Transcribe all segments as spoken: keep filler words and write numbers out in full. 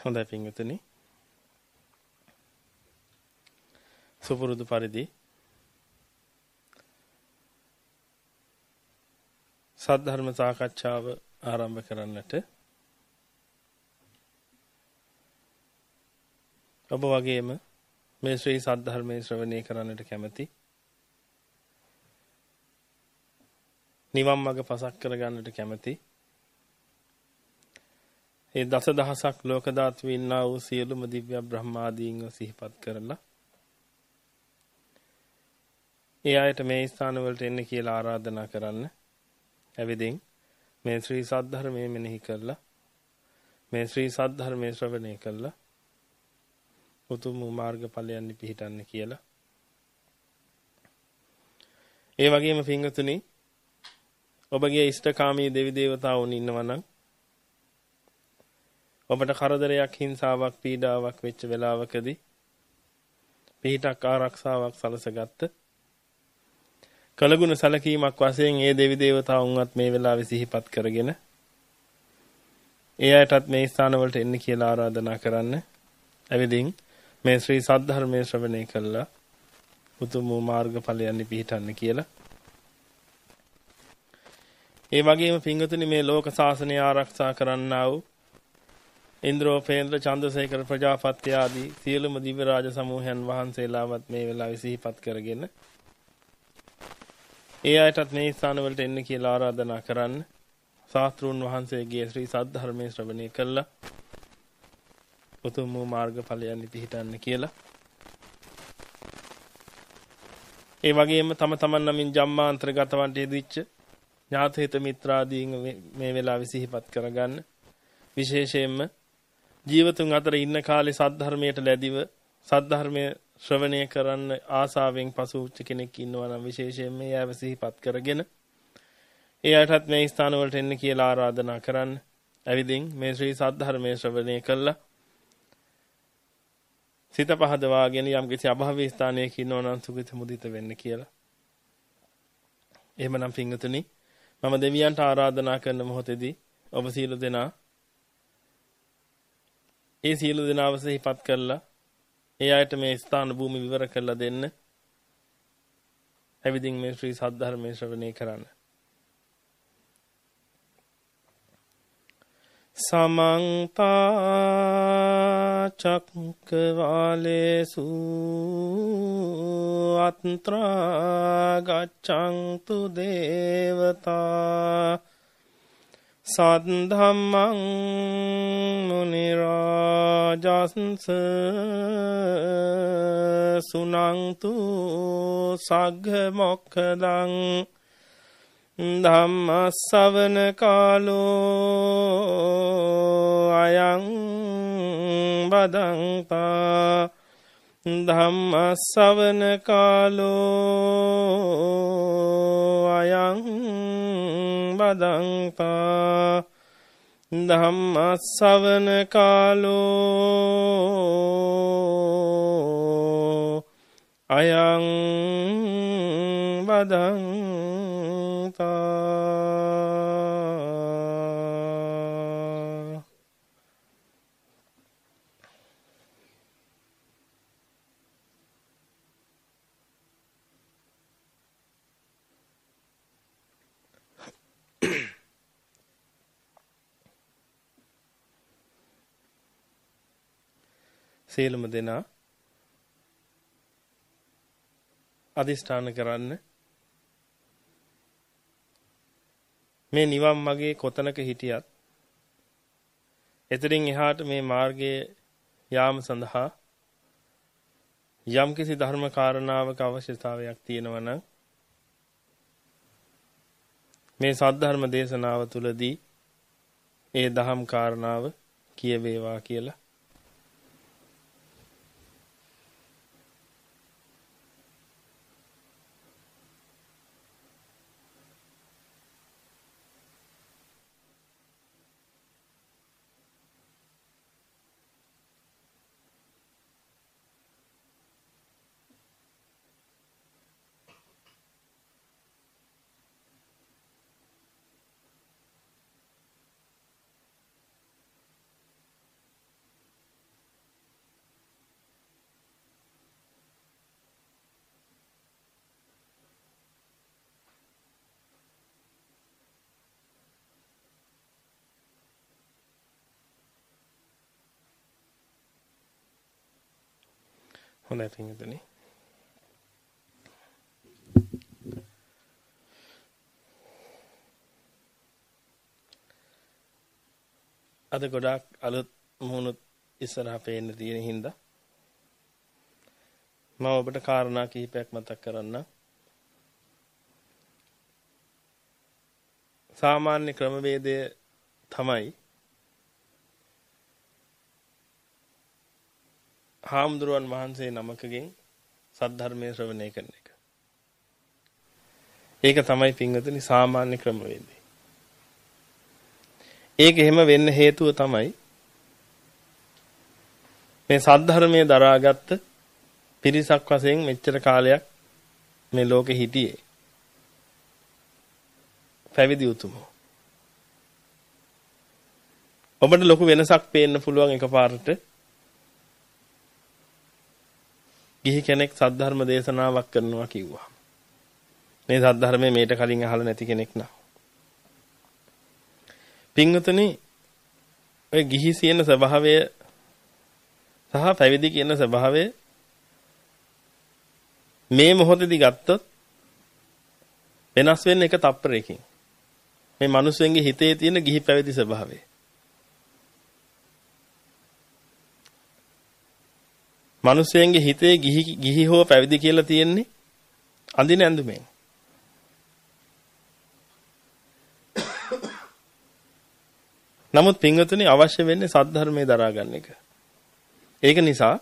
හොඳයි පින්වතුනි. සුපුරුදු පරිදි සද්ධර්ම සාකච්ඡාව ආරම්භ කරන්නට ඔබ වගේම මේ ශ්‍රී සද්ධර්මයේ ශ්‍රවණය කරන්නට කැමැති නිවන් මඟ පසක් කරගන්නට කැමැති ඒ දසදහසක් ලෝක ධාතු වින්නා වූ සියලුම දිව්‍ය බ්‍රහ්මාදීන්ව සිහිපත් කරලා ඒ අයට මේ ස්ථාන වලට එන්න කියලා ආරාධනා කරන්න. එවිදින් මේ ශ්‍රී සද්ධර්මයේ මෙනෙහි කරලා මේ ශ්‍රී සද්ධර්මයේ ශ්‍රවණය කරලා උතුම් මාර්ගඵලයන් පිහිටන්න කියලා. ඒ වගේම පින්වතුනි ඔබගේ ඉෂ්ඨකාමී දෙවි දේවතාවුන් ඉන්නවා නම් ඔබට කරදරයක් හිංසාවක් පීඩාවක් වෙච්ච වෙලාවකදී පිහිටක් ආරක්ෂාවක් සලසගත්ත කලගුණ සැලකීමක් වශයෙන් ඒ දෙවි දේවතාවුන්වත් මේ වෙලාවේ සිහිපත් කරගෙන ඒ අයටත් මේ ස්ථාන වලට එන්න කියලා ආරාධනා කරන්න. එවිදින් මේ ශ්‍රී සද්ධර්මයේ ශ්‍රවණය කළා උතුම් මාර්ගඵලයන් පිහිටන්න කියලා. ඒ වගේම පින්වතුනි මේ ලෝක ශාසනය ආරක්ෂා කරන්නා වූ ඉන්ද්‍රෝපේන්ද්‍ර චන්ද්‍රසේකර ප්‍රජාපති ආදී සියලුම දිව්‍ය රාජ සමූහයන් වහන්සේලාවත් මේ වෙලාවේ සිහිපත් කරගෙන ඒ අයටත් මේ ස්ථාන වලට එන්න කියලා ආරාධනා කරන්න. ශාස්ත්‍රූන් වහන්සේගේ ශ්‍රී සද්ධර්මයේ ශ්‍රවණය කළා උතුම් වූ මාර්ගඵලයන් පිහිටන්න කියලා. ඒ වගේම තම තමන් නමින් ජම්මාන්තරගතවන්ට යෙදිච්ච ඥාතහිත මිත්‍රාදීන් මේ වෙලාවේ සිහිපත් කරගන්න. විශේෂයෙන්ම ජීවතුන් අතර ඉන්න කාලේ සද්ධර්මයට ලැබිව සද්ධර්මයේ ශ්‍රවණය කරන්න ආසාවෙන් පසු උච්ච කෙනෙක් ඉන්නවා නම් විශේෂයෙන් මේ ආව සිහිපත් කරගෙන ඒ අයටත් මේ ස්ථාන වලට එන්න කියලා ආරාධනා කරන්න. එවිදින් මේ ශ්‍රී සද්ධර්මයේ ශ්‍රවණය කළා සිත පහදවාගෙන යම් කිසි අභාවී ස්ථානයක ඉන්නවා නම් සුගත මුදිත වෙන්න කියලා. එහෙමනම් පින්වතුනි මම දෙවියන්ට ආරාධනා කරන මොහොතේදී ඔබ සියලු දෙනා ඒ සියලු දෙනාව සිහිපත් කළා ඒ අයට මේ ස්ථාන භූමි විවර කරලා දෙන්න. එවිදින් මේ ශ්‍රී සද්ධර්මයේ ශ්‍රවණය කරන්න. සමන්ත චක්කවාලේසු අත්‍රා ගච්ඡන්තු දේවතා සද්ධම්මං මුනි රාජස්ස සුනන්තු සග්ග මොක්ඛදං ධම්ම ශ්‍රවණ කාලෝ අයං බදන්තා ධම්ම ශ්‍රවණ කාලෝ අයං බදන්තා ධම්ම ශ්‍රවණ කාලෝ අයං බදන්තා. සියලුම දෙනා අදිෂ්ඨාන කරන්න මේ නිවන් මාගේ කොතනක හිටියත් එතරින් එහාට මේ මාර්ගයේ යාම සඳහා යම්කිසි ධර්ම කාරණාවක අවශ්‍යතාවයක් තියෙනවා නම් මේ සද්ධර්ම දේශනාව තුළදී ඒ දහම් කාරණාව කියවේවා කියලා. හොඳයි පින්වතුනි. අද ගොඩාක් අලුත් මුහුණුත් ඉස්සරහා පේන්න තියෙන හින්දා මම ඔබට කාරණා කිහිපයක් මතක් කරන්න. සාමාන්‍ය ක්‍රමවේදය තමයි හාමුදුරුවන් වහන්සේ නමකගෙන් සද්ධර්මයේ ශ්‍රවණය කරන එක. ඒක තමයි පින්වතුනි සාමාන්‍ය ක්‍රමවේදය. ඒක එහෙම වෙන්න හේතුව තමයි මේ සද්ධර්මයේ දරාගත්ත පිරිසක් වශයෙන් මෙච්චර කාලයක් මේ ලෝකෙ හිටියේ පැවිදි උතුමෝ. ඔබට ලොකු වෙනසක් පේන්න පුළුවන් එකපාරට ගිහි කෙනෙක් සද්ධර්ම දේශනාවක් කරනවා කිව්වා. මේ සද්ධර්මයේ මේට කලින් අහලා නැති කෙනෙක් නා. පින්වතුනි ඔය ගිහි කියන ස්වභාවය සහ පැවිදි කියන ස්වභාවය මේ මොහොතේදී ගත්තොත් වෙනස් වෙන්න එක තප්පරයකින්. මේ මිනිස්සුන්ගේ හිතේ තියෙන ගිහි පැවිදි ස්වභාවය. මිනිස්සුන්ගේ හිතේ ගිහි ගිහි හෝ පැවිදි කියලා තියෙන්නේ අඳින ඇඳුමෙන්. නමුත් පින්වතුනි අවශ්‍ය වෙන්නේ සද්ධර්මයේ දරා ගන්න එක. ඒක නිසා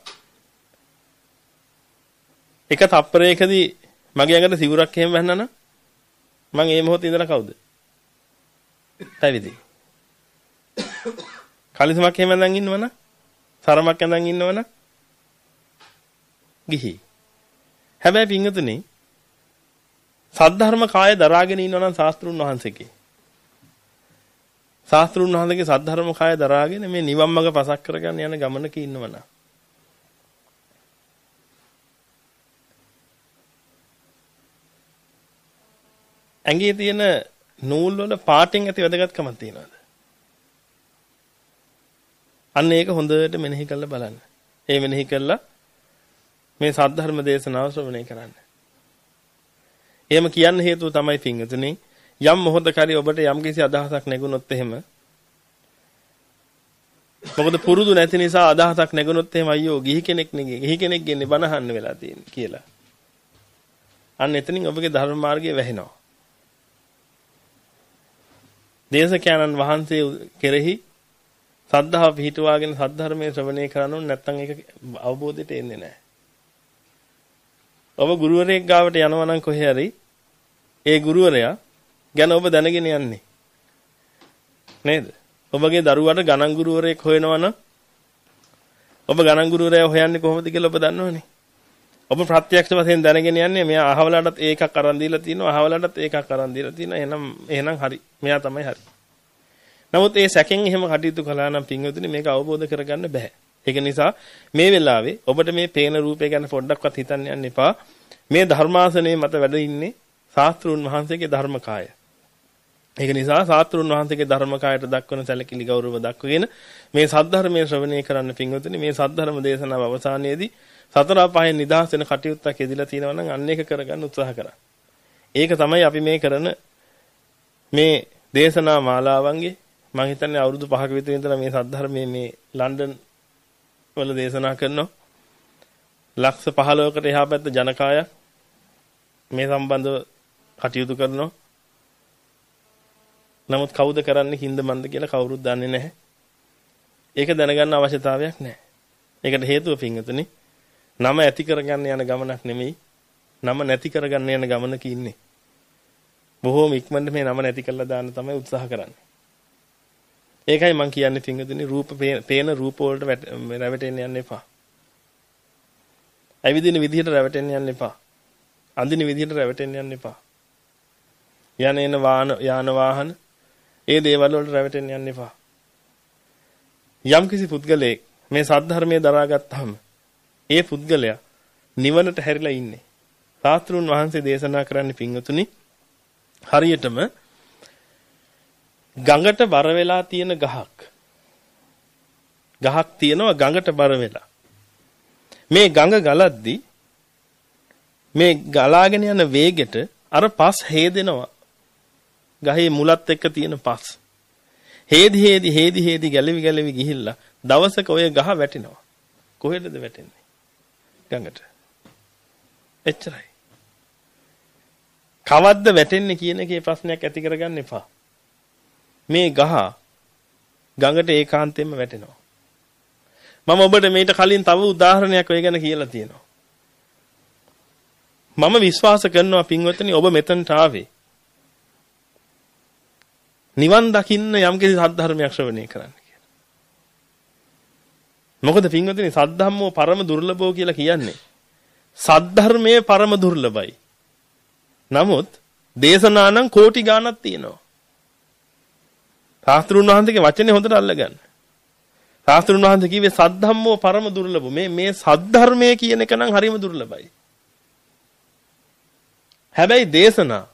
එක තප්පරයකදී මගේ ඇඟට සිවුරක් එහෙම වැන්නනම් මම ඒ මොහොතේ ඉඳලා කවුද? පැවිදි. කලිසමක් එහෙම ඇඳන් ඉන්නවනම් සරමක් ඇඳන් ඉන්නවනම් ගිහි. හැබැයි පින්වතුනි සද්ධර්ම කාය දරාගෙන ඉන්නවනම් ශාස්ත්‍රුන් වහන්සේගේ ශාස්ත්‍රුන් වහන්සේගේ සද්ධර්ම කාය දරාගෙන මේ නිවන් මඟ පසක් කරගන්න යන ගමනක ඉන්නවනම් ඇඟේ තියෙන නූල් වල පාටින් ඇති වැදගත්කමක් තියෙනවද? අන්න ඒක හොඳට මෙනෙහි කරලා බලන්න. ඒ මෙනෙහි කරලා මේ සද්ධර්ම දේශනාව ශ්‍රවණය කරන්න. එහෙම කියන්න හේතුව තමයි පින්වතුනි යම් මොහොතකරි ඔබට යම් කිසි අදහසක් නැගුණොත් එහෙම මොකද පුරුදු නැති නිසා අදහසක් නැගුණොත් එහෙම අයියෝ ගිහි කෙනෙක් නෙගේ ගිහි කෙනෙක් ගෙන්නේ බණ අහන්න වෙලා තියෙන්නේ කියලා. අන්න එතනින් ඔබගේ ධර්ම මාර්ගය වැහෙනවා. දේශකයන්න් වහන්සේ කෙරෙහි සද්ධාව පිහිටුවාගෙන සද්ධර්මයේ ශ්‍රවණය කරනොත් නැත්නම් ඒක අවබෝධයට එන්නේ නැහැ. ඔබ ගුරුවරයෙක් ගාවට යනවා නම් කොහේ හරි ඒ ගුරුවරයා ගැන ඔබ දැනගෙන යන්නේ නේද? ඔබගේ දරුවාට ගණන් ගුරුවරයෙක් හොයනවා නම් ඔබ ගණන් ගුරුවරයා හොයන්නේ කොහොමද කියලා ඔබ දන්නවනේ. ඔබ ප්‍රත්‍යක්ෂ වශයෙන් දැනගෙන යන්නේ මෙයා අහවලටත් ඒකක් අරන් දීලා තිනවා අහවලටත් ඒකක් අරන් දීලා තිනවා එහෙනම් එහෙනම් හරි මෙයා තමයි හරි. නමුත් ඒ සැකෙන් එහෙම කටයුතු කළා නම් පින්වතුනි මේක අවබෝධ කරගන්න බෑ. ඒක නිසා මේ වෙලාවේ ඔබට මේ පේන රූපය ගැන පොඩ්ඩක්වත් හිතන්න යන්න එපා. මේ ධර්මාසනයේ මත වැඩ ඉන්නේ ශාස්ත්‍රුන් වහන්සේගේ ධර්මකාය. ඒක නිසා ශාස්ත්‍රුන් වහන්සේගේ ධර්මකායට දක්වන සැලකිලි ගෞරව දක්වගෙන මේ සද්ධර්මයේ ශ්‍රවණය කරන්න පින්වතුනි මේ සද්ධර්ම දේශනාව අවසානයේදී සතර පහෙන් නිදහස් වෙන කටයුත්තක් යෙදিলা තියෙනවා නම් අන්න ඒක කරගන්න උත්සාහ කරා. ඒක තමයි අපි මේ කරන මේ දේශනා මාලාවන්ගේ මම හිතන්නේ අවුරුදු පහක විතර ඉඳලා මේ සද්ධර්මයේ මේ ලන්ඩන් වල දේශනා කරනවා. ලක්ෂ පහළොවකට එහා පැත්ත ජනකායක් මේ සම්බන්ධව කටයුතු කරනවා. නමුත් කවුද කරන්නේ හින්ද මන්ද කියලා කවුරුත් දන්නේ නැහැ. ඒක දැනගන්න අවශ්‍යතාවයක් නැහැ. ඒකට හේතුව පින්වතුනි නම ඇති කරගන්න යන ගමනක් නෙමෙයි. නම නැති කරගන්න යන ගමනක ඉන්නේ. බොහෝම ඉක්මනට මේ නම නැති කරලා දාන්න තමයි උත්සාහ කරන්නේ. ඒකයි මම කියන්නේ පින්වතුනි රූප පේන රූප වලට රැවටෙන්න යන්න එපා. ඇවිදින විදිහට රැවටෙන්න යන්න එපා. අඳින විදිහට රැවටෙන්න යන්න එපා. යන එන වාහන යාන වාහන ඒ දේවල් වලට රැවටෙන්න යන්න එපා. යම්කිසි පුද්ගලයෙක් මේ සද්ධර්මයේ දරාගත්තාම ඒ පුද්ගලයා නිවනට හැරිලා ඉන්නේ. ශාස්ත්‍රුන් වහන්සේ දේශනා කරන්නේ පින්වතුනි හරියටම ගඟට බර වෙලා තියෙන ගහක්. ගහක් තියෙනවා ගඟට බර වෙලා. මේ ගඟ ගලද්දි මේ ගලාගෙන යන වේගෙට අර පස් හේදෙනවා. ගහේ මුලත් එක්ක තියෙන පස්. හේදි හේදි හේදි හේදි ගැලවි ගැලවි ගිහිල්ලා දවසක ඔය ගහ වැටෙනවා. කොහෙටද වැටෙන්නේ? ගඟට. එච්චරයි. කවද්ද වැටෙන්නේ කියන එකේ ප්‍රශ්නයක් ඇති කරගන්න එපා. මේ ගහ ගඟට ඒකාන්තයෙන්ම වැටෙනවා. මම ඔබට මේට කලින් තව උදාහරණයක් ඔය ගැන කියලා තියෙනවා. මම විශ්වාස කරනවා පින්වත්නි ඔබ මෙතනට ආවේ නිවන් දකින්න යම්කිසි සද්ධර්මයක් ශ්‍රවණය කරන්න කියලා. මොකද පින්වත්නි සද්ධම්මෝ පරම දුර්ලභෝ කියලා කියන්නේ සද්ධර්මයේ පරම දුර්ලභයි. නමුත් දේශනා නම් කෝටි ගාණක් තියෙනවා. ශාස්ත්‍රුන් වහන්සේගේ වචනේ හොඳට අල්ලගන්න. ශාස්ත්‍රුන් වහන්සේ කිව්වේ සද්ධම්මෝ පරම දුර්ලභ. මේ මේ සද්ධර්මයේ කියන එක නම් හරිම දුර්ලභයි. හැබැයි දේශනා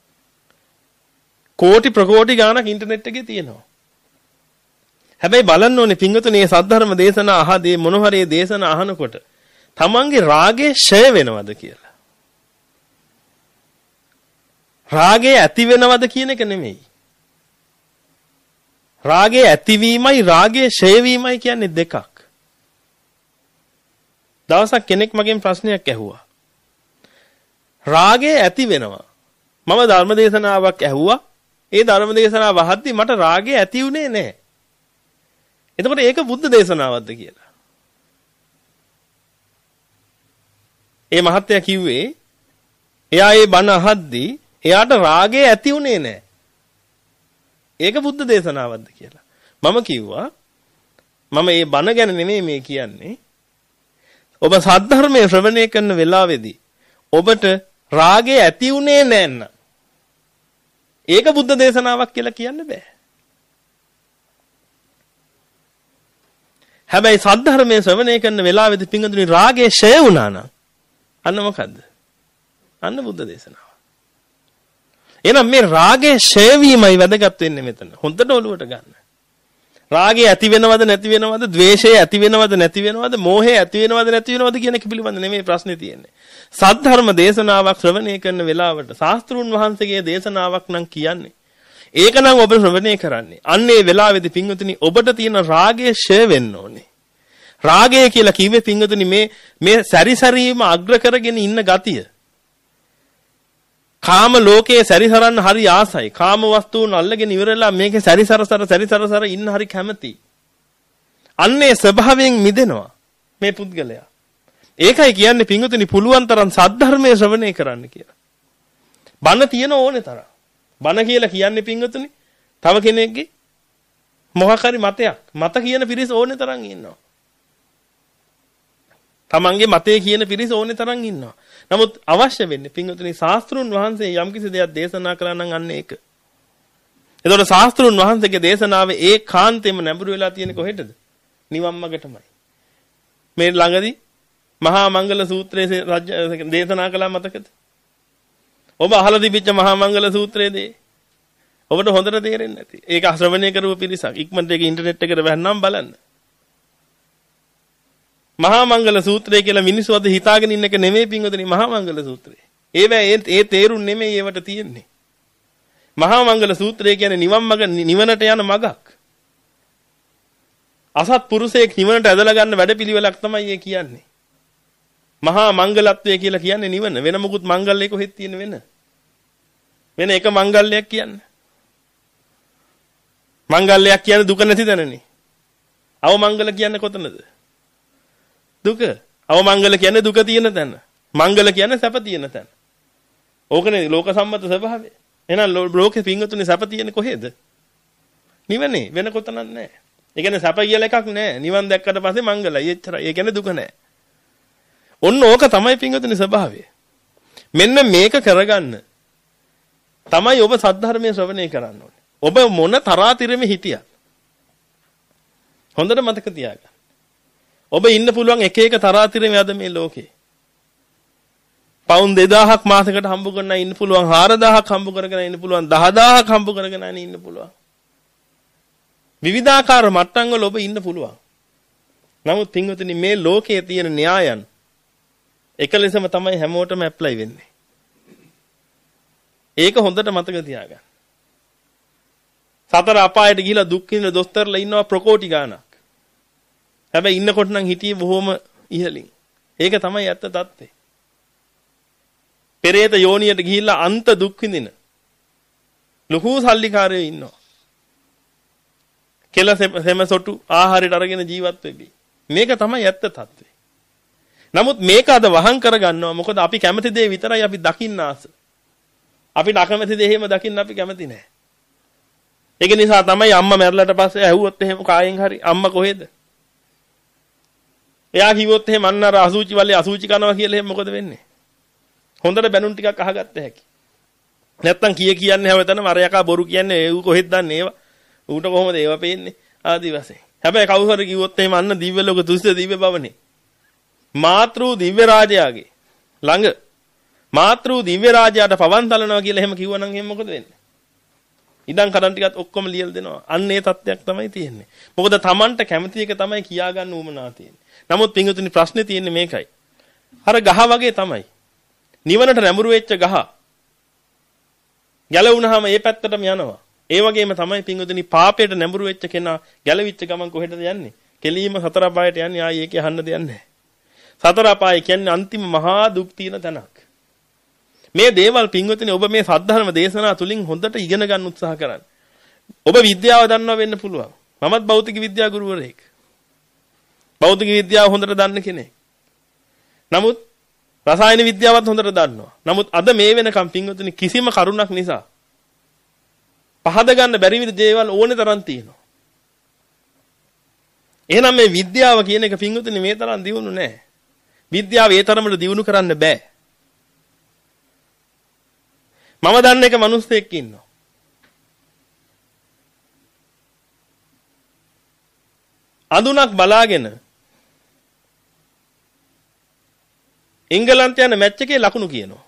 කෝටි ප්‍රකෝටි ගාණක් ඉන්ටර්නෙට් එකේ තියෙනවා. හැබැයි බලන්න ඕනේ පින්වතුනි මේ සද්ධර්ම දේශනා අහදී මොන හරි දේශනා අහනකොට තමන්ගේ රාගය ෂය වෙනවද කියලා. රාගය ඇති වෙනවද කියන එක නෙමෙයි. රාගයේ ඇතිවීමයි රාගයේ ෂය වීමයි කියන්නේ දෙකක්. දවසක් කෙනෙක් මගෙන් ප්‍රශ්නයක් ඇහුවා. රාගය ඇති වෙනවා. මම ධර්ම දේශනාවක් ඇහුවා. ඒ ධර්ම දේශනාව අහද්දී මට රාගය ඇති වුණේ නැහැ. එතකොට ඒක බුද්ධ දේශනාවක්ද කියලා. ඒ මහත්තයා කිව්වේ එයා ඒ බණ අහද්දී එයාට රාගය ඇති වුණේ නැහැ. ඒක බුද්ධ දේශනාවක්ද කියලා. මම කිව්වා මම මේ බණ ගැන නෙමෙයි මේ කියන්නේ. ඔබ සද්ධර්මයේ ශ්‍රවණය කරන වෙලාවේදී ඔබට රාගය ඇති වුණේ නැන්න. ඒක බුද්ධ දේශනාවක් කියලා කියන්න බෑ. හැබැයි සද්ධර්මයේ ශ්‍රවණය කරන වෙලාවේදී පිංගුතුනි රාගය ෂය වුණා නම් අන්න මොකද්ද? අන්න බුද්ධ දේශනාව. එහෙනම් මේ රාගයේ ෂය වීමයි වැදගත් වෙන්නේ මෙතන. හොඳට ඔලුවට ගන්න. රාගය ඇති වෙනවද නැති වෙනවද? ද්වේෂය ඇති වෙනවද නැති වෙනවද? මෝහය ඇති වෙනවද නැති වෙනවද කියන එක පිළිබඳ නෙමෙයි ප්‍රශ්නේ තියෙන්නේ. සද්ධර්ම දේශනාවක් ශ්‍රවණය කරන වෙලාවට ශාස්ත්‍රුන් වහන්සේගේ දේශනාවක් නම් කියන්නේ. ඒක නම් ඔබ ශ්‍රවණය කරන්නේ. අන්න ඒ වෙලාවේදී පින්වතුනි ඔබට තියෙන රාගය ෂය වෙන්න ඕනේ. රාගය කියලා කිව්වේ පින්වතුනි මේ මේ සැරිසරීම අග්‍ර කරගෙන ඉන්න ගතිය. කාම ලෝකයේ සැරිසරන්න හරි ආසයි. කාම වස්තුන් අල්ලගෙන ඉවරලා මේකේ සැරිසරසර සැරිසරසර ඉන්න හරි කැමති. අන්නේ ස්වභාවයෙන් මිදෙනවා මේ පුද්ගලයා. ඒකයි කියන්නේ පින්වතුනි පුළුවන් තරම් සද්ධර්මයේ ශ්‍රවණය කරන්න කියලා. බණ තියෙන ඕනේ තරම්. බණ කියලා කියන්නේ පින්වතුනි තව කෙනෙක්ගේ මොකක් හරි මතයක්. මත කියන පිරිස ඕනේ තරම් ඉන්නවා. තමන්ගේ මතේ කියන පිරිස ඕනේ තරම් ඉන්නවා. නමුත් අවශ්‍ය වෙන්නේ පින්වතුනි ශාස්ත්‍රුන් වහන්සේ යම්කිසි දෙයක් දේශනා කළා නම් අන්න ඒක. එතකොට ශාස්ත්‍රුන් වහන්සේගේ දේශනාවේ ඒ කාන්තෙම නැඹුරු වෙලා තියෙන්නේ කොහෙටද? නිවන් මාර්ගටමයි. මේ ළඟදී මහා මංගල සූත්‍රයේ දේශනා කළා මතකද? ඔබ අහලා තිබිච්ච මහා මංගල සූත්‍රයේදී ඔබට හොඳට තේරෙන්නේ නැති. ඒක ශ්‍රවණය කරපු පිරිසක් ඉක්මනට ඒක ඉන්ටර්නෙට් එකට වැන්නම් බලන්න. මහා මංගල සූත්‍රය කියලා මිනිස්සු අද හිතාගෙන ඉන්න එක නෙමෙයි පින්වතුනි මහා මංගල සූත්‍රය. ඒවැ ඒ තේරුම් නෙමෙයි ඒවට තියෙන්නේ. මහා මංගල සූත්‍රය කියන්නේ නිවන් මඟ නිවනට යන මඟක්. අසත් පුරුෂයෙක් නිවනට ඇදලා ගන්න වැඩපිළිවෙලක් තමයි ඒ කියන්නේ. මහා මංගලත්වය කියලා කියන්නේ නිවන. වෙන මොකුත් මංගල්‍ය කොහෙද තියෙන වෙන? වෙන එක මංගල්‍යයක් කියන්නේ. මංගල්‍යයක් කියන්නේ දුක නැති තැනනේ. අවමංගල කියන්නේ කොතනද? දුක. අවමංගල කියන්නේ දුක තියෙන තැන. මංගල කියන්නේ සැප තියෙන තැන. ඕකනේ ලෝක සම්මත ස්වභාවය. එහෙනම් ලෝකේ පින්වතුනි සැප තියෙන්නේ කොහෙද? නිවනේ. වෙන කොතනක් නැහැ. ඒ කියන්නේ සැප කියලා එකක් නැහැ. නිවන් දැක්කට පස්සේ මංගලයි. එච්චරයි. ඒ කියන්නේ දුක නැහැ. ඔන්න ඕක තමයි පින්වතුනි ස්වභාවය. මෙන්න මේක කරගන්න තමයි ඔබ සද්ධර්මයේ ශ්‍රවණය කරන්න ඕනේ. ඔබ මොන තරාතිරෙම හිටියත් හොඳට මතක තියාගන්න. ඔබ ඉන්න පුළුවන් එක එක තරාතිරෙම යද මේ ලෝකේ. පවුන් දෙදාහක් මාසයකට හම්බ කරගෙන ඉන්න පුළුවන්, හාරදාහක් හම්බ කරගෙන ඉන්න පුළුවන්, දහදාහක් හම්බ කරගෙන ඉන්න පුළුවන්. විවිධාකාර මට්ටම් වල ඔබ ඉන්න පුළුවන්. නමුත් පින්වතුනි මේ ලෝකයේ තියෙන න්‍යායන් එක ලෙසම තමයි හැමෝටම ඇප්ලයි වෙන්නේ. ඒක හොඳට මතක තියාගන්න. සතර අපායට ගිහිලා දුක් විඳින දොස්තරලා ඉන්නවා ප්‍රකෝටි ගාණක්. හැබැයි ඉන්නකොට නම් හිටියේ බොහොම ඉහළින්. ඒක තමයි ඇත්ත தත්ත්වය. පෙරේත යෝනියට ගිහිල්ලා අන්ත දුක් විඳින ලොකු සල්ලිකාරයෝ ඉන්නවා. කෙල සෙමසොටු ආහාරයට අරගෙන ජීවත් වෙවි. මේක තමයි ඇත්ත தත්ත්වය. නමුත් මේක අද වහං කරගන්නවා. මොකද අපි කැමති දේ විතරයි අපි දකින්න ආස. අපි නැකමැති දේ එහෙම දකින්න අපි කැමති නැහැ. ඒක නිසා තමයි අම්මා මැරලට පස්සේ ඇහුවොත් එහෙම කායෙන් හරි අම්මා කොහෙද? එයා කිව්වොත් එහෙම අන්න අර අසුචි වලේ අසුචි කනවා කියලා එහෙම මොකද වෙන්නේ? හොඳට බැනුම් ටිකක් අහගත්ත හැකි. නැත්තම් කිය කියන්නේ හැවතනම අර යකා බොරු කියන්නේ ඒ ඌ කොහෙද දන්නේ ඒවා? ඌට කොහොමද ඒවා පේන්නේ? ආදි වශයෙන්. හැබැයි කවුරු හරි කිව්වොත් එහෙම අන්න දිව්‍ය ලෝක තුසිත දිව්‍ය භවනේ. මාතෘ දිව්‍ය රාජයාගේ ළඟ මාතෘ දිව්‍ය රාජයාට පවන් තලනවා කියලා එහෙම කිව්වනම් එහෙම මොකද වෙන්නේ? ඉඩම් කඩම් ටිකත් ඔක්කොම ලියලා දෙනවා. අන්න ඒ තත්ත්වයක් තමයි තියෙන්නේ. මොකද Tamanට කැමති එක තමයි කියා ගන්න උවමනා තියෙන්නේ. නමුත් පින්වතුනි ප්‍රශ්නේ තියෙන්නේ මේකයි. අර ගහ වගේ තමයි. නිවනට නැඹුරු වෙච්ච ගහ. ගැලවුණාම ඒ පැත්තටම යනවා. ඒ වගේම තමයි පින්වතුනි පාපයට නැඹුරු වෙච්ච කෙනා ගැලවිච්ච ගමන් කොහෙටද යන්නේ? කෙලීම සතර අපායට යන්නේ. ආයේ ඒකේ අහන්න දෙයක් නැහැ. සතර අපාය කියන්නේ අන්තිම මහා දුක් තියෙන තැනක්. මේ දේවල් පින්වතුනි ඔබ මේ සද්ධර්ම දේශනා තුලින් හොඳට ඉගෙන ගන්න උත්සාහ කරන්න. ඔබ විද්‍යාව දන්නවා වෙන්න පුළුවන්. මමත් භෞතික විද්‍යා ගුරුවරයෙක්. භෞතික විද්‍යාව හොඳට දන්න කෙනෙක්. නමුත් රසායන විද්‍යාවත් හොඳට දන්නවා. නමුත් අද මේ වෙනකම් පින්වතුනි කිසිම කරුණක් නිසා පහද ගන්න බැරි විදිහ දේවල් ඕනේ තරම් තියෙනවා. එහෙනම් මේ විද්‍යාව කියන එක පින්වතුනි මේ තරම් දියුණු නෑ. විද්‍යාව ඒ තරමට දියුණු කරන්න බෑ. මම දන්න එක මිනිස්සෙක් ඉන්නවා. අඳුනක් බලාගෙන එංගලන්තය යන මැච් එකේ ලකුණු කියනවා.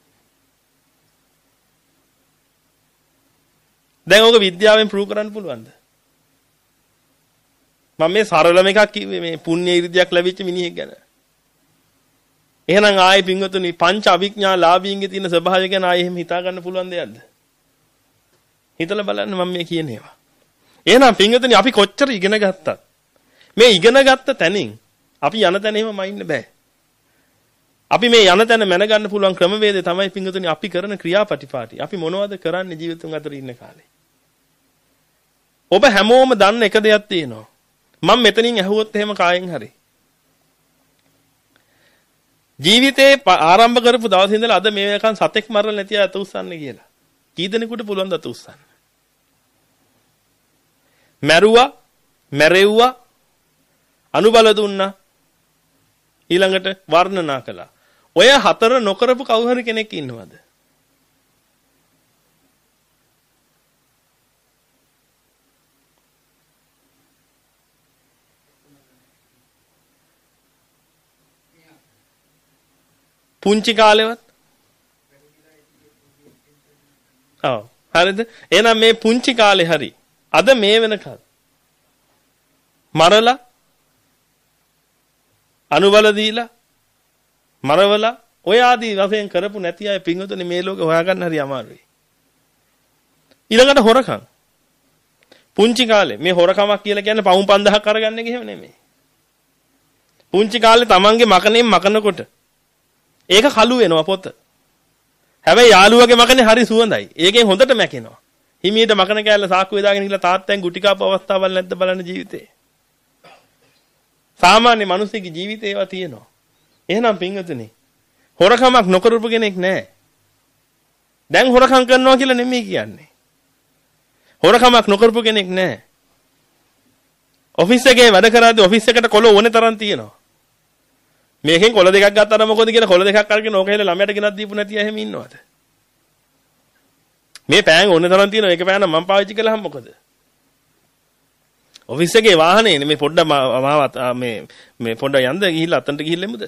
දැන් ඕක විද්‍යාවෙන් ප්‍රූව් කරන්න පුළුවන්ද? මම මේ සරලම එකක් කිව්වේ මේ පුණ්‍ය ඉර්ධියක් ලැබිච්ච මිනිහෙක් ගැන. එහෙනම් ආයේ පින්වතුනි පංච අවිඥාලාභීන්ගේ තියෙන ස්වභාවය ගැන ආයේ එහෙම හිතා ගන්න පුළුවන් දෙයක්ද? හිතලා බලන්න මම මේ කියන ඒවා. එහෙනම් පින්වතුනි අපි කොච්චර ඉගෙන ගත්තත් මේ ඉගෙන ගත්ත තැනින් අපි යන තැන එහෙම මයින්න බෑ. අපි මේ යන තැන මැනගන්න පුළුවන් ක්‍රමවේදය තමයි පින්වතුනි අපි කරන ක්‍රියාපටිපාටි. අපි මොනවද කරන්නේ ජීවිතුන් අතර ඉන්න කාලේ? ඔබ හැමෝම දන්න එක දෙයක් තියෙනවා. මම මෙතනින් ඇහුවොත් එහෙම කායෙන් හරි ජීවිතේ ආරම්භ කරපු දවසේ ඉඳලා අද මේ වෙනකන් සතෙක් මරලා නැති අත උස්සන්නේ කියලා. කී දෙනෙකුට පුළුවන්ද අත උස්සන්න? මැරුවා, මැරෙව්වා, අනුබල දුන්නා, ඊළඟට වර්ණනා කළා. ඔය හතර නොකරපු කවුරු හරි කෙනෙක් ඉන්නවද? පුංචි කාලෙවත් ඔව් හරිද? එහෙනම් මේ පුංචි කාලේ හරි අද මේ වෙනකන් මරලා අනුබල දීලා මරවලා ඔය ආදී වශයෙන් කරපු නැති අය පින්වතුනි මේ ලෝකේ හොයාගන්න හරි අමාරුයි. ඊළඟට හොරකම්. පුංචි කාලේ මේ හොරකමක් කියලා කියන්නේ පවුම් පන්දහක් අරගන්න එක එහෙම නෙමෙයි. පුංචි කාලේ තමන්ගේ මකණෙන් මකනකොට ඒක කළු වෙනවා පොත. හැබැයි යාළුවගේ මකනේ හරි සුවඳයි. ඒකෙන් හොඳට මැකෙනවා. හිමීට මකන කෑල්ල සාක්කුවේ දාගෙන ගිහලා තාත්තෙන් ගුටි කාපු අවස්ථාවල් නැද්ද බලන්න ජීවිතේ. සාමාන්‍ය මිනිස්සුගේ ජීවිතේ ඒවා තියෙනවා. එහෙනම් පින්වතුනි හොරකමක් නොකරපු කෙනෙක් නැහැ. දැන් හොරකම් කරනවා කියලා නෙමෙයි කියන්නේ. හොරකමක් නොකරපු කෙනෙක් නැහැ. ඔෆිස් එකේ වැඩ කරද්දී ඔෆිස් එකට කොළ ඕනේ තරම් තියෙනවා. මේකෙන් කොළ දෙකක් ගත්තාම මොකද කියලා කොළ දෙකක් අරගෙන ඕක හැල ළමයට ගෙනත් දීපු නැති අය එහෙම ඉන්නවද? මේ පෑන් ඕනේ තරම් තියෙනවා. ඒක පෑන මම පාවිච්චි කළාම මොකද? ඔෆිස් එකේ වාහනේ මේ පොඩ්ඩ මාවත් මේ මේ පොඩ්ඩ යන්ද ගිහිල්ලා අතන්ට ගිහිල්ලෙමුද?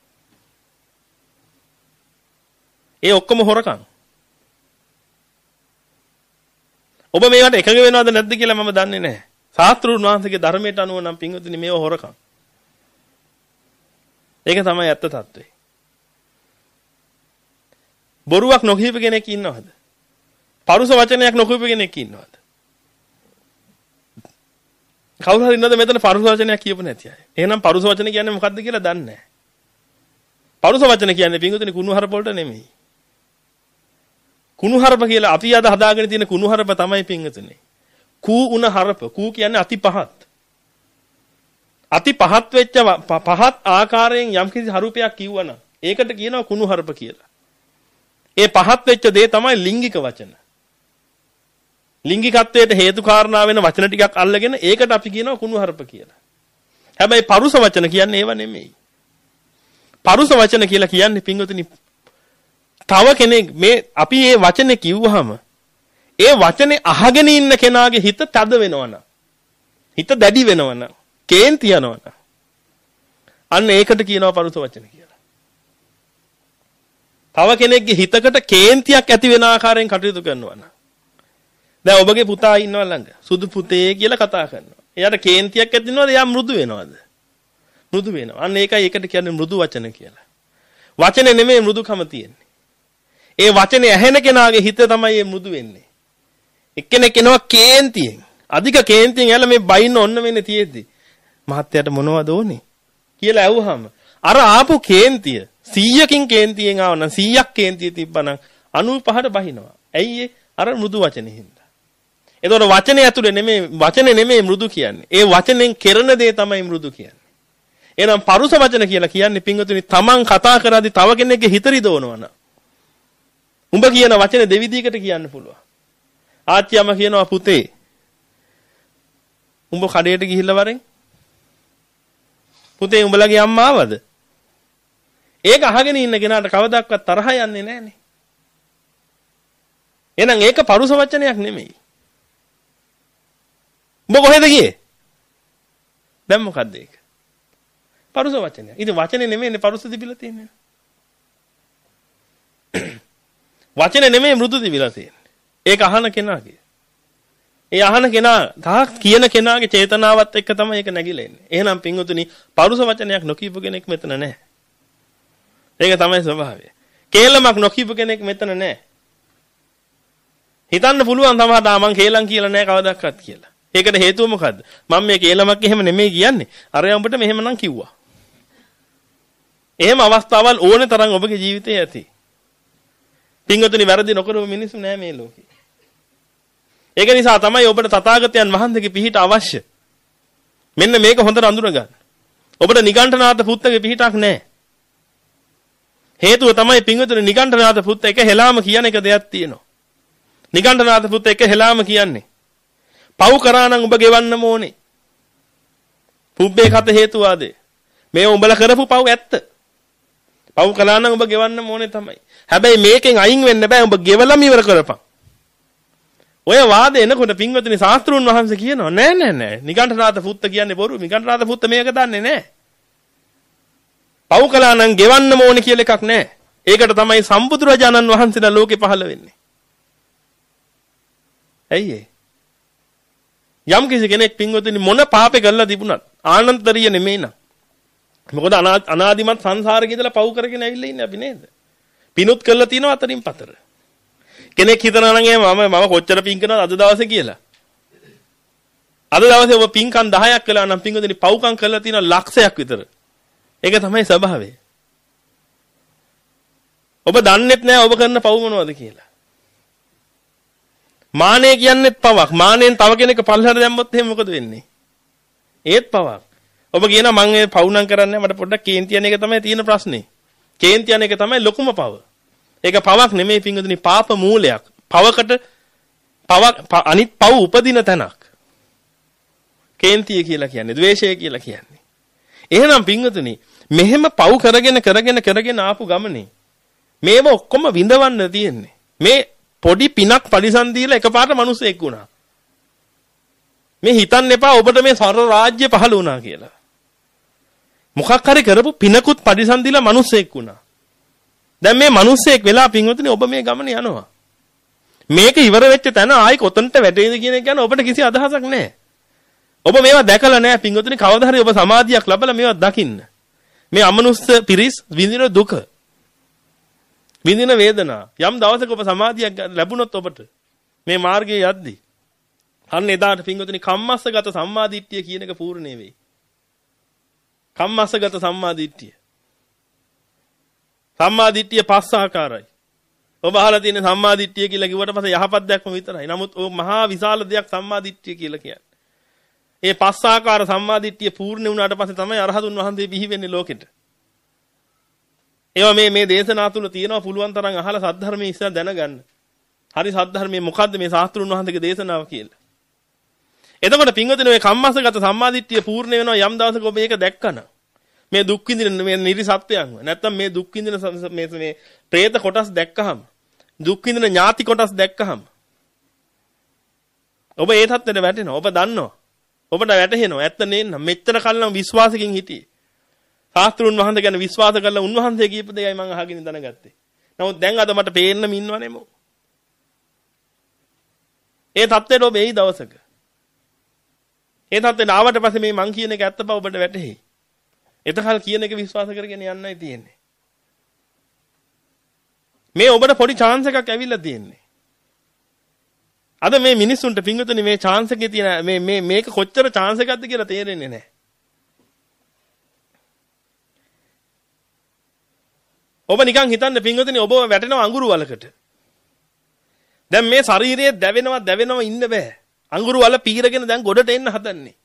ඒ ඔක්කොම හොරකම්. ඔබ මේවට එකඟ වෙනවද නැද්ද කියලා මම දන්නේ නැහැ. ශාස්ත්‍රඥ වහන්සේගේ ධර්මයට අනුව නම් පින්වතුනි මේව හොරකම්. ඒක තමයි ඇත්ත తත්වේ. බොරුවක් නොකියපු කෙනෙක් ඉන්නවද? පරුස වචනයක් නොකියපු කෙනෙක් ඉන්නවද? කවුරු හරි ඉන්නවද මෙතන පරුස වචනයක් කියපු නැති අය? එහෙනම් පරුස වචන කියන්නේ මොකක්ද කියලා දන්නේ නැහැ. පරුස වචන කියන්නේ පිංගුතුනි කුණුහරුප වලට නෙමෙයි. කුණුහරුප කියලා අපි අද හදාගෙන තියෙන කුණුහරුප තමයි පිංගුතුනි. කූ උන හරප. කූ කියන්නේ අති පහත්. අති පහත් වෙච්ච පහත් ආකාරයෙන් යම්කිසි හරුපයක් කිව්වනම් ඒකට කියනවා කුණුහරුප කියලා. ඒ පහත් වෙච්ච දේ තමයි ලිංගික වචන. ලිංගිකත්වයට හේතු කාරණා වෙන වචන ටිකක් අල්ලගෙන ඒකට අපි කියනවා කුණුහරුප කියලා. හැබැයි පරුස වචන කියන්නේ ඒව නෙමෙයි. පරුස වචන කියලා කියන්නේ පිංගුතුනි තව කෙනෙක් මේ අපි මේ වචනේ කිව්වහම ඒ වචනේ අහගෙන ඉන්න කෙනාගේ හිත තද වෙනවනම් හිත දැඩි වෙනවනම් කේන්ති යනවනම් අන්න ඒකට කියනවා පරුස වචන කියලා. තව කෙනෙක්ගේ හිතකට කේන්තියක් ඇති වෙන ආකාරයෙන් කටයුතු කරනවා නම් දැන් ඔබගේ පුතා ඉන්නවා ළඟ සුදු පුතේ කියලා කතා කරනවා. එයාට කේන්තියක් ඇති වෙනවද? එයා මෘදු වෙනවද? මෘදු වෙනවා. අන්න ඒකයි ඒකට කියන්නේ මෘදු වචන කියලා. වචනේ නෙමෙයි මෘදුකම තියෙන්නේ. ඒ වචනේ ඇහෙන කෙනාගේ හිත තමයි මේ මෘදු වෙන්නේ. එක්කෙනෙක් එනවා කේන්තියෙන්. අධික කේන්තියෙන් ඇල මේ බයින්න ඔන්න වෙන්නේ තියෙද්දි. මහත්තයාට මොනවද ඕනේ කියලා ඇහුවාම අර ආපු කේන්තිය සීයකින් කේන්තියෙන් ආවනම් සීයක් කේන්තිය තිබ්බනම් අනූපහට බහිනවා. ඇයි ඒ? අර මෘදු වචනේ හින්දා. එතකොට වචනේ ඇතුලේ නෙමෙයි වචනේ නෙමෙයි මෘදු කියන්නේ. ඒ වචනෙන් කරන දේ තමයි මෘදු කියන්නේ. එහෙනම් පරුස වචන කියලා කියන්නේ පිංගුතුනි තමන් කතා කරද්දී තව කෙනෙක්ගේ හිත රිදවනවනම්. උඹ කියන වචනේ දෙවිදිහකට කියන්න පුළුවන්. ආච්චියම කියනවා පුතේ උඹ කඩේට ගිහිල්ලා වරෙන් පුතේ උඹලගේ අම්මා ආවද? ඒක අහගෙන ඉන්න කෙනාට කවදාවත් තරහ යන්නේ නැහනේ. එහෙනම් ඒක පරුස වචනයක් නෙමෙයි. උඹ කොහෙද ගියේ? දැන් මොකද්ද ඒක? පරුස වචනයක්. ඉතින් වචනේ නෙමෙයිනේ පරුස තිබිලා තියෙන්නේ. වචනේ නෙමෙයි මෘදු තිබිලා තියෙන්නේ. ඒක අහන කෙනාගේ. ඒ අහන කෙනා තා කියන කෙනාගේ චේතනාවත් එක්ක තමයි ඒක නැగిලා එන්නේ. එහෙනම් පින්වතුනි පරුස වචනයක් නොකීපු කෙනෙක් මෙතන නැහැ. ඒක තමයි ස්වභාවය. කේලමක් නොකීපු කෙනෙක් මෙතන නැහැ. හිතන්න පුළුවන් තමයි ආ මං කේලම් කියලා නැහැ කවදාවත් කියලා. ඒකට හේතුව මොකද්ද? මම මේ කේලමක් එහෙම නෙමෙයි කියන්නේ. අරයා උඹට මෙහෙමනම් කිව්වා. එහෙම අවස්ථාවල් ඕනේ තරම් ඔබගේ ජීවිතේ ඇති. පින්වතුනි වැරදි නොකරපු මිනිස්සු නෑ මේ ලෝකේ. ඒක නිසා තමයි ඔබට තථාගතයන් වහන්සේගේ පිහිට අවශ්‍ය. මෙන්න මේක හොඳට අඳුරගන්න. ඔබට නිගණ්ඨනාථ පුත්තගේ පිහිටක් නෑ. හේතුව තමයි පින්වතුනි නිගණ්ඨනාථ පුත්ත එක හෙලාම කියන එක දෙයක් තියෙනවා. නිගණ්ඨනාථ පුත්ත එක හෙලාම කියන්නේ පව් කරා නම් ඔබ ගෙවන්නම ඕනේ. පුබ්බේ කත හේතුවාදේ. මේ උඹලා කරපු පව් ඇත්ත. පව් කළා නම් ඔබ ගෙවන්නම ඕනේ තමයි. හැබැයි මේකෙන් අයින් වෙන්න බෑ. ඔබ ගෙවලම ඉවර කරපන්. ඔය වාදේ එනකොට පින්වතුනි ශාස්ත්‍රුන් වහන්සේ කියනවා නෑ නෑ නෑ. නිගණ්ඨනාථ පුත්ත කියන්නේ බොරු. නිගණ්ඨනාථ පුත්ත මේක දන්නේ නෑ. පව් කළා නම් ගෙවන්නම ඕනේ කියලා එකක් නෑ. ඒකට තමයි සම්බුදුරජාණන් වහන්සේලා ලෝකේ පහළ වෙන්නේ. ඇයි ඒ? යම් කිසි කෙනෙක් පින්වතුනි මොන පාපේ කරලා තිබුණත් ආනන්තරිය නෙමෙයි නං. මොකද අනාදිමත් සංසාරේ ඉඳලා පව් කරගෙන ඇවිල්ලා ඉන්නේ අපි නේද? පිනුත් කරලා තියෙනවා අතරින් පතර. කෙනෙක් හිතනවා නම් මම මම කොච්චර පින් කරනවද අද දවසේ කියලා. අද දවසේ ඔබ පින්කම් දහයක් කළා නම් පින්වතුනි පව්කම් කරලා තියෙනවා ලක්ෂයක් විතර. ඒක තමයි ස්වභාවය. ඔබ දන්නේත් නැහැ ඔබ කරන පව් මොනවද කියලා. මානෙ කියන්නේත් පවක්. මානෙන් තව කෙනෙක් පල්ලහට දැම්මොත් එහෙනම් මොකද වෙන්නේ? ඒත් පවක්. ඔබ කියනවා මම මේ පව් නම් කරන්නේ මට පොඩ්ඩක් කේන්ති යන එක තමයි තියෙන ප්‍රශ්නේ. කේන්ති යන එක තමයි ලොකුම පව. ඒක පවක් නෙමෙයි පින්වතුනි පාප මූලයක්. පවකට පවක් අනිත් පව් උපදින තැනක්. කේන්තිය කියලා කියන්නේ ද්වේෂය කියලා කියන්නේ. එහෙනම් පින්වතුනි මෙහෙම පව් කරගෙන කරගෙන කරගෙන ආපු ගමනේ මේව ඔක්කොම විඳවන්න තියෙන්නේ. මේ පොඩි පිනක් පරිසම් දීලා එකපාරට මිනිස්සෙක් වුණා. මේ හිතන්න එපා ඔබට මේ සර්ව රාජ්‍ය පහළ වුණා කියලා. මොකක් හරි කරපු පිනකුත් පරිසම් දීලා මිනිස්සෙක් වුණා. දැන් මේ මිනිස්සෙක් වෙලා පින්වතුනි ඔබ මේ ගමනේ යනවා. මේක ඉවර වෙච්ච තැන ආයි කොතනට වැටෙයිද කියන එක ගැන ඔබට කිසි අදහසක් නැහැ. ඔබ මේවා දැකලා නැහැ පින්වතුනි කවදා හරි ඔබ සමාධියක් ලැබලා මේවා දකින්න. මේ අමනුස්ස පිරිස් විඳින දුක. විඳින වේදනා. යම් දවසක ඔබ සමාධියක් ලැබුණොත් ඔබට මේ මාර්ගයේ යද්දී අන්න එදාට පින්වතුනි කම්මස්සගත සම්මාදිට්ඨිය කියන එක පූර්ණේ වෙයි. කම්මස්සගත සම්මාදිට්ඨිය. සම්මාදිට්ඨිය පස් ආකාරයි. ඔබ අහලා තියෙන සම්මාදිට්ඨිය කියලා කිව්වට පස්සේ යහපත් දැක්ම විතරයි. නමුත් ඔය මහා විශාල දෙයක් සම්මාදිට්ඨිය කියලා කියන්නේ. ඒ පස් ආකාර සම්මාදිට්ඨිය පූර්ණ වුණාට පස්සේ තමයි අරහතුන් වහන්සේ බිහි වෙන්නේ ලෝකෙට. ඒවා මේ මේ දේශනා තුල තියෙනවා පුළුවන් තරම් අහලා සද්ධර්මයේ ඉස්සර දැනගන්න. හරි සද්ධර්මයේ මොකද්ද මේ ශාස්ත්‍රුන් වහන්සේගේ දේශනාව කියලා. එතකොට පින්වතුනි මේ කම්මස්සගත සම්මාදිට්ඨිය පූර්ණ වෙනවා යම් දවසක ඔබ මේක දැක්කන. මේ දුක් විඳින මේ නිරිසත්ත්වයන්ව නැත්තම් මේ දුක් විඳින මේ මේ പ്രേත කොටස් දැක්කහම දුක් විඳින ඥාති කොටස් දැක්කහම ඔබ ඒ තත්ත්වෙට වැටෙනවා. ඔබ දන්නවා. ඔබට වැටහෙනවා. ඇත්ත නේන්න මෙච්චර කල්නම් විශ්වාසකින් හිටියේ. ශාස්ත්‍රුන් වහන්සේ ගැන විශ්වාස කරලා උන්වහන්සේ කියපු දෙයයි මම අහගෙන දැනගත්තේ. නමුත් දැන් අද මට පේන්නම ඉන්නව නෙමෝ. ඒ තත්ත්වෙට ඔබ එයි දවසක. ඒ තත්ත්වෙට ආවට පස්සේ මේ මං කියන එක ඇත්ත බව ඔබට වැටහෙයි. එතකල් කියන එක විශ්වාස කරගෙන යන්නයි තියෙන්නේ. මේ ඔබට පොඩි chance එකක් ඇවිල්ලා තියෙන්නේ. අද මේ මිනිස්සුන්ට පින්වතුනි මේ chance එකේ තියෙන මේ මේ මේක කොච්චර chance එකක්ද කියලා තේරෙන්නේ නැහැ. ඔබ නිකන් හිතන්න පින්වතුනි ඔබ වැටෙනවා අඟුරු වලකට. දැන් මේ ශරීරයේ දැවෙනවා දැවෙනවා ඉන්න බෑ. අඟුරු වල පීරගෙන දැන් ගොඩට එන්න හදන්නේ.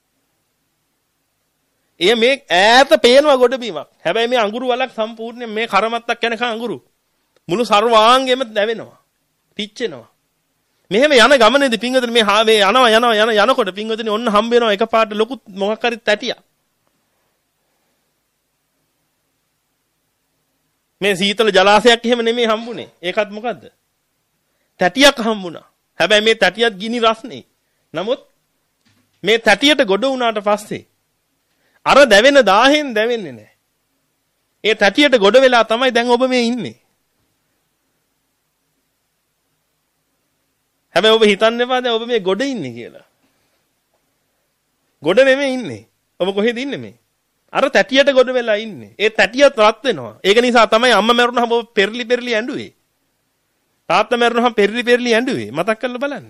එය මේ ඈත පේනවා ගොඩබීමක්. හැබැයි මේ අඟුරු වලක් සම්පූර්ණයෙන් මේ කරමත්තක් යනකම් අඟුරු. මුළු සර්වාංගෙම දැවෙනවා. පිච්චෙනවා. මෙහෙම යන ගමනේදී පින්වතුනි මේ හාවේ යනවා යනවා යන යනකොට පින්වතුනි ඔන්න හම්බ වෙනවා එකපාරට ලොකු මොකක් හරි තැටියක්. මේ සීතල ජලාශයක් එහෙම නෙමෙයි හම්බුනේ. ඒකත් මොකද්ද? තැටියක් හම්බුණා. හැබැයි මේ තැටියත් ගිනි රස්නේ. නමුත් මේ තැටියට ගොඩ වුණාට පස්සේ අර දැවෙන දාහෙන් දැවෙන්නේ නැහැ. ඒ තැටියට ගොඩ වෙලා තමයි දැන් ඔබ මේ ඉන්නේ. හැබැයි ඔබ හිතන්න එපා දැන් ඔබ මේ ගොඩ ඉන්නේ කියලා. ගොඩ නෙමෙයි ඉන්නේ. ඔබ කොහෙද ඉන්නේ මේ? අර තැටියට ගොඩ වෙලා ඉන්නේ. ඒ තැටියත් රත් වෙනවා. ඒක නිසා තමයි අම්මා මැරුණාම ඔබ පෙරලි පෙරලි ඇඬුවේ. තාත්තා මැරුණාම පෙරලි පෙරලි ඇඬුවේ. මතක් කරලා බලන්න.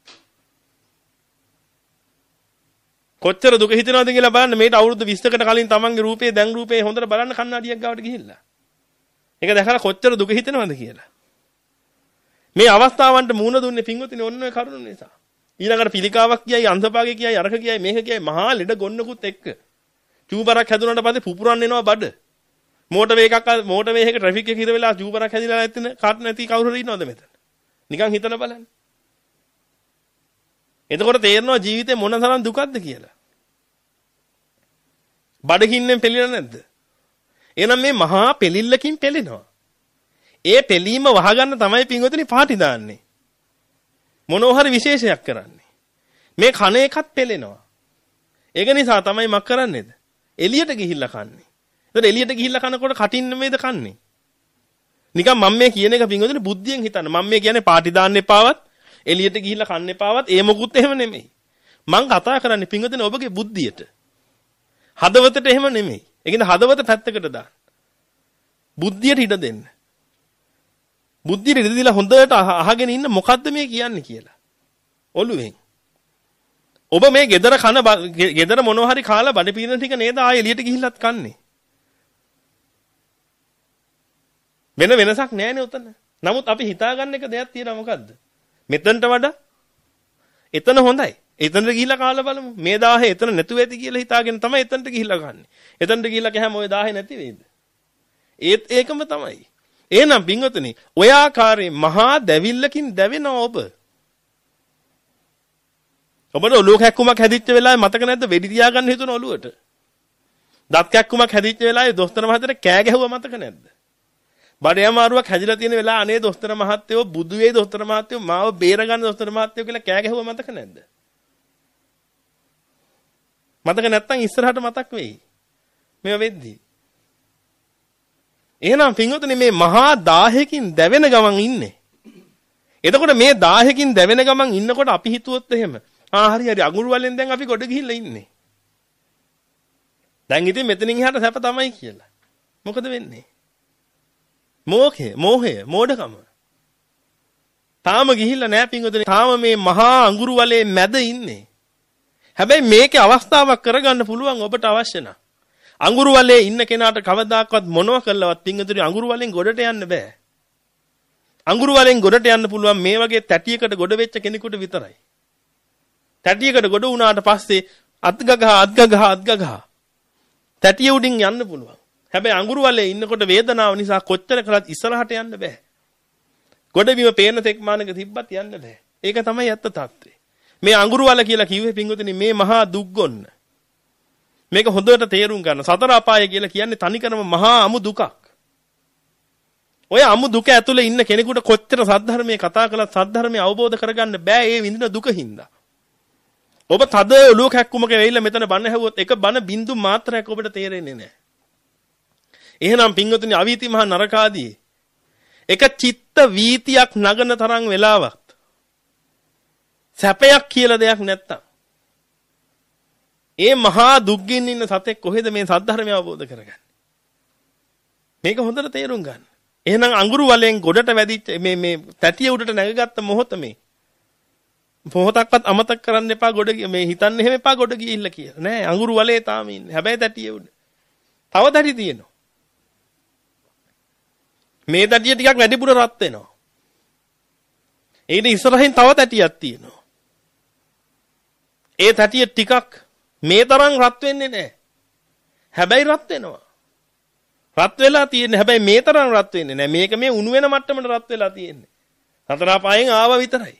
කොච්චර දුක හිතෙනවද කියලා බලන්න. මේට අවුරුදු විස්සකට කලින් තමන්ගේ රූපේ දැන් රූපේ හොඳට බලන්න කණ්ණාඩියක් ගාවට ගිහිල්ලා. ඒක දැකලා කොච්චර දුක හිතෙනවද කියලා. මේ අවස්ථාවන්ට මූණ දුන්නේ පින්වතුනි ඔන්න ඔය කරුණ නිසා. ඊළඟට පිළිකාවක් කියයි අන්ධපාගේ කියයි අරක කියයි මේක කියයි මහා ලෙඩ ගොන්නකුත් එක්ක. චූබරක් හැදුනට පස්සේ පුපුරන්න එනවා බඩ. මෝටර් වේ එකක් මෝටර් වේ එකක ට්‍රැෆික් එක හිර වෙලා චූබරක් හැදිලා නැතින කාට නැති කවුරු හරි ඉන්නවද මෙතන? නිකන් හිතලා බලන්න. එතකොට තේරෙනවා ජීවිතේ මොන තරම් දුකක්ද කියලා. බඩගින්නෙන් පෙළෙලා නැද්ද? එහෙනම් මේ මහා පෙළිල්ලකින් පෙළෙනවා. ඒ පෙළීම වහගන්න තමයි පින්වතුනි පාටි දාන්නේ. මොනෝ හරි විශේෂයක් කරන්නේ. මේ කන එකත් පෙළෙනවා. ඒක නිසා තමයි මක් කරන්නේද? එළියට ගිහිල්ලා කන්නේ. එතකොට එළියට ගිහිල්ලා කනකොට කටින් නෙමෙයිද කන්නේ? නිකන් මම මේ කියන එක පින්වතුනි බුද්ධියෙන් හිතන්න. මම මේ කියන්නේ පාටි දාන්න එපාවත්, එළියට ගිහිල්ලා කන්න එපාවත්, ඒ මොකුත් එහෙම නෙමෙයි. මං කතා කරන්නේ පින්වතුනි ඔබගේ බුද්ධියට. හදවතට එහෙම නෙමෙයි. ඒ කියන්නේ හදවත පැත්තකට දාන්න. බුද්ධියට ඉඩ දෙන්න. බුද්ධියට ඉඩ දීලා හොඳට අහගෙන ඉන්න මොකද්ද මේ කියන්නේ කියලා. ඔළුවෙන්. ඔබ මේ gedara කන gedara මොනවා හරි කාලා බඩ පීරන ටික නේද ආයෙ එළියට ගිහිල්ලත් කන්නේ. වෙන වෙනසක් නැහැනේ උතන. නමුත් අපි හිතාගන්න එක දෙයක් තියෙනවා මොකද්ද? මෙතනට වඩා එතන හොඳයි. එතනට ගිහිල්ලා කාලා බලමු. මේ දාහේ එතන නැතුව ඇති කියලා හිතාගෙන තමයි එතනට ගිහිල්ලා කන්නේ. එතනට ගිහිල්ලා කැහැම ওই දාහේ නැති වෙයිද? ඒත් ඒකම තමයි. එහෙනම් පින්වතුනි, ඔය ආකාරයේ මහා දැවිල්ලකින් දැවෙනවා ඔබ. ඔබට ඔලුව කැක්කුමක් හැදිච්ච වෙලාවේ මතක නැද්ද වෙඩි තියාගන්න හිතුන ඔලුවට? දත් කැක්කුමක් හැදිච්ච වෙලාවේ දොස්තර මහත්තයාට කෑ ගැහුවා මතක නැද්ද? බඩේ අමාරුවක් හැදිලා තියෙන වෙලාව අනේ දොස්තර මහත්තයෝ බුදු වේ දොස්තර මහත්තයෝ මාව බේරගන්න දොස්තර මහත්තයෝ කියලා කෑ ගැහුවා මතක නැද්ද? මතක නැත්තම් ඉස්සරහට මතක් වෙයි. මේව වෙද්දි. එහෙනම් පින්වතුනි මේ මහා දාහයකින් දැවෙන ගමන් ඉන්නේ. එතකොට මේ දාහයකින් දැවෙන ගමන් ඉන්නකොට අපි හිතුවොත් එහෙම ආ හරි හරි අඟුරු වලෙන් දැන් අපි ගොඩ ගිහිල්ලා ඉන්නේ. දැන් ඉතින් මෙතනින් එහාට සැප තමයි කියලා. මොකද වෙන්නේ? මෝහය, මෝහය, මෝඩකම. තාම ගිහිල්ලා නැහැ පින්වතුනි. තාම මේ මහා අඟුරු වලේ මැද ඉන්නේ. හැබැයි මේකේ අවස්ථාවක් කරගන්න පුළුවන් ඔබට අවශ්‍ය නම්. අඟුරු වලේ ඉන්න කෙනාට කවදාකවත් මොනව කළවත් පින්වතුනි අඟුරු වලෙන් ගොඩට යන්න බෑ. අඟුරු වලෙන් ගොඩට යන්න පුළුවන් මේ වගේ තැටියකට ගොඩ වෙච්ච කෙනෙකුට විතරයි. තැටියකට ගොඩ වුණාට පස්සේ අත්ගගහ අත්ගගහ අත්ගගහ තැටිය උඩින් යන්න පුළුවන්. හැබැයි අඟුරු වලේ ඉන්නකොට වේදනාව නිසා කොච්චර කළත් ඉස්සරහට යන්න බෑ. ගොඩබිම පේන තෙක් මානක තිබ්බත් යන්න බෑ. ඒක තමයි ඇත්ත తත්වේ. මේ අඟුරු වල කියලා කිව්වේ පින්වතුනි මේ මහා දුක් ගොන්න. මේක හොඳට තේරුම් ගන්න. සතර අපාය කියලා කියන්නේ තනිකරම මහා අමු දුකක්. ඔය අමු දුක ඇතුලේ ඉන්න කෙනෙකුට කොච්චර සද්ධර්මයේ කතා කළත් සද්ධර්මයේ අවබෝධ කරගන්න බෑ ඒ විඳින දුක හින්දා. ඔබ තද ඔලුව කැක්කුමක වෙයිලා මෙතන බණ හැවුවොත් එක බණ බින්දු මාත්‍රයක් ඔබට තේරෙන්නේ නැහැ. එහෙනම් පින්වතුනි අවීති මහ නරකාදී එක චිත්ත වීතියක් නගන තරම් වෙලාවක් සැපයක් කියලා දෙයක් නැත්තම් ඒ මහා දුක්ගින් ඉන්න සතෙක් කොහෙද මේ සද්ධර්මය අවබෝධ කරගන්නේ? මේක හොඳට තේරුම් ගන්න. එහෙනම් අඟුරු වලෙන් ගොඩට වැදිච්ච මේ මේ තැටිය උඩට නැගගත්ත මොහොත මේ මොහොතක්වත් අමතක කරන්න එපා ගොඩ මේ හිතන්න එහෙම එපා ගොඩ ගිහිල්ලා කියලා. නෑ අඟුරු වලේ තාම ඉන්නේ. හැබැයි තැටිය උඩ. තව තැටි තියෙනවා. මේ තැටිය ටිකක් වැඩිපුර රත් වෙනවා. ඊට ඉස්සරහින් තව තැටියක් තියෙනවා. ඒ තැටිය ටිකක් මේ තරම් රත් වෙන්නේ නැහැ. හැබැයි රත් වෙනවා. රත් වෙලා තියෙන්නේ. හැබැයි මේ තරම් රත් වෙන්නේ නැහැ. මේක මේ උණු වෙන මට්ටමට රත් වෙලා තියෙන්නේ. සතර අපායෙන් ආවා විතරයි.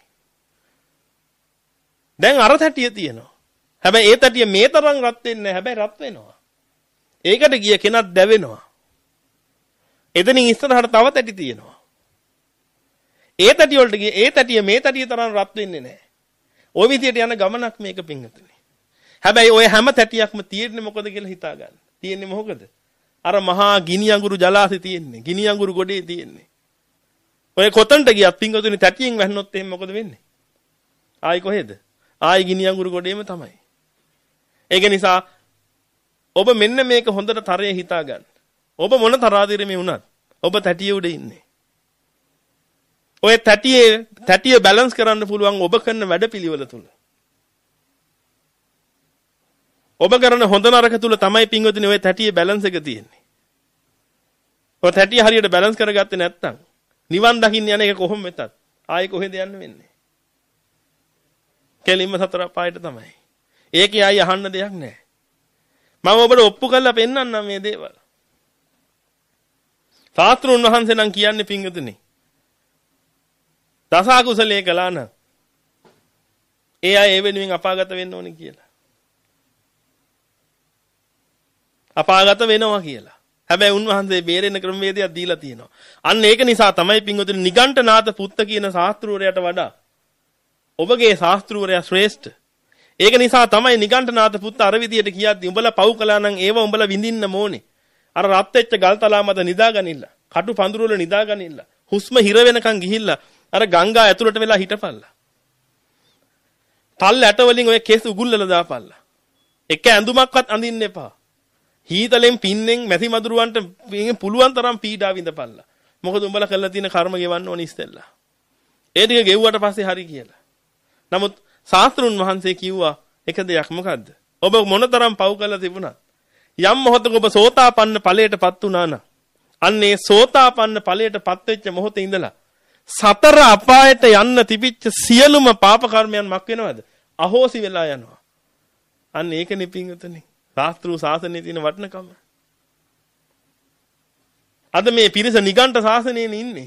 දැන් අර තැටිය තියෙනවා. හැබැයි ඒ තැටිය මේ තරම් රත් වෙන්නේ නැහැ. හැබැයි රත් වෙනවා. ඒකට ගිය කෙනක් දැවෙනවා. එතනින් ඉස්සරහට තව තැටි තියෙනවා. ඒ තැටි වලට ගියේ ඒ තැටිය මේ තැටිය තරම් රත් වෙන්නේ නැහැ. ওই විදියට යන ගමනක් මේක පිංගතුනේ. හැබැයි ওই හැම තැටියක්ම තියෙන්නේ මොකද කියලා හිතා ගන්න. තියෙන්නේ මොකද? අර මහා ගිනි අඟුරු ජලාශය තියෙන්නේ. ගිනි අඟුරු ගොඩේ තියෙන්නේ. ඔය කොතනට ගියත් පිංගතුනේ තැටියෙන් වැන්නොත් එහෙනම් මොකද වෙන්නේ? ආයි කොහෙද? ආයි ගිනි අඟුරු ගොඩේම තමයි. ඒක නිසා ඔබ මෙන්න මේක හොඳට තරයේ හිතා ගන්න. ඔබ මොන තරාදිරෙමේ වුණත් ඔබ තැටිය උඩ ඉන්නේ. ඔය තැටියේ තැටිය බැලන්ස් කරන්න පුළුවන් ඔබ කරන වැඩපිළිවෙල තුල. ඔබ කරන හොඳ නරක තුල තමයි පින්වතුනි ඔය තැටියේ බැලන්ස් එක තියෙන්නේ. ඔය තැටිය හරියට බැලන්ස් කරගත්තේ නැත්නම් නිවන් දකින්න යන එක කොහොම වෙතත් ආයේ කොහෙද යන්න වෙන්නේ? කෙලින්ම සතර පායට තමයි. ඒකේ ආයි අහන්න දෙයක් නැහැ. මම ඔබට ඔප්පු කරලා පෙන්නන්නම් මේ දේවල්. සාස්ත්‍රුන් වහන්සේ නම් කියන්නේ පින්වතුනි දස අකුසලයේ කළා නම් ඒ අය ඒ වෙනුවෙන් අපාගත වෙන්න ඕනේ කියලා. අපාගත වෙනවා කියලා. හැබැයි උන්වහන්සේ බේරෙන්න ක්‍රමවේදයක් දීලා තියෙනවා. අන්න ඒක නිසා තමයි පින්වතුනි නිගණ්ඨනාත පුත්ත කියන ශාස්ත්‍රූරයට වඩා ඔබගේ ශාස්ත්‍රූරයා ශ්‍රේෂ්ඨ. ඒක නිසා තමයි නිගණ්ඨනාත පුත්ත අර විදියට කියද්දි උඹලා පව් කළා නම් ඒව උඹලා විඳින්න ඕනේ. අර රත් වෙච්ච ගල්තලා මත නිදාගනින්න. කටු පඳුරු වල නිදාගනින්න. හුස්ම හිර වෙනකන් ගිහිල්ලා අර ගංගා ඇතුළට වෙලා හිටපල්ලා. තල් ඇට වලින් ඔය කෙස් උගුල්ලලා දාපල්ලා. එක ඇඳුමක්වත් අඳින්න එපා. හීතලෙන් පින්නෙන් මැසි මදුරුවන්ට පුළුවන් තරම් පීඩා විඳපල්ලා. මොකද උඹලා කරලා තියෙන කර්ම ගෙවන්න ඕනේ ඉස්සෙල්ලා. ඒ ටික ගෙව්වට පස්සේ හරි කියලා. නමුත් ශාස්ත්‍රුන් වහන්සේ කිව්වා එක දෙයක් මොකද්ද? ඔබ මොනතරම් පව් කරලා තිබුණත් යම් මොහොතක ඔබ සෝතාපන්න ඵලයටපත් වුණා නම් අන්නේ සෝතාපන්න ඵලයටපත් වෙච්ච මොහොතේ ඉඳලා සතර අපායට යන්න තිබිච්ච සියලුම පාප කර්මයන් මක් වෙනවද? අහෝසි වෙලා යනවා. අන්න ඒකනේ පිංගුතුනි. ශාස්ත්‍රීය ශාසනයේ තියෙන වටිනකම. අද මේ පිරිස නිගණ්ඨ ශාසනයේ ඉන්නේ.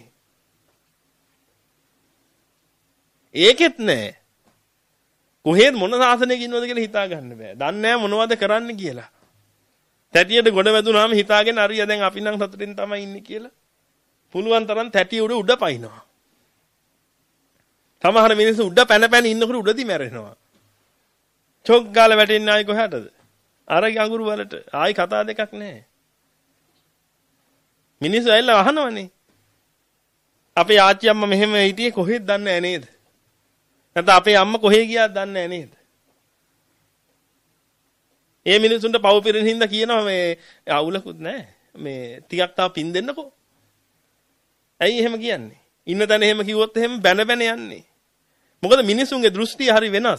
ඒකෙත් නෑ. කොහෙද මොන ශාසනයක ඉන්නවද කියලා හිතා ගන්න බෑ. දන්නේ නෑ මොනවද කරන්න කියලා. තැටියට ගොඩ වැදුනාම හිතාගෙන හරිය දැන් අපි නම් සතුටින් තමයි ඉන්නේ කියලා. පුළුවන් තරම් තැටිය උඩ උඩ පයින්නවා. සමහර මිනිස්සු උඩ පැන පැන ඉන්නකොට උඩදී මැරෙනවා. චොක් ගාලා වැටෙන්නේ ආයි කොහටද? අර අඟුරු වලට. ආයි කතා දෙකක් නැහැ. මිනිස්සු ඇවිල්ලා අහනවනේ. අපේ ආච්චි අම්මා මෙහෙම හිටියේ කොහෙද දන්නේ නැහැ නේද? නැත්නම් අපේ අම්මා කොහෙ ගියාද දන්නේ නැහැ නේද? ඒ මිනිසුන්ට පව පිරෙන හින්දා කියනවා මේ අවුලකුත් නැහැ. මේ ටිකක් තා පින් දෙන්නකෝ. ඇයි එහෙම කියන්නේ? ඉන්න තැන එහෙම කිව්වොත් එහෙම බැන බැන යන්නේ. මොකද මිනිසුන්ගේ දෘෂ්ටිය හරි වෙනස්.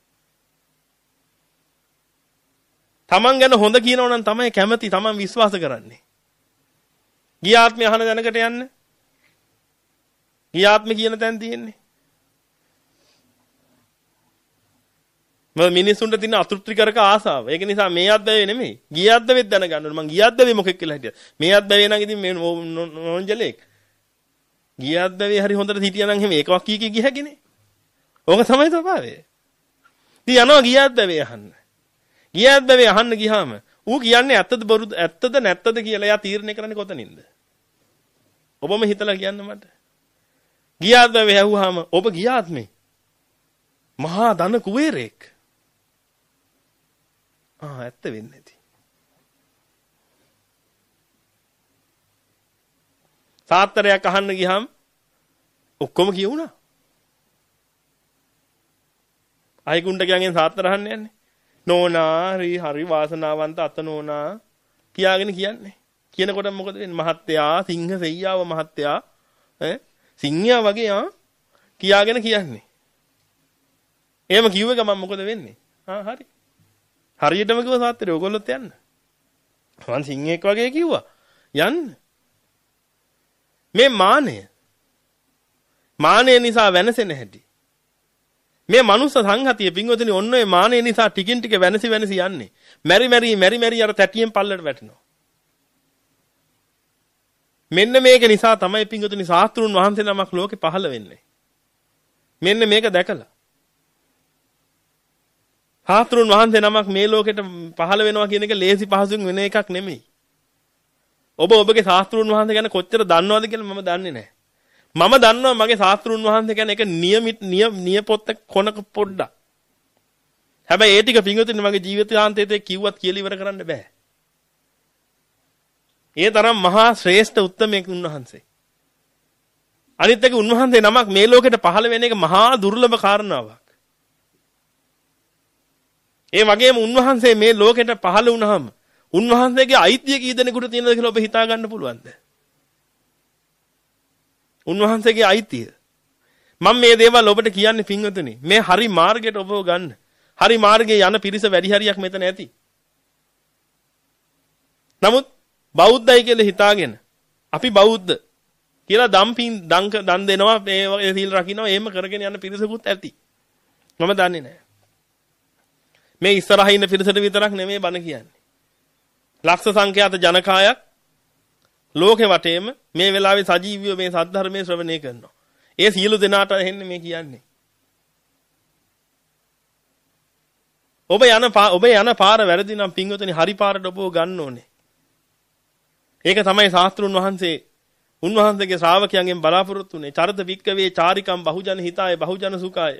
තමන් ගැන හොඳ කියනවා නම් තමයි කැමති තමන් විශ්වාස කරන්නේ. ගිය ආත්මය අහන දැනකට යන්න. ගිය ආත්මය කියන තැන තියෙන්නේ. මම මිනිසුන්ට තියෙන අතෘප්තිකරක ආසාව. ඒක නිසා මේ අද්දවේ නෙමෙයි. ගිය අද්දවෙත් දැනගන්න ඕනේ. මං ගිය අද්දවේ මොකෙක් කියලා හිටියද? මේ අද්දවේ නම් ඉතින් මේ නෝන්ජලෙක්. ගිය අද්දවේ හරි හොඳට හිටියා නම් එහෙම ඒකවක් කී කී ගියහැකිනේ. ඕක තමයි ස්වභාවය. ඉතින් යනවා ගිය අද්දවේ අහන්න. ගිය අද්දවේ අහන්න ගියාම ඌ කියන්නේ ඇත්තද බොරුද ඇත්තද නැත්තද කියලා එයා තීරණය කරන්නේ කොතනින්ද? ඔබම හිතලා කියන්න මට. ගිය අද්දවේ ඇහුවාම ඔබ ගිය ආත්මේ මහා ධන කුවේරෙක්. ආ ඇත්ත වෙන්නේ නැති. සාත්තරයක් අහන්න ගියාම ඔක්කොම කියුණා. අයිකුණ්ඩ ගෑගෙන් සාත්තර අහන්න යන්නේ. නෝනා හරි හරි වාසනාවන්ත අත නෝනා කියාගෙන කියන්නේ. කියනකොට මොකද වෙන්නේ? මහත්තයා සිංහ සෙයියාව මහත්තයා ඈ සිංහයා වගේ ආ කියාගෙන කියන්නේ. එහෙම කිව්ව ගමන් මොකද වෙන්නේ? ආ හරි. හරියටම කිව්ව සාත්තරේ ඔයගොල්ලොත් යන්න. මං සිංහෙක් වගේ කිව්වා. යන්න. මේ මානය. මානය නිසා වෙනසෙන හැටි. මේ මනුස්ස සංහතිය පින්වතුනි ඔන්න ඔය මානය නිසා ටිකින් ටික වෙනසි වෙනසි යන්නේ. මෙරි මෙරි මෙරි මෙරි අර තැටියෙන් පල්ලට වැටෙනවා. මෙන්න මේක නිසා තමයි පින්වතුනි ශාස්ත්‍රුන් වහන්සේ නමක් ලෝකේ පහළ වෙන්නේ. මෙන්න මේක දැකලා. ශාස්ත්‍රුන් වහන්සේ නමක් මේ ලෝකෙට පහළ වෙනවා කියන එක ලේසි පහසුන් වෙන එකක් නෙමෙයි. ඔබ ඔබගේ ශාස්ත්‍රුන් වහන්සේ ගැන කොච්චර දන්නවද කියලා මම දන්නේ නැහැ. මම දන්නවා මගේ ශාස්ත්‍රුන් වහන්සේ ගැන එක නියමිත නිය නියපොත්ත කොනක පොඩ්ඩක්. හැබැයි ඒ ටික පින්වතුනි මගේ ජීවිතාන්තයේ කිව්වත් කියලා ඉවර කරන්න බෑ. ඒ තරම් මහා ශ්‍රේෂ්ඨ උත්තමයෙක් උන්වහන්සේ. අනිත් එක උන්වහන්සේ නමක් මේ ලෝකෙට පහළ වෙන එක මහා දුර්ලභ කාරණාවක්. ඒ වගේම උන්වහන්සේ මේ ලෝකෙට පහළ වුණාම උන්වහන්සේගේ අයිතිය කී දෙනෙකුට තියෙනවද කියලා ඔබ හිතා ගන්න පුළුවන්ද? උන්වහන්සේගේ අයිතිය. මම මේ දේවල් ඔබට කියන්නේ පින්වතුනි මේ හරි මාර්ගයට ඔබව ගන්න. හරි මාර්ගයේ යන පිරිස වැඩි හරියක් මෙතන ඇති. නමුත් බෞද්ධයි කියලා හිතාගෙන අපි බෞද්ධ කියලා දම් පින් දන් දෙනවා මේ සීල් රකින්නවා එහෙම කරගෙන යන පිරිසකුත් ඇති. මම දන්නේ නැහැ. මේ ඉස්සරහින් ඉන්න පිරිසට විතරක් නෙමෙයි බණ කියන්නේ. ලක්ෂ සංඛ්‍යාත ජනකායක් ලෝකෙ වටේම මේ වෙලාවේ සජීවීව මේ සද්ධර්මයේ ශ්‍රවණය කරනවා. ඒ සියලු දෙනාට ඇහෙන්නේ මේ කියන්නේ. ඔබ යන ඔබ යන පාර වැරදි නම් පින්වතුනි හරි පාරට ඔබව ගන්න ඕනේ. ඒක තමයි ශාස්ත්‍රුන් වහන්සේ උන්වහන්සේගේ ශ්‍රාවකයන්ගෙන් බලාපොරොත්තු වෙන්නේ. චරිත වික්කවේ චාරිකම් බහුජන හිතාය බහුජන සුඛාය.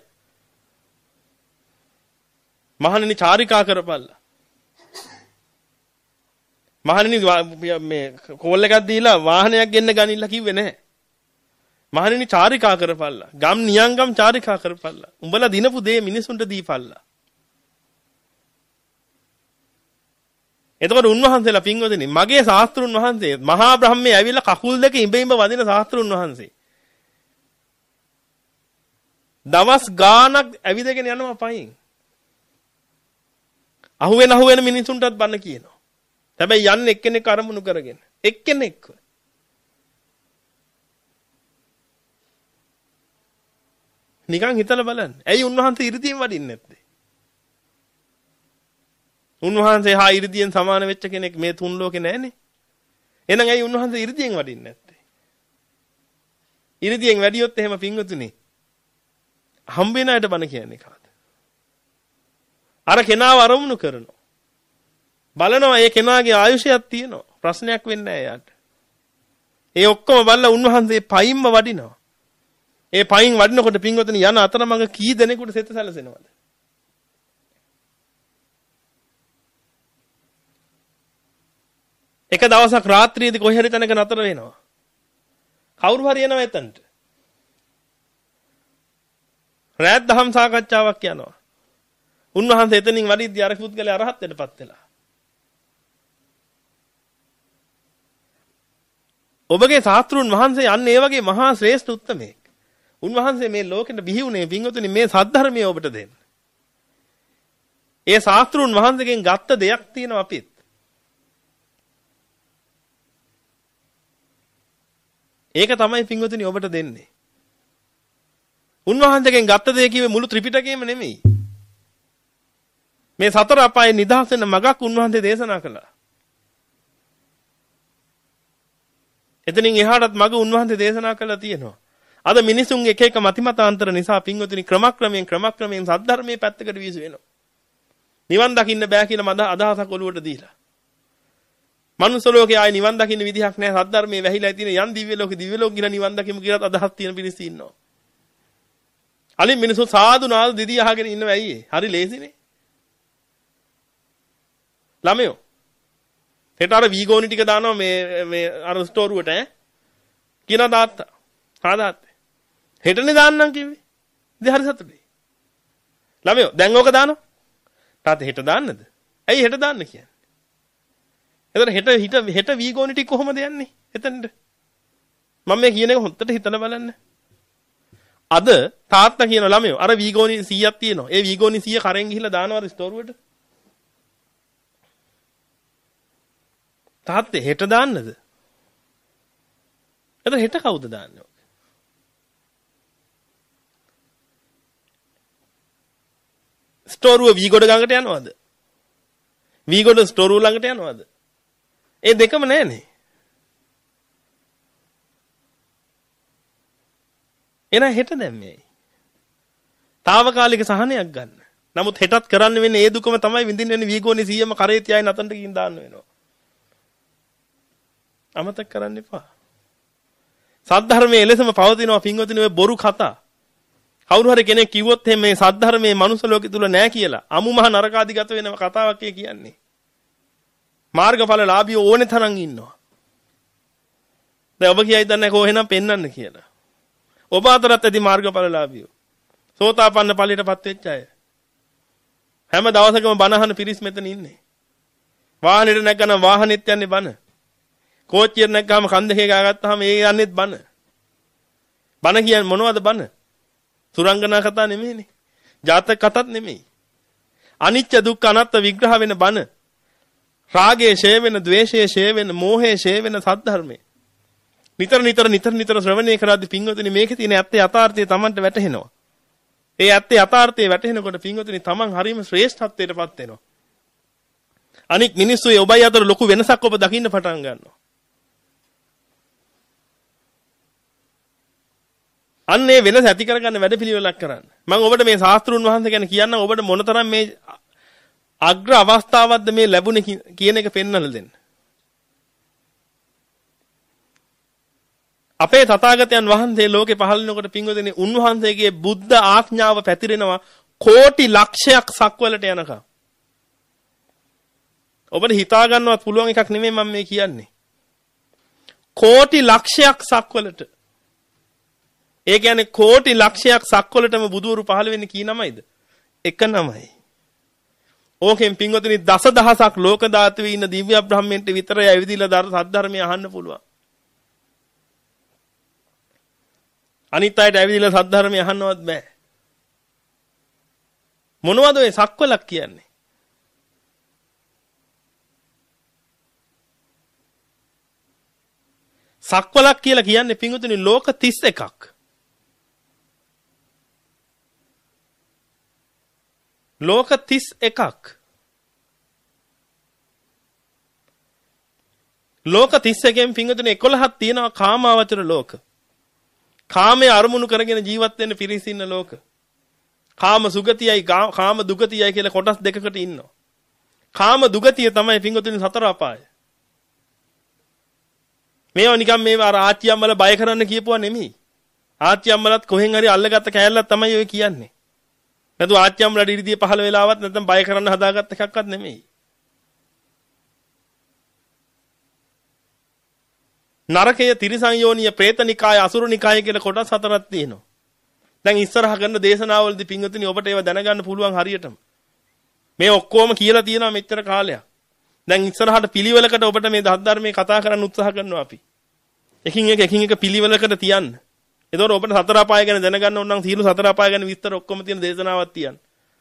මහණෙනි චාරිකා කරපල්ලා. මහණෙනි මේ කෝල් එකක් දීලා වාහනයක් ගෙන්න ගනින්න කිව්වේ නැහැ. මහණෙනි චාරිකා කරපල්ලා. ගම් නියංගම් චාරිකා කරපල්ලා. උඹලා දිනපු දේ මිනිසුන්ට දීපල්ලා. එතකොට උන්වහන්සේලා පින්වදිනේ මගේ ශාස්ත්‍රුන් වහන්සේ මහා බ්‍රහ්මයේ ඇවිල්ලා කකුල් දෙක ඉඹ ඉඹ වදින ශාස්ත්‍රුන් වහන්සේ. දවස් ගාණක් ඇවිදගෙන යනවා පයින්. අහුවෙන අහුවෙන මිනිසුන්ටත් බන්න කියනවා. හැබැයි යන්නේ එක්කෙනෙක් අරමුණු කරගෙන. එක්කෙනෙක්ව. නිකන් හිතලා බලන්න. ඇයි උන්වහන්සේ 이르දීන් වඩින්නේ නැත්තේ? උන්වහන්සේ හා 이르දීන් සමාන වෙච්ච කෙනෙක් මේ තුන් ලෝකේ නැහනේ. එහෙනම් ඇයි උන්වහන්සේ 이르දීන් වඩින්නේ නැත්තේ? 이르දීන් වැඩියොත් එහෙම පින්වතුනි. හම්බ වෙන අයට බණ කියන්නේ කාද? අර කෙනාව අරමුණු කරනවා. බලනවා ඒ කෙනාගේ ආයුෂයක් තියෙනවා. ප්‍රශ්නයක් වෙන්නේ නැහැ එයාට. ඒ ඔක්කොම බලලා උන්වහන්සේ පයින්ම වඩිනවා. ඒ පයින් වඩිනකොට පින්වතුනි යන අතරමඟ කී දෙනෙකුට සෙත සැලසෙනවද? එක දවසක් රාත්‍රියේදී කොහේ හරි තැනක නතර වෙනවා. කවුරු හරි එනවා එතනට. රාත් දහම් සාකච්ඡාවක් යනවා. උන්වහන්සේ එතනින් වඩිද්දී අර පුද්ගලයා අරහත් වෙටපත් වෙලා. ඔබගේ ශාස්ත්‍රුන් වහන්සේ යන්නේ ඒ වගේ මහා ශ්‍රේෂ්ඨ උත්තමයෙක්. උන්වහන්සේ මේ ලෝකෙට බිහි වුණේ පින්වතුනි මේ සද්ධර්මය ඔබට දෙන්න. ඒ ශාස්ත්‍රුන් වහන්සේගෙන් ගත්ත දෙයක් තියෙනවා අපිත්. ඒක තමයි පින්වතුනි ඔබට දෙන්නේ. උන්වහන්සේගෙන් ගත්ත දේ කිව්වේ මුළු ත්‍රිපිටකයම නෙමෙයි. මේ සතර අපායේ නිදහස් වෙන මගක් උන්වහන්සේ දේශනා කළා. එතනින් එහාටත් මග උන්වහන්සේ දේශනා කළා තියෙනවා. අද මිනිසුන්ගේ එක එක මතිමතාන්තර නිසා පින්වතුනි ක්‍රමක්‍රමයෙන් ක්‍රමක්‍රමයෙන් සද්ධර්මයේ පැත්තකට වීසු වෙනවා. නිවන් දකින්න බෑ කියලා මද අදහසක් ඔලුවට දීලා. මනුස්ස ලෝකේ ආයේ නිවන් දකින්න විදිහක් නැහැ. සද්ධර්මයේ වැහිලා තියෙන යන් දිව්‍ය ලෝකෙ දිව්‍ය ලෝක ගින නිවන් දකිමු කියලාත් අදහස් තියෙන පිරිස ඉන්නවා. අලින් මිනිස්සු සාදු නාදු දිදී අහගෙන ඉන්නව ඇයි ඒ? හරි ලේසිනේ. ළමයෝ. හෙට අර වීගෝනි ටික දානවා මේ මේ අර ස්ටෝරුවට ඈ. කියන තාත්තා. ආදාත්තේ. හෙටනේ දාන්නම් කිව්වේ. ඉතින් හරි සතුටුයි. ළමයෝ දැන් ඕක දානවා. තාත්තා හෙට දාන්නද? ඇයි හෙට දාන්න කියන්නේ? එතන හෙට හිට හෙට වීගෝනි ටික කොහොමද යන්නේ? එතනට. මම මේ කියන එක හොත්තට හිතලා බලන්න. අද තාත්තා කියන ළමයෝ අර වීගෝනි සීයක් තියෙනවා. ඒ වීගෝනි සීය කරෙන් ගිහිල්ලා දානවාද ස්ටෝරුවට? තාත්තේ හෙට දාන්නද? එතන හෙට කවුද දාන්නේ? ස්ටෝරුව වීගොඩ ගඟට යනවද? වීගොඩ ස්ටෝරුව ළඟට යනවද? ඒ දෙකම නැහැනේ. එන හෙට දැම්මේ. తాවකාලික සහනයක් ගන්න. නමුත් හෙටත් කරන්න වෙන්නේ ඒ දුකම තමයි විඳින්න වෙන්නේ වීගෝනි සීයම කරේ තියාගෙන අතන්ට ගින් දාන්න වෙනවා. අමතක කරන්න එපා. සද්ධර්මයේ එලෙසම පවතිනවා පින්වතුනි ඔය බොරු කතා. කවුරු හරි කෙනෙක් කිව්වොත් මේ සද්ධර්මයේ මනුස්ස ලෝකෙ තුල නැහැ කියලා අමු මහ නරකාදිගත වෙන කතාවක් කියන්නේ. මාර්ගඵල ලාභියෝ ඕනේ තරම් ඉන්නවා. දැන් ඔබ කියයි දන්නේ කොහෙනම් පෙන්වන්න කියලා. ඔබ අතරත් ඇති මාර්ගඵල ලාභියෝ. සෝතාපන්න ඵලයටපත් වෙච්ච අය. හැම දවසකම බණ අහන පිරිස් මෙතන ඉන්නේ. වාහනේට නැග්ගනම් වාහනෙත් යන්නේ බණ. කෝච්චියට නැග්ගාම කන් දෙකේ ගාගත්තාම ඒ යන්නේත් බණ. බණ කියන්නේ මොනවද බණ? සුරංගනා කතා නෙමෙයිනේ. ජාතක කතාත් නෙමෙයි. අනිච්ච දුක්ඛ අනාත්ම විග්‍රහ වෙන බණ. රාගයේ ෂය වෙන, ද්වේෂයේ ෂය වෙන, මෝහයේ ෂය වෙන සද්ධර්මයේ. නිතර නිතර නිතර නිතර ශ්‍රවණය කරද්දී පින්වතුනි මේකේ තියෙන ඇත්තේ යථාර්ථය Tamanට වැටහෙනවා. ඒ ඇත්තේ යථාර්ථය වැටහෙනකොට පින්වතුනි Taman හරීම ශ්‍රේෂ්ඨත්වයටපත් වෙනවා. අනික් මිනිස්සු ඒ ඔබයි අතර ලොකු වෙනසක් ඔබ දකින්න පටන් ගන්නවා. අන්නේ වෙනස ඇති කරගන්න වැඩපිළිවෙලක් කරන්න. මම ඔබට මේ ශාස්ත්‍රුන් වහන්සේ ගැන කියන්නම් ඔබට මොනතරම් මේ අග්‍ර අවස්ථාවක්ද මේ ලැබුණේ කියන එක පෙන්වන්න දෙන්න. අපේ තථාගතයන් වහන්සේ ලෝකේ පහළ වෙනකොට පින්වතුනි උන්වහන්සේගේ බුද්ධ ආඥාව පැතිරෙනවා කෝටි ලක්ෂයක් සක්වලට යනකම්. ඔබට හිතා ගන්නවත් පුළුවන් එකක් නෙමෙයි මම මේ කියන්නේ. කෝටි ලක්ෂයක් සක්වලට. ඒ කියන්නේ කෝටි ලක්ෂයක් සක්වලටම බුදුවරු පහළ වෙන්නේ කී නමයිද? එක නමයි. ඕකෙන් පින්වතුනි දසදහසක් ලෝක ධාතුවේ ඉන්න දිව්‍ය බ්‍රහ්මයන්ට විතරයි ඇවිදilla දර සද්ධර්මය අහන්න පුළුවන්. අනිත් අයට ඇවිදilla සද්ධර්මය අහන්නවත් බෑ. මොනවද ඔය සක්වලක් කියන්නේ? සක්වලක් කියලා කියන්නේ පින්වතුනි ලෝක තිස් එකක්. ලෝක තිස් එකක්. ලෝක තිස් එකෙන් පින්වතුනි එකොළහක් තියෙනවා කාමාවචර ලෝක. කාමයේ අරමුණු කරගෙන ජීවත් වෙන්න පිරිස ඉන්න ලෝක. කාම සුගතියයි කාම දුගතියයි කියලා කොටස් දෙකකට ඉන්නවා. කාම දුගතිය තමයි පින්වතුනි සතර අපාය. මේවා නිකන් මේවා අර ආච්චි අම්මලා බය කරන්න කියපුවා නෙමෙයි. ආච්චි අම්මලාත් කොහෙන් හරි අල්ලගත්ත කෑල්ලක් තමයි ඔය කියන්නේ. නැතු ආච්චි අම්මලාට ඉරිදිය පහළ වෙලාවත් නැත්නම් බය කරන්න හදාගත්ත එකක්වත් නෙමෙයි. නරකය, තිරිසන් යෝනිය, പ്രേතනිකාය, අසුරනිකාය කියලා කොටස් හතරක් තියෙනවා. දැන් ඉස්සරහ කරන දේශනාවලදී පින්වතුනි ඔබට ඒවා දැනගන්න පුළුවන් හරියටම. මේ ඔක්කොම කියලා තියෙනවා මෙච්චර කාලයක්. දැන් ඉස්සරහට පිළිවෙලකට ඔබට මේ ධර්මයේ කතා කරන්න උත්සාහ කරනවා අපි. එකින් එක එකින් එක පිළිවෙලකට තියන්න. එතකොට ඔබට සතර අපාය ගැන දැනගන්න ඕන නම් සියලු සතර අපාය ගැන විස්තර ඔක්කොම තියෙන දේශනාවක් තියන්න.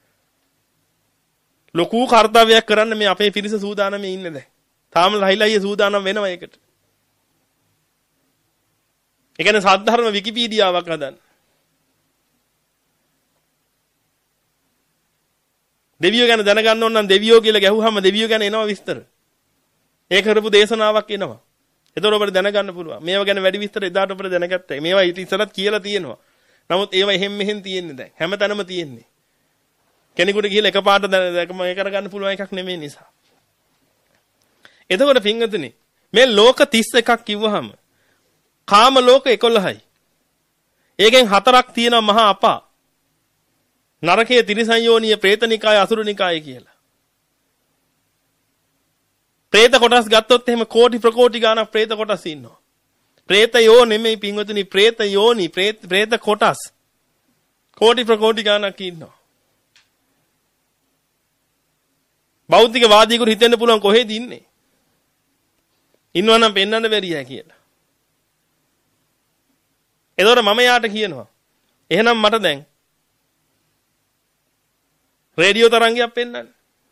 ලොකු කාර්යයක් කරන්න මේ අපේ පිරිස සූදානම් ඉන්නේ දැන්. තාම ලයිලයි සූදානම් වෙනවා ඒකට. ඒ කියන්නේ සද්ධර්ම විකිපීඩියාවක් හදන්න. දෙවියෝ ගැන දැනගන්න ඕන නම් දෙවියෝ කියලා ගැහුවාම දෙවියෝ ගැන එනවා විස්තර. ඒක කරපු දේශනාවක් එනවා. එතකොට ඔබට දැනගන්න පුළුවන්. මේවා ගැන වැඩි විස්තර එදාට ඔබට දැනගත්තා. මේවා ඊට ඉස්සරත් කියලා තියෙනවා. නමුත් ඒවා එහෙම් මෙහෙම් තියෙන්නේ දැන්. හැමතැනම තියෙන්නේ. කෙනෙකුට ගිහලා එකපාරට දැකම ඒ කරගන්න පුළුවන් එකක් නෙමෙයි නිසා. එතකොට පින්වතුනි මේ ලෝක තිස් එකක් කිව්වහම කාම ලෝක එකොළහයි. ඒකෙන් හතරක් තියෙනවා මහා අපා. නරකයේ ත්‍රිසංයෝනීය പ്രേතනිකාය අසුරනිකාය කියලා. പ്രേත කොටස් ගත්තොත් එහෙම කෝටි ප්‍රකෝටි ගාණක් പ്രേත කොටස් ඉන්නවා. പ്രേතයෝ නෙමෙයි පින්වතුනි പ്രേත යෝනි പ്രേත പ്രേත කොටස්. කෝටි ප්‍රකෝටි ගාණක් ඉන්නවා. භෞතික වාදීකුට හිතෙන්න පුළුවන් කොහෙද ඉන්නේ? ඉන්නවනම් පෙන්වන්න බැරියයි කියලා. එතකොට මම යාට කියනවා. එහෙනම් මට දැන් රේඩියෝ තරංගයක් පෙන්වන්න.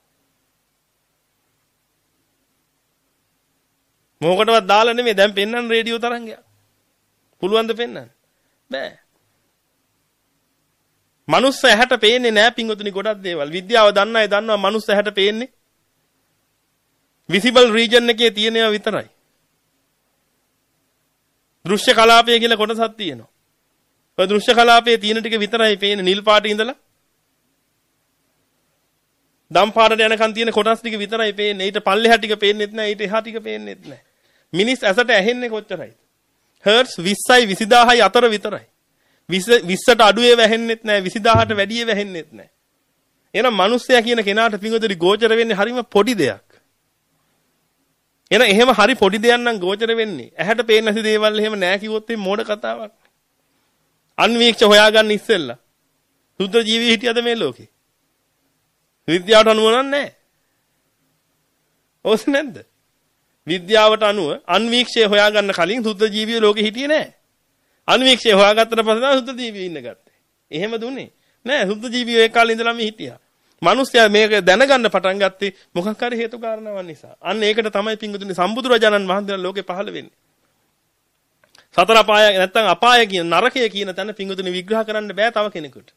මොකටවත් දාලා නෙමෙයි දැන් පෙන්වන්න රේඩියෝ තරංගයක්. පුළුවන් ද පෙන්වන්න? බෑ. මනුස්ස ඇහැට පේන්නේ නෑ පිංගුතුනි ගොඩක් දේවල්. විද්‍යාව දන්න අය දන්නවා මනුස්ස ඇහැට පේන්නේ විසිබල් රීජන් එකේ තියෙන ඒවා විතරයි. දෘශ්‍ය කලාපය කියලා කොටසක් තියෙනවා. ඔය දෘශ්‍ය කලාපයේ තියෙන ටික විතරයි පේන්නේ නිල් පාටේ ඉඳලා දම් පාටට යනකන් තියෙන කොටස් ටික විතරයි පේන්නේ. ඊට පල්ලෙහා ටික පේන්නේත් නැහැ. ඊට එහා ටික පේන්නේත් නැහැ. මිනිස් ඇසට ඇහෙන්නේ කොච්චරයිද? හර්ට්ස් විස්සයි විසිදාහයි අතර විතරයි. විස්සට අඩුවේ වැහෙන්නෙත් නැහැ. විසිදාහට වැඩියේ වැහෙන්නෙත් නැහැ. එහෙනම් මිනිස්සයා කියන කෙනාට පිංගුදරි ගෝචර වෙන්නේ හරිම පොඩි දෙයක්. එහෙනම් එහෙම හරි පොඩි දෙයක් නම් ගෝචර වෙන්නේ. ඇහැට පේන්නේ නැති දේවල් එහෙම නැහැ කිව්වොත් මේ මෝඩ කතාවක්. අන්වීක්ෂ හොයාගන්න ඉස්සෙල්ලා. සුද්ධ ජීවී හිටියද මේ ලෝකේ? විද්‍යාවට අනුව නැහැ. ඕස් නැද්ද? විද්‍යාවට අනුව අන්වීක්ෂය හොයාගන්න කලින් සුද්ධ ජීවිය ලෝකෙ හිටියේ නැහැ. අන්වීක්ෂය හොයාගත්තට පස්සේ තමයි සුද්ධ ජීවිය ඉන්න ගත්තේ. එහෙම දුන්නේ නෑ. සුද්ධ ජීවිය ඒ කාලේ ඉඳලාම හිටියා. මිනිස්සයා මේක දැනගන්න පටන් ගත්තේ මොකක් හරි හේතු කාරණාවක් නිසා. අන්න ඒකට තමයි පිංගුතුනි සම්බුදුරජාණන් වහන්සේ ලෝකේ පහළ වෙන්නේ. සතර අපාය නැත්තම් අපාය කියන නරකය කියන තැන පිංගුතුනි විග්‍රහ කරන්න බෑ තව කෙනෙකුට.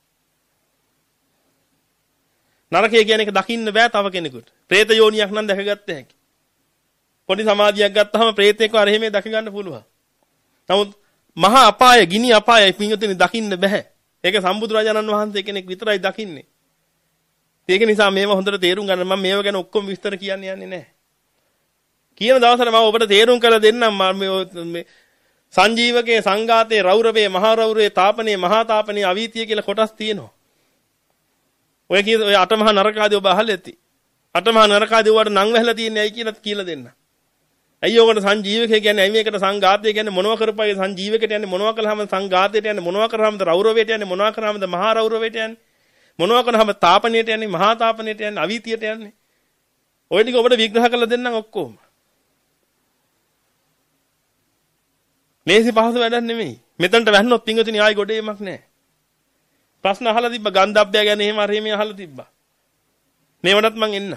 නරකය කියන එක දකින්න බෑ තව කෙනෙකුට. പ്രേත යෝනියක් නම් දැකගත්ත හැකි. පොඩි සමාධියක් ගත්තාම പ്രേතෙක්ව අර එහෙම දැක ගන්න පුළුවන්. නමුත් මහා අපාය, ගිනි අපාය පිංගුතුනි දකින්න බෑ. ඒක සම්බුදුරජාණන් වහන්සේ කෙනෙක් විතරයි දකින්නේ. ඒක නිසා මේව හොඳට තේරුම් ගන්න මම මේව ගැන ඔක්කොම විස්තර කියන්න යන්නේ නැහැ. කියන දවසට මම ඔබට තේරුම් කරලා දෙන්නම් මේ සංජීවකයේ සංඝාතයේ රෞරවේ මහා රෞරවේ තාපනයේ මහා තාපනයේ අවීතිය කියලා කොටස් තියෙනවා. ඔය කියන ඔය අටමහා නරකාදී ඔබ අහලා ඇති. අටමහා නරකාදී ඔයාලට නම් වැහලා තියන්නේ ඇයි කියලාත් කියලා දෙන්න. ඇයි ඔකට සංජීවකය කියන්නේ ඇයි මේකට සංඝාතය කියන්නේ මොනවා කරපයි සංජීවකයට යන්නේ මොනවා කළාම සංඝාතයට යන්නේ මොනවා කරාමද රෞරවයට යන්නේ මොනවා කරාමද මහා රෞරවයට යන්නේ මොනවා කරාම තාපනයට යන්නේ මහා තාපනයට යන්නේ අවීතියට යන්නේ. ඔය ටික ඔබට විග්‍රහ කරලා දෙන්නම් ඔක්කොම. මේසි පහසු වැඩක් නෙමෙයි. මෙතනට වැන්නොත් පිංගුතුනි ආයි ගොඩේමක් නැහැ. ප්‍රශ්න අහලා තිබ්බා ගන්ධබ්බය ගැන එහෙම අර එහෙම අහලා තිබ්බා. මේවටත් මං එන්න.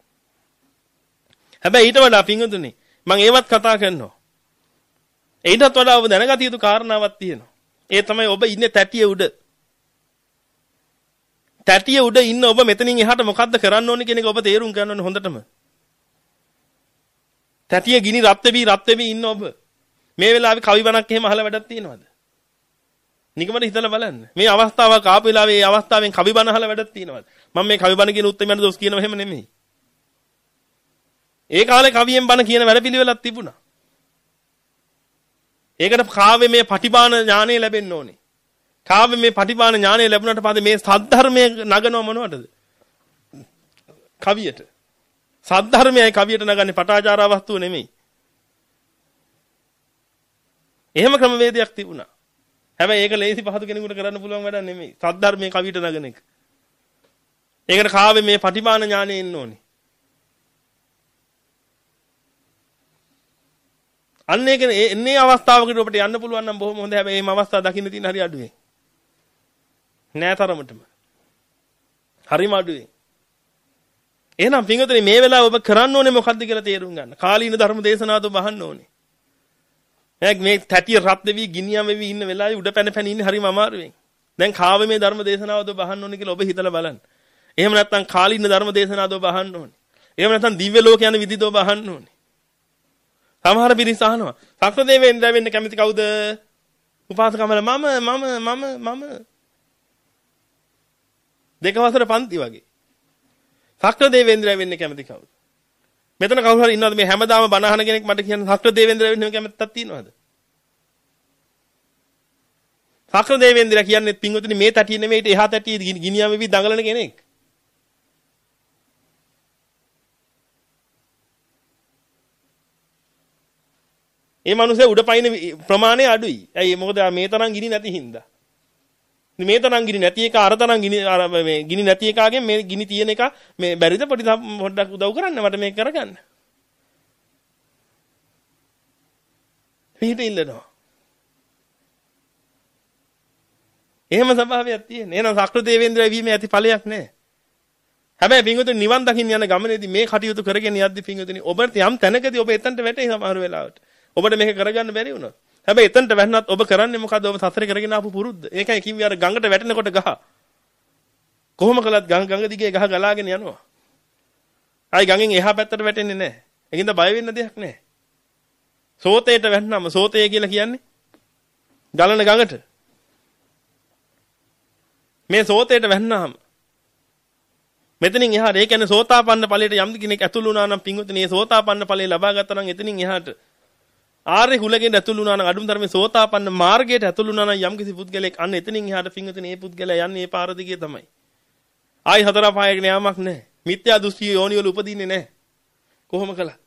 හැබැයි ඊට වඩා පිංගුතුනි මං ඒවත් කතා කරනවා. ඊටත් වඩා ඔබ දැනගත යුතු කාරණාවක් තියෙනවා. ඒ තමයි ඔබ ඉන්නේ තැටිය උඩ. තැටිය උඩ ඉන්න ඔබ මෙතනින් එහාට මොකද්ද කරන්න ඕනේ කියන එක ඔබ තේරුම් ගන්න ඕනේ හොඳටම. තැටිය ගිනි රත් වෙවි රත් වෙවි ඉන්න ඔබ. මේ වෙලාවේ කවි බණක් එහෙම අහලා වැඩක් තියෙනවද? නිකමට හිතලා බලන්න. මේ අවස්ථාවක් ආපු වෙලාවේ මේ අවස්ථාවෙන් කවි බණ අහලා වැඩක් තියෙනවද? මම මේ කවි බණ කියන උත්තරමයන් දොස් කියනව එහෙම නෙමෙයි. ඒ කාලේ කවියෙන් බණ කියන වැඩපිළිවෙලක් තිබුණා. ඒකට කාව්‍ය මේ පටිභාන ඥානෙ ලැබෙන්න ඕනේ. කාව්‍ය මේ පටිභාන ඥානෙ ලැබුණාට පස්සේ මේ සද්ධර්මයේ නගනව මොනවටද? කවියට. සද්ධර්මයයි කවියට නගන්නේ පටාචාරා වස්තුව නෙමෙයි. එහෙම ක්‍රමවේදයක් තිබුණා. හැබැයි ඒක ලේසි පහසු කෙනෙකුට කරන්න පුළුවන් වැඩක් නෙමෙයි. සද්ධර්මයේ කවියට නගන එක. ඒකට කාවේ මේ පටිභාන ඥානෙ එන්න ඕනේ. අන්න ඒක එන්නේ අවස්ථාවකට ඔබට යන්න පුළුවන් නම් බොහොම හොඳයි. හැබැයි මේ අවස්ථාව දකින්න තියෙන හරි අඩුවෙන්. නෑතරමටම. හරිම අඩුවෙන්. එහෙනම් පින්වතුනි මේ වෙලාව ඔබ කරන්න ඕනේ මොකද්ද කියලා තේරුම් ගන්න. කාලීන ධර්ම දේශනාවද ඔබ අහන්න ඕනේ. එහේ මේ තැටිය රත් දෙවි ගිනියම් වෙවි ඉන්න වෙලාවේ උඩ පැන පැන ඉන්නේ හරිම අමාරුවෙන්. දැන් කාවේ මේ ධර්ම දේශනාවද ඔබ අහන්න ඕනේ කියලා ඔබ හිතලා බලන්න. එහෙම නැත්නම් කාලීන ධර්ම දේශනාවද ඔබ අහන්න ඕනේ. එහෙම නැත්නම් දිව්‍ය ලෝක යන විදිහද ඔබ අහන්න ඕනේ. සමහර පිරිස අහනවා. සක්‍රදේවේන්ද්‍රය වෙන්න කැමති කවුද? උපාසකමල මම මම මම මම දෙක වසර පන්ති වගේ. සක්‍රදේවේන්ද්‍රය වෙන්න කැමති කවුද? මෙතන කවුරු හරි ඉන්නවද මේ හැමදාම බණ අහන කෙනෙක් මට කියන්න සක්‍රදේවේන්ද්‍රය වෙන්න කැමතික් තියෙනවද? සක්‍රදේවේන්ද්‍රය කියන්නේ පින්වතුනි මේ තැටිය නෙමෙයි ඊට එහා තැටිය ගිනියම් වෙවි දඟලන කෙනෙක්. ඒ මිනිස්සේ උඩ පයින් ප්‍රමාණය අඩුයි. ඇයි මොකද මේ තරම් ගිනි නැති හින්දා. මේ තරම් ගිනි නැති එක අර තරම් ගිනි මේ ගිනි නැති එකාගෙන් මේ ගිනි තියෙන එක මේ බැරිද පොඩි පොඩ්ඩක් උදව් කරන්න මට මේක කරගන්න. පිට ඉල්ලනවා. එහෙම ස්වභාවයක් තියෙන. එහෙනම් සක්‍රදේවේන්ද්‍රය වීමේ ඇති ඵලයක් නැහැ. හැබැයි පින්වතුනි නිවන් දකින්න යන ගමනේදී මේ කටයුතු කරගෙන යද්දි පින්වතුනි ඔබට යම් තැනකදී ඔබ එතනට වැටේ සමහර වෙලාවට. ඔබට මේක කරගන්න බැරි වුණා. හැබැයි එතනට වැටුණත් ඔබ කරන්නේ මොකද්ද? ඔබ සසරේ කරගෙන ආපු පුරුද්ද. ඒකයි කිව්වේ අර ගඟට වැටෙනකොට ගහ. කොහොම කළත් ගඟ ගඟ දිගේ ගහ ගලාගෙන යනවා. ආයි ගඟෙන් එහා පැත්තට වැටෙන්නේ නැහැ. ඒකින්ද බය වෙන්න දෙයක් නැහැ. සෝතේට වැටුනම සෝතේ කියලා කියන්නේ ගලන ගඟට. මේ සෝතේට වැටුනහම මෙතනින් එහාට ඒ කියන්නේ සෝතාපන්න ඵලයට යම් කෙනෙක් ඇතුළු වුණා නම් පින්වතුනි මේ සෝතාපන්න ඵලය ලබා ගත්තා නම් එතනින් එහාට ආර්ය කුලයෙන් ඇතුළු වුණා නම් අඩුම තරමේ සෝතාපන්න මාර්ගයට ඇතුළු වුණා නම් යම්කිසි පුද්ගලෙක් අන්න එතනින් එහාට පින්වතුනි මේ පුද්ගලයා යන්නේ මේ පාර දිගේ තමයි. ආයි හතර පහයකට යාමක් නැහැ. මිත්‍යා දෘෂ්ටි යෝනි වල උපදින්නේ නැහැ. කොහොම කළා?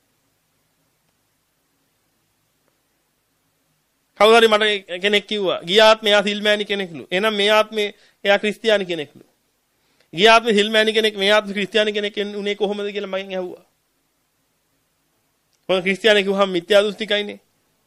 කවුරු හරි මට කෙනෙක් කිව්වා ගිය ආත්මේ එයා සිල්මෑණි කෙනෙක්ලු. එහෙනම් මේ ආත්මේ එයා ක්‍රිස්තියානි කෙනෙක්ලු. ගිය ආත්මේ සිල්මෑණි කෙනෙක් මේ ආත්මේ ක්‍රිස්තියානි කෙනෙක් උනේ කොහොමද කියලා මගෙන් ඇහුවා. මොකද ක්‍රිස්තියානි කිව්වහම මිත්‍යා දෘෂ්ටිකයිනේ.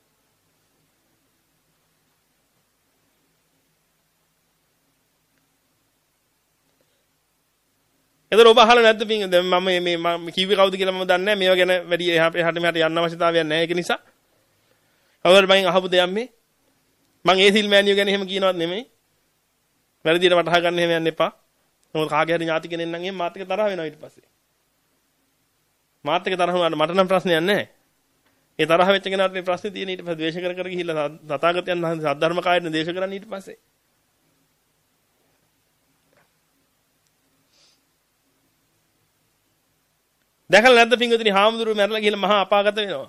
එතන ඔබ අහලා නැද්ද පින් දැන් මම මේ මම කිව්වේ කවුද කියලා මම දන්නේ නැහැ. මේවා ගැන වැඩි එහාට මෙහාට යන්න අවශ්‍යතාවයක් නැහැ. ඒක නිසා කවුරුහරි මගෙන් අහපු දෙයක් මේ මම ඒ සිල්මෑනියෝ ගැන එහෙම කියනවත් නෙමෙයි. වැරදියට වටහා ගන්න එහෙම යන්න එපා. මොකද කාගේ හරි ඥාති කෙනෙක් නම් එහෙම මාත් එක්ක තරහ වෙනවා ඊට පස්සේ. මාත් එක්ක තරහ වුණාට මට නම් ප්‍රශ්නයක් නැහැ. ඒ තරහ වෙච්ච කෙනාට මේ ප්‍රශ්නේ තියෙන ඊට පස්සේ ද්වේෂ කර කර ගිහිල්ලා තථාගතයන් වහන්සේ සද්ධර්ම කායයෙන් දේශ කරන්න ඊට පස්සේ. දැකලා නැද්ද පින්වතුනි හාමුදුරුවෝ මැරලා ගිහිල්ලා මහා අපාගත වෙනවා.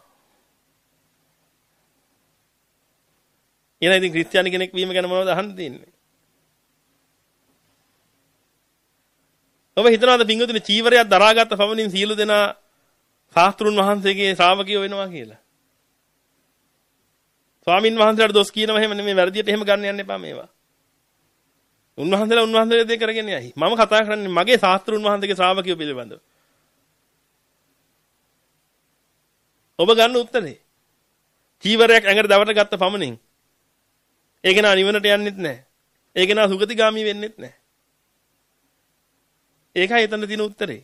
එහෙනම් ඉතින් ක්‍රිස්තියානි කෙනෙක් වීම ගැන මොනවද අහන්න තියෙන්නේ? ඔබ හිතනවාද පින්වතුනි චීවරයක් දරාගත්ත පමණින් සියලු දෙනා ශාස්ත්‍රුන් වහන්සේගේ ශ්‍රාවකයෝ වෙනවා කියලා? ස්වාමින් වහන්සේලාට දොස් කියනවා එහෙම නෙමෙයි වැරදියට එහෙම ගන්න යන්න එපා මේවා. උන්වහන්සේලා උන්වහන්සේලා දේ කරගෙන යයි. මම කතා කරන්නේ මගේ ශාස්ත්‍රුන් වහන්සේගේ ශ්‍රාවකයෝ පිළිබඳව. ඔබ ගන්න උත්තරේ චීවරයක් ඇඟට දවට ගත්ත පමණින් ඒක නා නිවනට යන්නෙත් නැහැ. ඒක නා සුගතිගාමි වෙන්නෙත් නැහැ. ඒකයි එතන තියෙන උත්තරේ.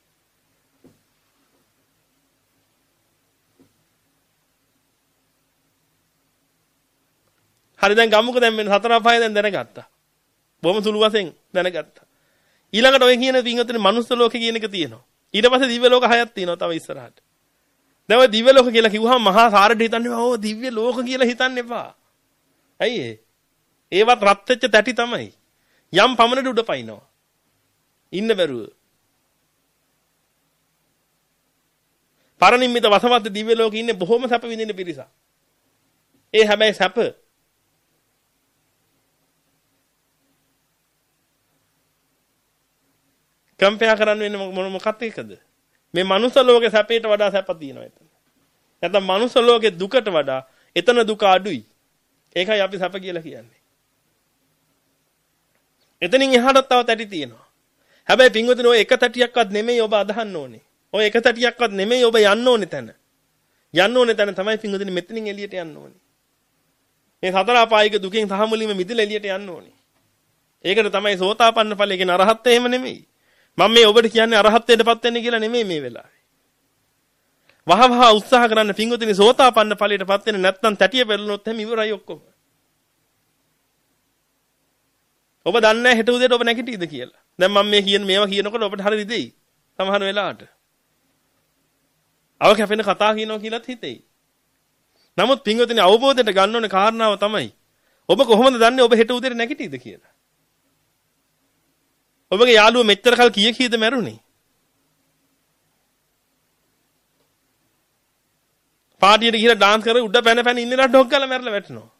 හරි දැන් ගමුකෝ දැන් මෙන්න හතර පහය දැන් දැනගත්තා. බොහොම සුළු වශයෙන් දැනගත්තා. ඊළඟට ඔය කියන පින්වතුනි මනුස්ස ලෝකේ කියන එක තියෙනවා. ඊට පස්සේ දිව්‍ය ලෝක හයක් තියෙනවා තව ඉස්සරහට. දැන් ඔය දිව්‍ය ලෝක කියලා කිව්වහම මහා සාරට හිතන්නේ ඕ දිව්‍ය ලෝක කියලා හිතන්න එපා. ඇයි ඒ? ඒවත් රත් වෙච්ච තැටි තමයි. යම් පමණට උඩ පයින්නවා. ඉන්න බැරුව. පරිනිම්මිත වසවත් දිව්‍ය ලෝකේ ඉන්නේ බොහොම සැප විඳින පිරිසක්. ඒ හැබැයි සැප කම්පෙයා කරන්න වෙන්නේ මොන මොකක්ද ඒකද? මේ මනුස්ස ලෝකේ සැපේට වඩා සැප තියෙනවා එතන. නැත්නම් මනුස්ස ලෝකේ දුකට වඩා එතන දුක අඩුයි. ඒකයි අපි සැප කියලා කියන්නේ. එතනින් එහාට තව තැටි තියෙනවා. හැබැයි පින්වතුනි ඔය එක තටියක්වත් නෙමෙයි ඔබ අදහන්න ඕනේ. ඔය එක තටියක්වත් නෙමෙයි ඔබ යන්න ඕනේ තැන. යන්න ඕනේ තැන තමයි පින්වතුනි මෙතනින් එළියට යන්න ඕනේ. මේ සතර ආපායික දුකෙන් සහමුලින්ම මිදලා එළියට යන්න ඕනේ. ඒකට තමයි සෝතාපන්න ඵලය කියන අරහත් එහෙම නෙමෙයි. මම මේ ඔබට කියන්නේ අරහත්ත්වයටපත් වෙන්න කියලා නෙමෙයි මේ වෙලාවේ. වහ වහ උත්සාහ කරන්න පින්වතුනි සෝතාපන්න ඵලයටපත් වෙන්න නැත්නම් තැටිය පෙරළුනොත් එහෙම ඉවරයි ඔක්කොම. ඔබ දන්නේ නැහැ හෙට උදේට ඔබ නැගිටීද කියලා. දැන් මම මේ කියන මේවා කියනකොට ඔබට හරි රිදෙයි. සමහර වෙලාවට. අව කැපෙන කතා කියනවා කියලාත් හිතෙයි. නමුත් පින්වතුනි අවබෝධයට ගන්න ඕනේ කාරණාව තමයි ඔබ කොහොමද දන්නේ ඔබ හෙට උදේට නැගිටීද කියලා? ඔබගේ යාළුව මෙච්චර කල් කීය කීයද මැරුණේ? පාටියට ගිහලා ඩාන්ස් කරලා උඩ පැන පැන ඉන්නලා ඩොග් ගාලා මැරලා වැටෙනවා.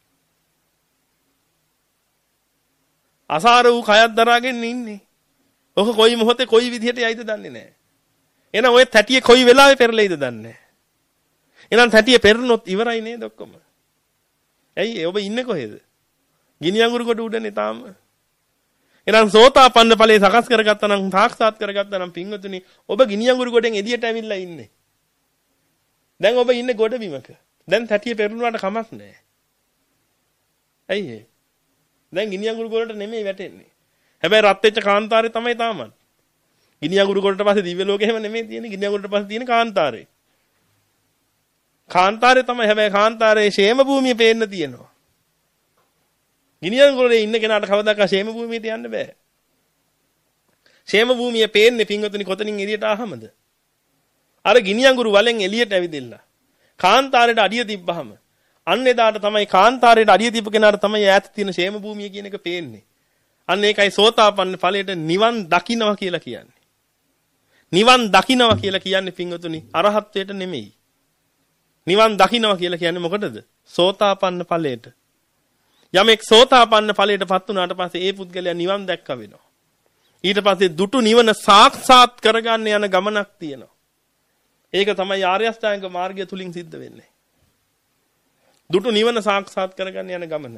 අසාර වූ කයක් දරාගෙන ඉන්නේ. ඔක කොයි මොහොතේ කොයි විදිහට යයිද දන්නේ නැහැ. එහෙනම් ඔය තැටිය කොයි වෙලාවෙ පෙරලෙයිද දන්නේ නැහැ. එහෙනම් තැටිය පෙරළුනොත් ඉවරයි නේද ඔක්කොම? ඇයි ඔබ ඉන්නේ කොහෙද? ගිනි අඟුරු කොට උඩනේ තාම. එහෙනම් සෝතාපන්න ඵලයේ සකස් කරගත්තා නම් සාක්ෂාත් කරගත්තා නම් පින්වතුනි ඔබ ගිනි අඟුරු කොටෙන් එළියට ඇවිල්ලා ඉන්නේ. දැන් ඔබ ඉන්නේ ගොඩ බිමක. දැන් තැටිය පෙරළුනාට කමක් නැහැ. ඇයි ඒ? දැන් ගිනි අඟුරු ගොඩට නෙමෙයි වැටෙන්නේ. හැබැයි රත් වෙච්ච කාන්තාරේ තමයි තාමත්. ගිනි අඟුරු ගොඩට පස්සේ දිව්‍ය ලෝකෙ හැම නෙමෙයි තියෙන්නේ. ගිනි අඟුරුට පස්සේ තියෙන කාන්තාරේ. කාන්තාරේ තමයි හැබැයි කාන්තාරේ ෂේම භූමිය පේන්න තියෙනවා. ගිනි අඟුරේ ඉන්න කෙනාට කවදාක ෂේම භූමියට යන්න බෑ. ෂේම භූමිය පේන්නේ පින්වතුනි කොතනින් එළියට ආවමද? අර ගිනි අඟුරු වලෙන් එළියට ඇවිදilla. කාන්තාරේට අඩිය තිබ්බහම අන්න එදාට තමයි කාන්තාරේට අඩිය තිබ්බ කෙනාට තමයි ඈත තියෙන ෂේම භූමිය කියන එක පේන්නේ. අන්න ඒකයි සෝතාපන්න ඵලයට නිවන් දකින්නවා කියලා කියන්නේ. නිවන් දකින්නවා කියලා කියන්නේ පින්වතුනි අරහත්ත්වයට නෙමෙයි. නිවන් දකින්නවා කියලා කියන්නේ මොකටද? සෝතාපන්න ඵලයට. යමෙක් සෝතාපන්න ඵලයටපත් වුණාට පස්සේ ඒ පුද්ගලයා නිවන් දැක්ක වෙනවා. ඊට පස්සේ දුටු නිවන සාක්ෂාත් කරගන්න යන ගමනක් තියෙනවා. ඒක තමයි ආර්ය අෂ්ටාංග මාර්ගය තුලින් සිද්ධ වෙන්නේ. දුටු නිවන සාක්ෂාත් කරගන්න යන ගමන.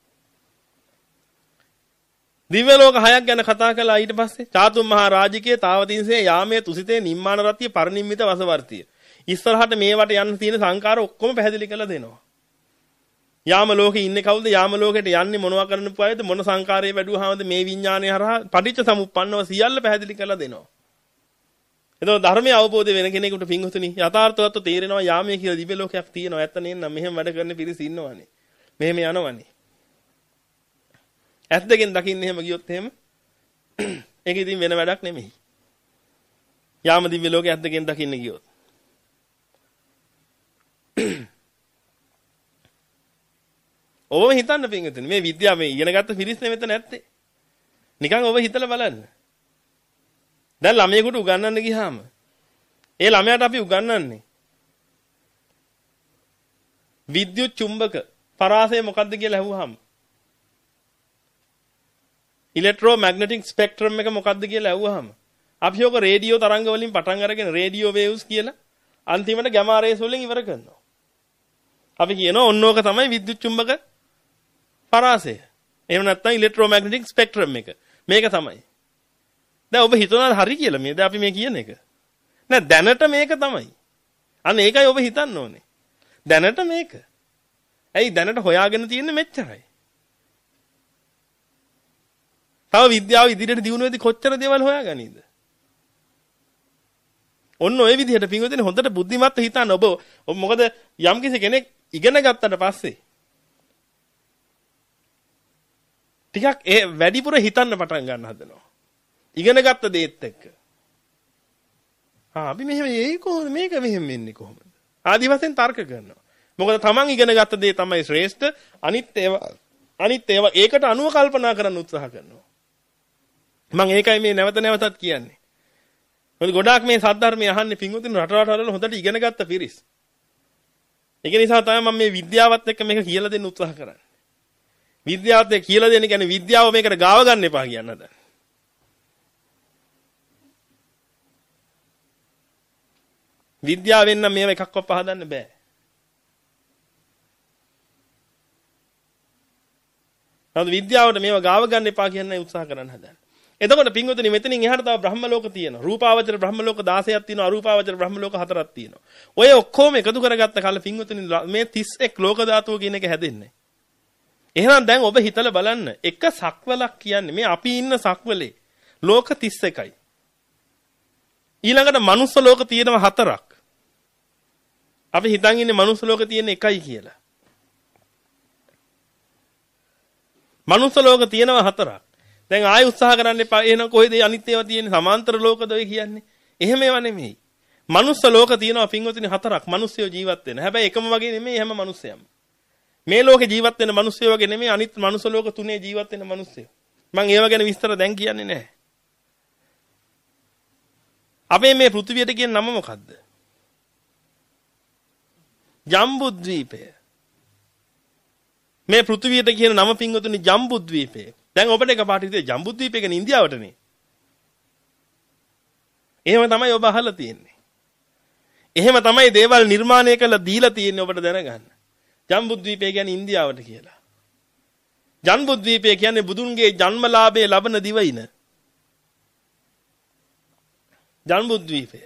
දිව්‍ය ලෝක හයක් ගැන කතා කළා ඊට පස්සේ චාතුම් මහා රාජිකේ තාවතින්සේ යාමයේ තුසිතේ නිම්මාන රතිය පරිනිම්මිත වසවර්තිය. ඉස්සරහට මේවට යන්න තියෙන සංකාර ඔක්කොම පැහැදිලි කරලා දෙනවා. යාම ලෝකේ ඉන්නේ කවුද? යාම ලෝකෙට යන්නේ මොනවා කරන්න පුවයිද? මොන සංකාරයේ වැඩුවාමද මේ විඥානය හරහා පටිච්ච සමුප්පන්නව සියල්ල පැහැදිලි කරලා දෙනවා. එතකොට ධර්මයේ අවබෝධ වෙන කෙනෙකුට පින්වතුනි යථාර්ථවත් තේරෙනවා යාමයේ කියලා දිව්‍ය ලෝකයක් තියෙනවා. ඇත්ත නේනම් මෙහෙම වැඩ කරන පිරිස ඉන්නවනේ. මෙහෙම යනවනේ. ඇස් දෙකෙන් දකින්න එහෙම ගියොත් එහෙම ඒක ඉතින් වෙන වැඩක් නෙමෙයි. යාම දිව්‍ය ලෝකයේ ඇස් දෙකෙන් දකින්න ගියොත්. ඔබම හිතන්න පින්වතුනි මේ විද්‍යාව මේ ඉගෙන ගත්ත පිරිස් නෙමෙත නැත්තේ. නිකන් ඔබ හිතලා බලන්න. දැන් ළමයෙකුට උගන්වන්න ගියාම ඒ ළමයාට අපි උගන්වන්නේ විද්‍යුත් චුම්බක පරාසය මොකක්ද කියලා අහුවාම ඉලෙක්ට්‍රෝමැග්නටික් ස්පෙක්ට්‍රම් එක මොකක්ද කියලා අහුවාම අපි ඔක රේඩියෝ තරංග වලින් පටන් අරගෙන රේඩියෝ වේව්ස් කියලා අන්තිමට ගැමා රේස් වලින් ඉවර කරනවා. අපි කියනවා ඔන්න ඕක තමයි විද්‍යුත් චුම්බක පරාසය. එහෙම නැත්නම් ඉලෙක්ට්‍රෝමැග්නටික් ස්පෙක්ට්‍රම් එක. මේක තමයි. දැන් ඔබ හිතනවා හරි කියලා මේ දැන් අපි මේ කියන එක. නෑ දැනට මේක තමයි. අන්න ඒකයි ඔබ හිතන්න ඕනේ. දැනට මේක. ඇයි දැනට හොයාගෙන තියෙන්නේ මෙච්චරයි. තව විද්‍යාව ඉදිරියට දියුණු වෙද්දි කොච්චර දේවල් හොයාගනීද? ඔන්න ඔය විදිහට පින්වතුනි හොඳට බුද්ධිමත්ව හිතන්න ඔබ ඔබ මොකද යම්කිසි කෙනෙක් ඉගෙන ගත්තට පස්සේ ටිකක් ඒ වැඩිපුර හිතන්න පටන් ගන්න හදනවා. ඉගෙන ගත්ත දේත් එක්ක. ආ අපි මෙහෙම ඒ කොහොමද මේක මෙහෙම වෙන්නේ කොහොමද? ආදි වශයෙන් තර්ක කරනවා. මොකද තමන් ඉගෙන ගත්ත දේ තමයි ශ්‍රේෂ්ඨ. අනිත් ඒවා අනිත් ඒවා ඒකට අනුව කල්පනා කරන්න උත්සාහ කරනවා. මම ඒකයි මේ නැවත නැවතත් කියන්නේ. මොකද ගොඩාක් මේ සද්ධර්මයේ අහන්නේ පින්වතුනි රට රටවල හොඳට ඉගෙන ගත්ත පිරිස්. ඒක නිසා තමයි මම මේ විද්‍යාවත් එක්ක මේක කියලා දෙන්න උත්සාහ කරන්නේ. විද්‍යාවත් එක්ක කියලා දෙන්න කියන්නේ විද්‍යාව මේකට ගාව ගන්න එපා කියන හදන. විද්‍යාවෙන් නම් මේව එකක්වත් පහදන්න බෑ. නමුත් විද්‍යාවට මේව ගාව ගන්න එපා කියන්නයි උත්සාහ කරන්න හදන්නේ. එතකොට පින්වතුනි මෙතනින් එහාට තව බ්‍රහ්ම ලෝක තියෙනවා. රූපාවචර බ්‍රහ්ම ලෝක දහසක් තියෙනවා. අරූපාවචර බ්‍රහ්ම ලෝක හතරක් තියෙනවා. ඔය ඔක්කොම එකතු කරගත්ත කල පින්වතුනි මේ තිස් එක් ලෝක ධාතුව කියන එක හැදෙන්නේ. එහෙනම් දැන් ඔබ හිතලා බලන්න එක සක්වලක් කියන්නේ මේ අපි ඉන්න සක්වලේ ලෝක තිස් එකයි. ඊළඟට මනුස්ස ලෝක තියෙනවා හතරක්. අපි හිතන් ඉන්නේ මනුස්ස ලෝක තියෙන එකයි කියලා. මනුස්ස ලෝක තියෙනවා හතරක්. දැන් ආයෙ උත්සාහ කරන්න එපා. එහෙනම් කොහෙද අනිත් ඒවා තියෙන්නේ? සමාන්තර ලෝකද ඔය කියන්නේ? එහෙම ඒවා නෙමෙයි. මනුස්ස ලෝක තියෙනවා පින්වතුනි හතරක්. මිනිස්සුયો ජීවත් වෙන. හැබැයි එකම වගේ නෙමෙයි හැම මිනිස්සයම. මේ ලෝකේ ජීවත් වෙන මිනිස්සුયો වගේ නෙමෙයි අනිත් මනුස්ස ලෝක තුනේ ජීවත් වෙන මිනිස්සුયો. මම ඒව ගැන විස්තර දැන් කියන්නේ නැහැ. අපේ මේ පෘථිවියට කියන නම මොකද්ද? ජම්බුද්වීපය. මේ පෘථිවියට කියන නම පින්වතුනි ජම්බුද්වීපය. දැන් ඔබට එකපාරට හිතේ ජම්බුද්වීපය කියන්නේ ඉන්දියාවටනේ. එහෙම තමයි ඔබ අහලා තියෙන්නේ. එහෙම තමයි දේවල් නිර්මාණය කළා දීලා තියෙන්නේ ඔබට දැනගන්න. ජම්බුද්වීපය කියන්නේ ඉන්දියාවට කියලා. ජම්බුද්වීපය කියන්නේ බුදුන්ගේ ජන්මලාභයේ ලබන දිවයින. ජම්බුද්වීපය.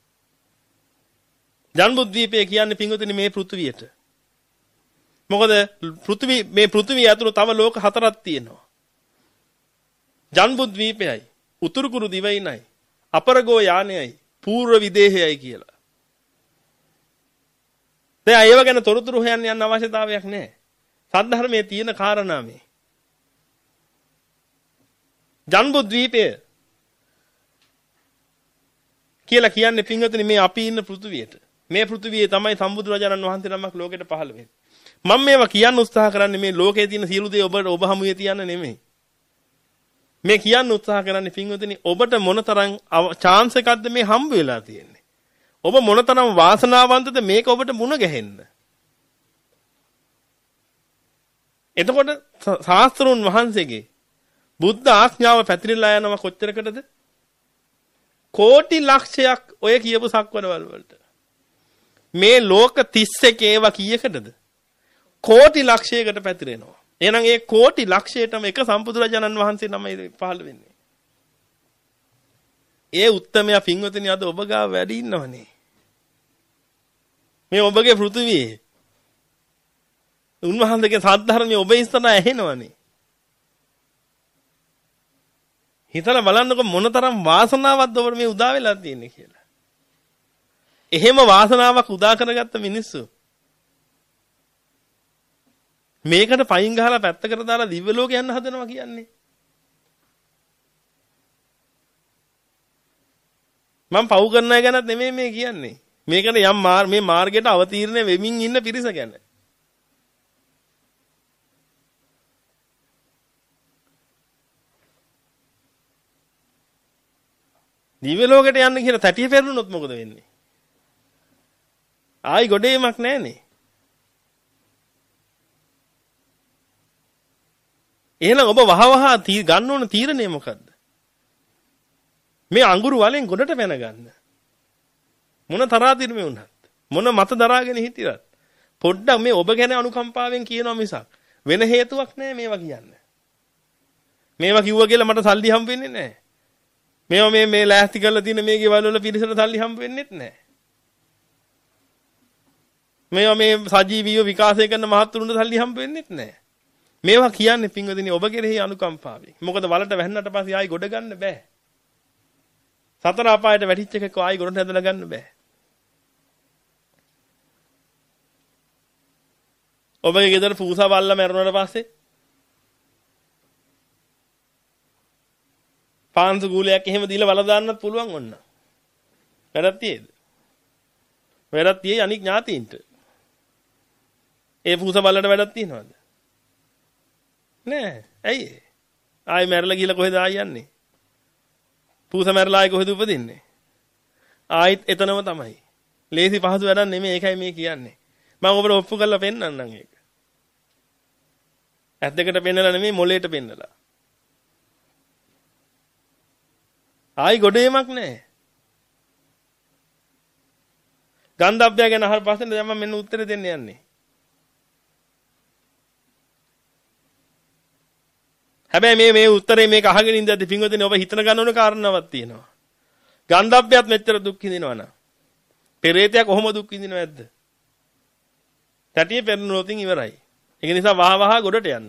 ජම්බුද්වීපය කියන්නේ පින්වතුනි මේ පෘථිවියට. මොකද පෘථිවි මේ පෘථිවිය ඇතුළේ තව ලෝක හතරක් තියෙනවා. ජම්බුද්වීපයයි, උතුරු කුරු දිවයිනයි, අපරගෝ යානයයි, පූර්ව විදේහයයි කියලා. දැන් ඒව ගැන තොරතුරු හොයන්න යන්න අවශ්‍යතාවයක් නැහැ. සද්ධර්මයේ තියෙන කාරණා මේ. ජම්බුද්වීපය කියලා කියන්නේ පින්වතුනි මේ අපි ඉන්න පෘථිවියට. මේ පෘථිවියේ තමයි සම්බුදුරජාණන් වහන්සේ නමක් ලෝකෙට පහළ වෙන්නේ. මම මේවා කියන්න උත්සාහ කරන්නේ මේ ලෝකයේ තියෙන සියලු දේ ඔබ ඔබ හමුවේ තියන්න නෙමෙයි. මේ කියන්න උත්සාහ කරන්නේ පින්වතුනි ඔබට මොනතරම් chance එකක්ද මේ හම්බ වෙලා තියෙන්නේ. ඔබ මොනතරම් වාසනාවන්තද මේක ඔබට මුණ ගැහෙන්න. එතකොට ශාස්ත්‍රෝන් වහන්සේගේ බුද්ධ ආඥාව පැතිරිලා යනවා කොච්චරකටද? කෝටි ලක්ෂයක් ඔය කියපු සක්වලවල වලට. මේ ලෝක තිස් එක ඒවා කීයකටද? කෝටි ලක්ෂයකට පැතිරෙනවා. එහෙනම් ඒ කෝටි ලක්ෂයටම එක සම්බුදුරජාණන් වහන්සේ නමයි පහළ වෙන්නේ. ඒ උත්තමයා පින්වතුනි අද ඔබ ගාව වැඩි ඉන්නවනේ. මේ ඔබගේ පෘථිවියේ උන්වහන්සේගේ සද්ධර්මයේ ඔබ ඉස්සන ඇහෙනවනේ. හිතලා බලන්නකො මොනතරම් වාසනාවක්ද ඔබට මේ උදා වෙලා තියෙන්නේ කියලා. එහෙම වාසනාවක් උදා කරගත්ත මිනිස්සු මේකට පයින් ගහලා පැත්තකට දාලා දිව්‍ය ලෝක යන්න හදනවා කියන්නේ. මම පව් කරන අය ගැනත් නෙමෙයි මේ කියන්නේ. මේකට යම් මාර් මේ මාර්ගයට අවතීර්ණ වෙමින් ඉන්න පිරිස ගැන. දිව්‍ය ලෝකයට යන්න කියලා තැටිය පෙරළුනොත් මොකද වෙන්නේ? ආයි ගොඩේමක් නැහනේ. එහෙනම් ඔබ වහවහ ගන්න ඕන තීරණය මොකද්ද? මේ අඟුරු වලෙන් ගොඩට පැන ගන්න. මොන තරහදින් වුණත් මොන මත දරාගෙන හිටියත් පොඩ්ඩක් මේ ඔබ ගැන අනුකම්පාවෙන් කියනවා මිසක් වෙන හේතුවක් නැහැ මේවා කියන්න. මේවා කිව්වා කියලා මට සල්ලි හම්බ වෙන්නේ නැහැ. මේවා මේ මේ ලෑස්ති කරලා තියෙන මේ ගෙවල් වල පිරිසට සල්ලි හම්බ වෙන්නේත් නැහැ. මේවා මේ සජීවීව විකාශය කරන මහත්තුරුන්ට සල්ලි හම්බ වෙන්නේත් නැහැ. මේවා කියන්නේ පින්වදිනේ ඔබ කෙරෙහි අනුකම්පාවෙන්. මොකද වලට වැහෙන්නට පස්සේ ආයි ගොඩ ගන්න බෑ. සතර අපායට වැටිච්ච එකක ආයි ගොඩ හැදලා ගන්න බෑ. ඔබගේ ගෙදර පූසා බල්ලා මැරුණාට පස්සේ පාන්සු ගූලයක් එහෙම දීලා වල දාන්නත් පුළුවන් ඔන්න. වැඩක් තියේද? වැඩක් තියේ අනික් ඥාතීන්ට. ඒ පූසා බල්ලට වැඩක් තියනවද? නෑ. ඇයි? ආයි මැරලා ගිහලා කොහෙද ආයි යන්නේ? පූසා මැරලා ආයි කොහෙද උපදින්නේ? ආයිත් එතනම තමයි. ලේසි පහසු වැඩක් නෙමෙයි ඒකයි මේ කියන්නේ. මම ඔබට ඔප්පු කරලා පෙන්නන්නම් ඒක. ඇස් දෙකට පෙන්නලා නෙමෙයි මොලේට පෙන්නලා. ආයි ගොඩේමක් නැහැ. ගන්ධබ්බය ගැන අහලා පස්සේ දැන් මම මෙන්න උත්තර දෙන්න යන්නේ. හැබැයි මේ මේ උත්තරේ මේක අහගෙන ඉඳද්දි පින්වතුනි ඔබ හිතන ගන්න ඕන කාරණාවක් තියෙනවා. ගන්ධබ්බයත් මෙච්චර දුක් විඳිනවා නම් පෙරේතයා කොහොම දුක් විඳිනවද නැද්ද? තැටියේ පෙරනුනොත් ඉවරයි. ඒක නිසා වහ වහ ගොඩට යන්න.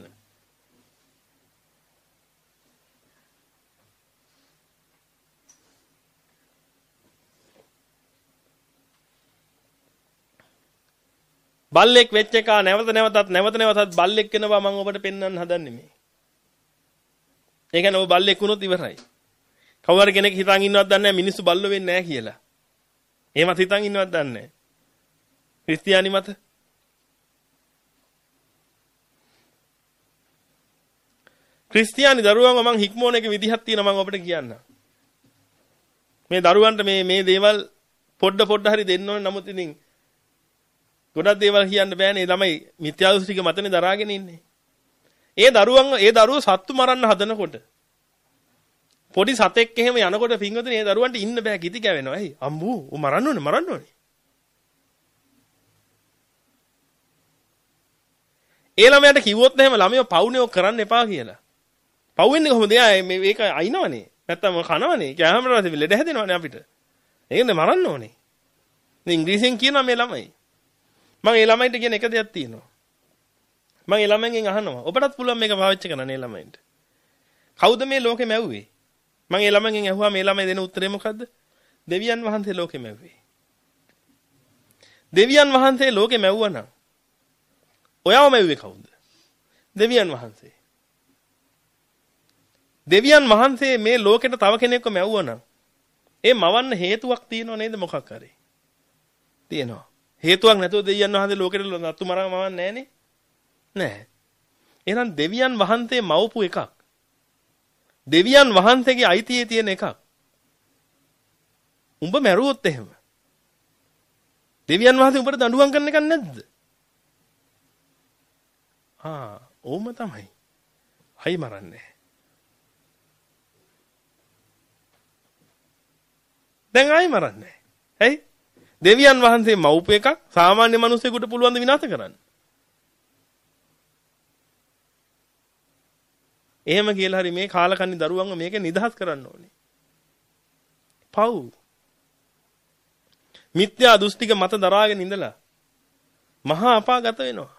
බල්ලෙක් වෙච්ච එක නැවත නැවතත් නැවත නැවතත් බල්ලෙක් වෙනවා මම ඔබට පෙන්වන්න හදන්නේ මේ. ඒ කියන්නේ ඔබ බල්ලෙක් වුණොත් ඉවරයි. කවුරු කෙනෙක් හිතන් ඉන්නවද දන්නේ නැහැ මිනිස්සු බල්ලෝ වෙන්නේ නැහැ කියලා. එහෙමත් හිතන් ඉන්නවද දන්නේ නැහැ. ක්‍රිස්තියානි මත ක්‍රිස්තියානි දරුවන්ව මං හික්මෝන එක විදිහක් තියෙනවා මං ඔබට කියන්නම්. මේ දරුවන්ට මේ මේ දේවල් පොඩ පොඩ හරි දෙන්න ඕනේ. නමුත් ඉතින් ගොඩක් දේවල් කියන්න බෑනේ. ළමයි මිත්‍යා දෘෂ්ටික මතනේ දරාගෙන ඉන්නේ. ඒ දරුවන් ඒ දරුවෝ සත්තු මරන්න හදනකොට පොඩි සතෙක් එහෙම යනකොට පින්වතුනි ඒ දරුවන්ට ඉන්න බෑ කිති කැවෙනවා. ඇයි? අම්බෝ ඌ මරන්න ඕනේ මරන්න ඕනේ. ඒ ළමයාට කිව්වොත් එහෙම ළමයා පවුනේ ඔක් කරන්න එපා කියලා. පව් වෙන්නේ කොහොමද? එයා මේක අයිනවනේ. නැත්තම් කනවනේ. කෑමරට ලෙඩ හැදෙනවනේ අපිට. ඒකනේ මරන්න ඕනේ. ඉතින් ඉංග්‍රීසියෙන් කියනවා මේ ළමයි. මම ඒ ළමයින්ට කියන එක දෙයක් තියෙනවා. මම ඒ ළමෙන්ගෙන් අහනවා. ඔබටත් පුළුවන් මේක පාවිච්චි කරන්න මේ ළමයින්ට. කවුද මේ ලෝකෙ මැව්වේ? මම ඒ ළමෙන්ගෙන් අහුවා මේ ළමයි දෙන උත්තරේ මොකද්ද? දෙවියන් වහන්සේ ලෝකෙ මැව්වේ. දෙවියන් වහන්සේ ලෝකෙ මැව්වනම් ඔයාව මැව්වේ කවුද? දෙවියන් වහන්සේ. දෙවියන් වහන්සේ මේ ලෝකෙට තව කෙනෙක්ව මැව්වනම් ඒ මවන්න හේතුවක් තියෙනව නේද මොකක් හරි? තියෙනවා. හේතුවක් නැතුව දෙවියන් වහන්සේ ලෝකෙට නතු මරා මවන්නේ නැහනේ. නැහැ. එහෙනම් දෙවියන් වහන්සේ මවපු එකක්. දෙවියන් වහන්සේගේ අයිතියේ තියෙන එකක්. උඹ මැරුවොත් එහෙම. දෙවියන් වහන්සේ උඹට දඬුවම් කරන එකක් නැද්ද? ආ, ඕම තමයි. හයි මරන්නේ. දැන් ආයි මරන්නේ. ඇයි? දෙවියන් වහන්සේ මවුප එකක් සාමාන්‍ය මිනිසෙකුට පුළුවන් ද විනාශ කරන්න? එහෙම කියලා හරි මේ කාලකන්ණි දරුවන්ව මේක නිදහස් කරන්න ඕනේ. පව්. මිත්‍යා දෘෂ්ටික මත දරාගෙන ඉඳලා මහා අපාගත වෙනවා.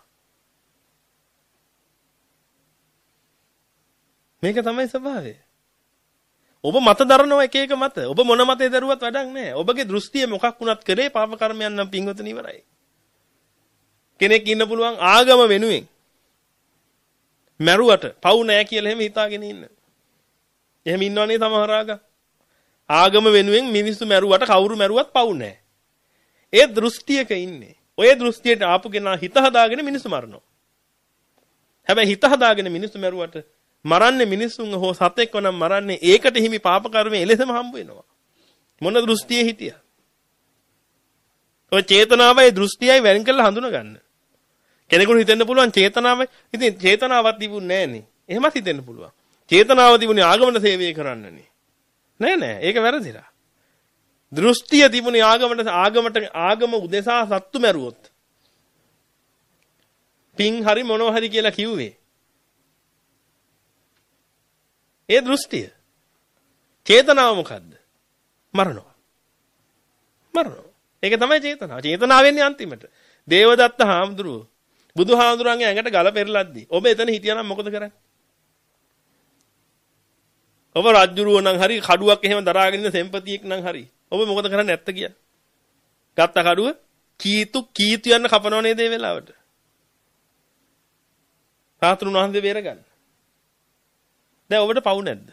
මේක තමයි ස්වභාවය. ඔබ මත දරනවා එක එක මත. ඔබ මොන මතේ දරුවත් වැඩක් නැහැ. ඔබගේ දෘෂ්ටිය මොකක් වුණත් කරේ පාප කර්මයන් නම් පින්වතුනි ඉවරයි. කෙනෙක් ඉන්න පුළුවන් ආගම වෙනුවෙන් මැරුවට පව් නැහැ කියලා එහෙම හිතාගෙන ඉන්න. එහෙම ඉන්නවනේ සමහර ආගම්. ආගම වෙනුවෙන් මිනිස්සු මැරුවට කවුරු මැරුවත් පව් නැහැ. ඒ දෘෂ්ටියක ඉන්නේ. ඔය දෘෂ්ටියට ආපු කෙනා හිත හදාගෙන මිනිස්සු මරනවා. හැබැයි හිත හදාගෙන මිනිස්සු මැරුවට මරන්නේ මිනිස්සුන් හෝ සතෙක්ව නම් මරන්නේ ඒකට හිමි පාප කර්මය එලෙසම හම්බ වෙනවා. මොන දෘෂ්ටියේ හිටියා? ඔය චේතනාවයි දෘෂ්ටියයි වෙන් කරලා හඳුන ගන්න. කෙනෙකුට හිතෙන්න පුළුවන් චේතනාවයි. ඉතින් චේතනාවක් තිබුණේ නැහනේ. එහෙමත් හිතෙන්න පුළුවන්. චේතනාව තිබුණේ ආගමන සේවය කරන්නනේ. නෑ නෑ ඒක වැරදිලා. දෘෂ්ටිය තිබුණේ ආගමට ආගමට ආගම උදෙසා සත්තු මැරුවොත්. පින් හරි මොනව හරි කියලා කිව්වේ. ඒ දෘෂ්ටිය. චේතනාව මොකද්ද? මරනවා. මරනවා. ඒක තමයි චේතනාව. චේතනාව වෙන්නේ අන්තිමට. දේවදත්ත හාමුදුරුවෝ බුදුහාමුදුරන්ගේ ඇඟට ගල පෙරලද්දී ඔබ එතන හිටියානම් මොකද කරන්නේ? ඔබ රජ්ජුරුවෝ නම් හරි කඩුවක් එහෙම දරාගෙන ඉන්න සෙම්පතියෙක් නම් හරි ඔබ මොකද කරන්නේ නැත්ත කියන්නේ? ගත්ත කඩුව කීතු කීතු යන කපනව නේද ඒ වෙලාවට? සාතුරුන් වහන්සේ බේරගන්න. දැන් ඔබට පව් නැද්ද?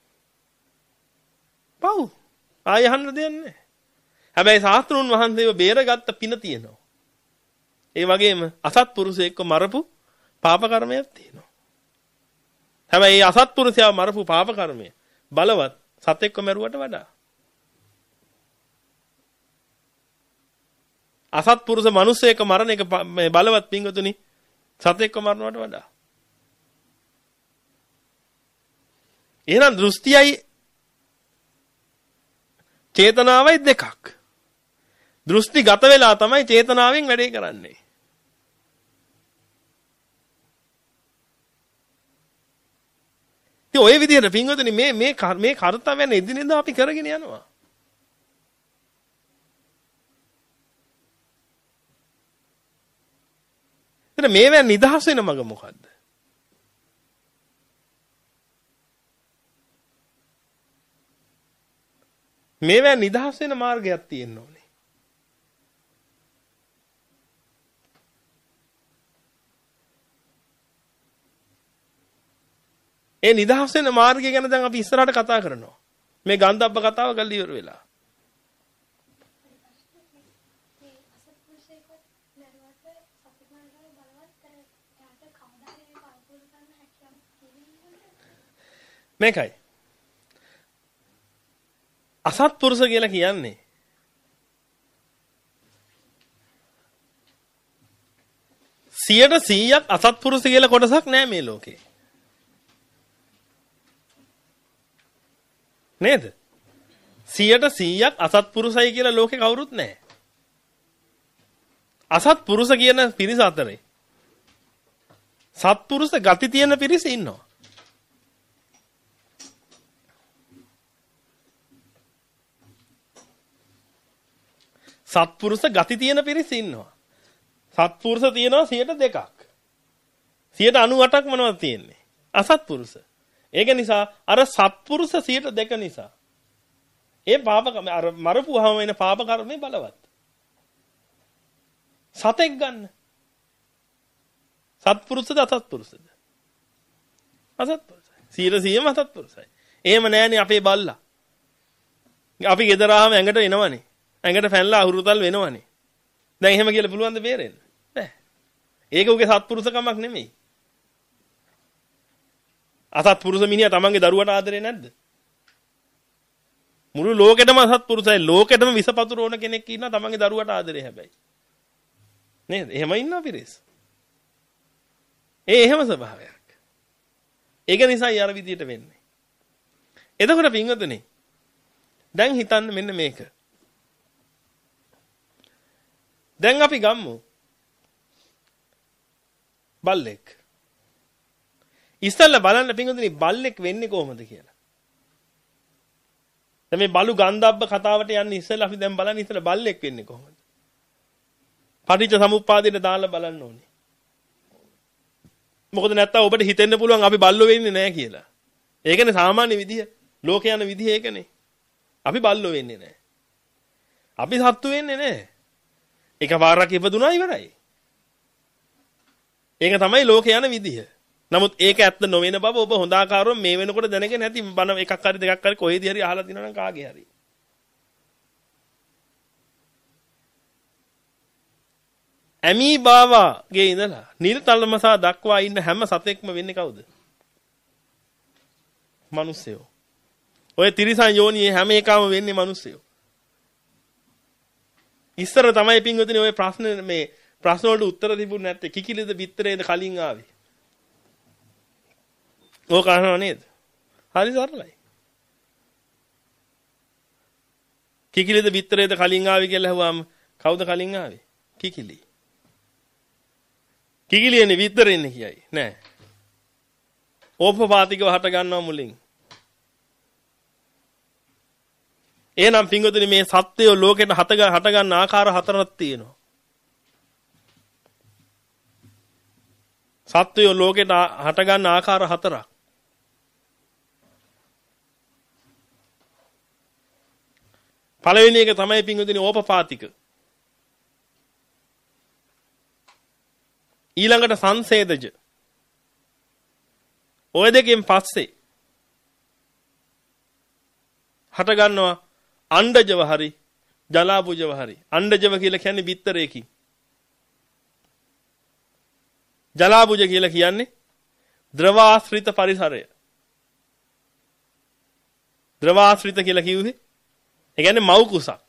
පව්. ආය අහන්න දෙයක් නැහැ. හැබැයි සාතුරුන් වහන්සේව බේරගත්ත පින තියෙනවා. ඒ වගේම අසත්පුරුෂයෙක්ව මරපු පාප කර්මයක් තියෙනවා. හැබැයි මේ අසත්පුරුෂයා මරපු පාප කර්මය බලවත් සතෙක්ව මරුවට වඩා. අසත්පුරුෂ මිනිසෙක් මරණ එක බලවත් පින්වතුනි සතෙක්ව මරනවට වඩා. එහෙනම් දෘෂ්ටියයි චේතනාවයි දෙකක්. දෘෂ්ටි ගත වෙලා තමයි චේතනාවෙන් වැඩේ කරන්නේ. ඉතින් ওই විදිහට පින්වතුනි මේ මේ මේ කර්තව්‍යයන් එදිනෙදා අපි කරගෙන යනවා. එතන මේවෙන් නිදහස් වෙන මඟ මොකද්ද? මේවෙන් නිදහස් වෙන මාර්ගයක් තියෙන්න ඕනේ. ඒ නිදහස් වෙන මාර්ගය ගැන දැන් අපි ඉස්සරහට කතා කරනවා. මේ ගන්ධබ්බ කතාව ගල්ලි ඉවර වෙලා. මේකයි. අසත්පුරුෂ කියලා කියන්නේ සියයට සීයක් අසත්පුරුෂ කියලා කොටසක් නෑ මේ ලෝකේ. නේද? සියයට සීයක් අසත්පුරුෂයි කියලා ලෝකේ කවුරුත් නැහැ. අසත්පුරුෂ කියන පිරිස අතරේ සත්පුරුෂ ගති තියෙන පිරිස ඉන්නවා. සත්පුරුෂ ගති තියෙන පිරිස ඉන්නවා. සත්පුරුෂ තියෙනවා සියයට දෙකක්. සියයට අනූඅටක් මොනවද තියෙන්නේ? අසත්පුරුෂ. ඒක නිසා අර සත්පුරුෂ සියයට දෙක නිසා ඒ පාප අර මරපුවාම වෙන පාප කර්මේ බලවත්. සතෙක් ගන්න. සත්පුරුෂද අසත්පුරුෂද? අසත්පුරුෂයි. සියයට සීයම අසත්පුරුෂයි. එහෙම නැහැනේ අපේ බල්ලා. අපි ගෙදර ආවම ඇඟට එනවනේ. ඇඟට පැනලා අහුරුතල් වෙනවනේ. දැන් එහෙම කියලා පුළුවන් ද බේරෙන්න? බෑ. ඒක උගේ සත්පුරුෂකමක් නෙමෙයි. අසත්පුරුෂ මිනිහා තමන්ගේ දරුවට ආදරේ නැද්ද? මුළු ලෝකෙටම අසත්පුරුෂයි. ලෝකෙටම විසපතුරු ඕන කෙනෙක් ඉන්නවා තමන්ගේ දරුවට ආදරේ හැබැයි. නේද? එහෙම ඉන්නවා පිරිස්. ඒ එහෙම ස්වභාවයක්. ඒක නිසායි අර විදියට වෙන්නේ. එතකොට පින්වතුනි දැන් හිතන්න මෙන්න මේක. දැන් අපි ගම්මු බල්ලෙක්. ඉස්සල්ලා බලන්න පින්වතුනි බල්ලෙක් වෙන්නේ කොහොමද කියලා. දැන් මේ බලු ගන්ධබ්බ කතාවට යන්නේ ඉස්සල්ලා අපි දැන් බලන්න ඉස්සල්ලා බල්ලෙක් වෙන්නේ කොහොමද? පටිච්ච සමුප්පාදයට දාලා බලන්න ඕනේ. මොකද නැත්තම් ඔබට හිතෙන්න පුළුවන් අපි බල්ලෝ වෙන්නේ නැහැ කියලා. ඒකනේ සාමාන්‍ය විදිය. ලෝක යන විදිය ඒකනේ. අපි බල්ලෝ වෙන්නේ නැහැ. අපි සත්තු වෙන්නේ නැහැ. එකපාරක් ඉපදුනා ඉවරයි. ඒක තමයි ලෝක යන විදිය. නමුත් ඒක ඇත්ත නොවන බව ඔබ හොඳ ආකාරව මේ වෙනකොට දැනගෙන නැති බන එකක් හරි දෙකක් හරි කොහෙදී හරි අහලා දිනනවා නම් කාගේ හරි. ඇමීබාවාගේ ඉඳලා නිල් තල්මසා දක්වා ඉන්න හැම සතෙක්ම වෙන්නේ කවුද? මිනිස්සයෝ. ඔය තිරිසන් යෝනියේ හැම එකම වෙන්නේ මිනිස්සයෝ. ඉස්සර තමයි පින්වතුනි ඔය ප්‍රශ්න මේ ප්‍රශ්න වලට උත්තර තිබුණ නැත්තේ කිකිලිද පිටරේද කලින් ආවේ. ඕක අහනව නේද? හරි සරලයි. කිකිලිද පිටරේද කලින් ආවේ කියලා අහුවාම කවුද කලින් ආවේ? කිකිලි. කිකිලියනේ පිටරෙන්නේ කියයි නෑ. ඕපපාතිකව හට ගන්නවා මුලින්. එහෙනම් පින්වතුනි මේ සත්‍යය ලෝකෙට හට හට ගන්න ආකාර හතරක් තියෙනවා. සත්‍යය ලෝකෙට හට ගන්න ආකාර හතරක්. පළවෙනි එක තමයි පින්වතුනි ඕපපාතික. ඊළඟට සංසේදජ. ඔය දෙකෙන් පස්සේ හට ගන්නවා අණ්ඩජව හරි ජලාබුජව හරි. අණ්ඩජව කියලා කියන්නේ බිත්තරයකින්. ජලාබුජ කියලා කියන්නේ ද්‍රවාශ්‍රිත පරිසරය. ද්‍රවාශ්‍රිත කියලා කිව්වේ ඒ කියන්නේ මව් කුසක්.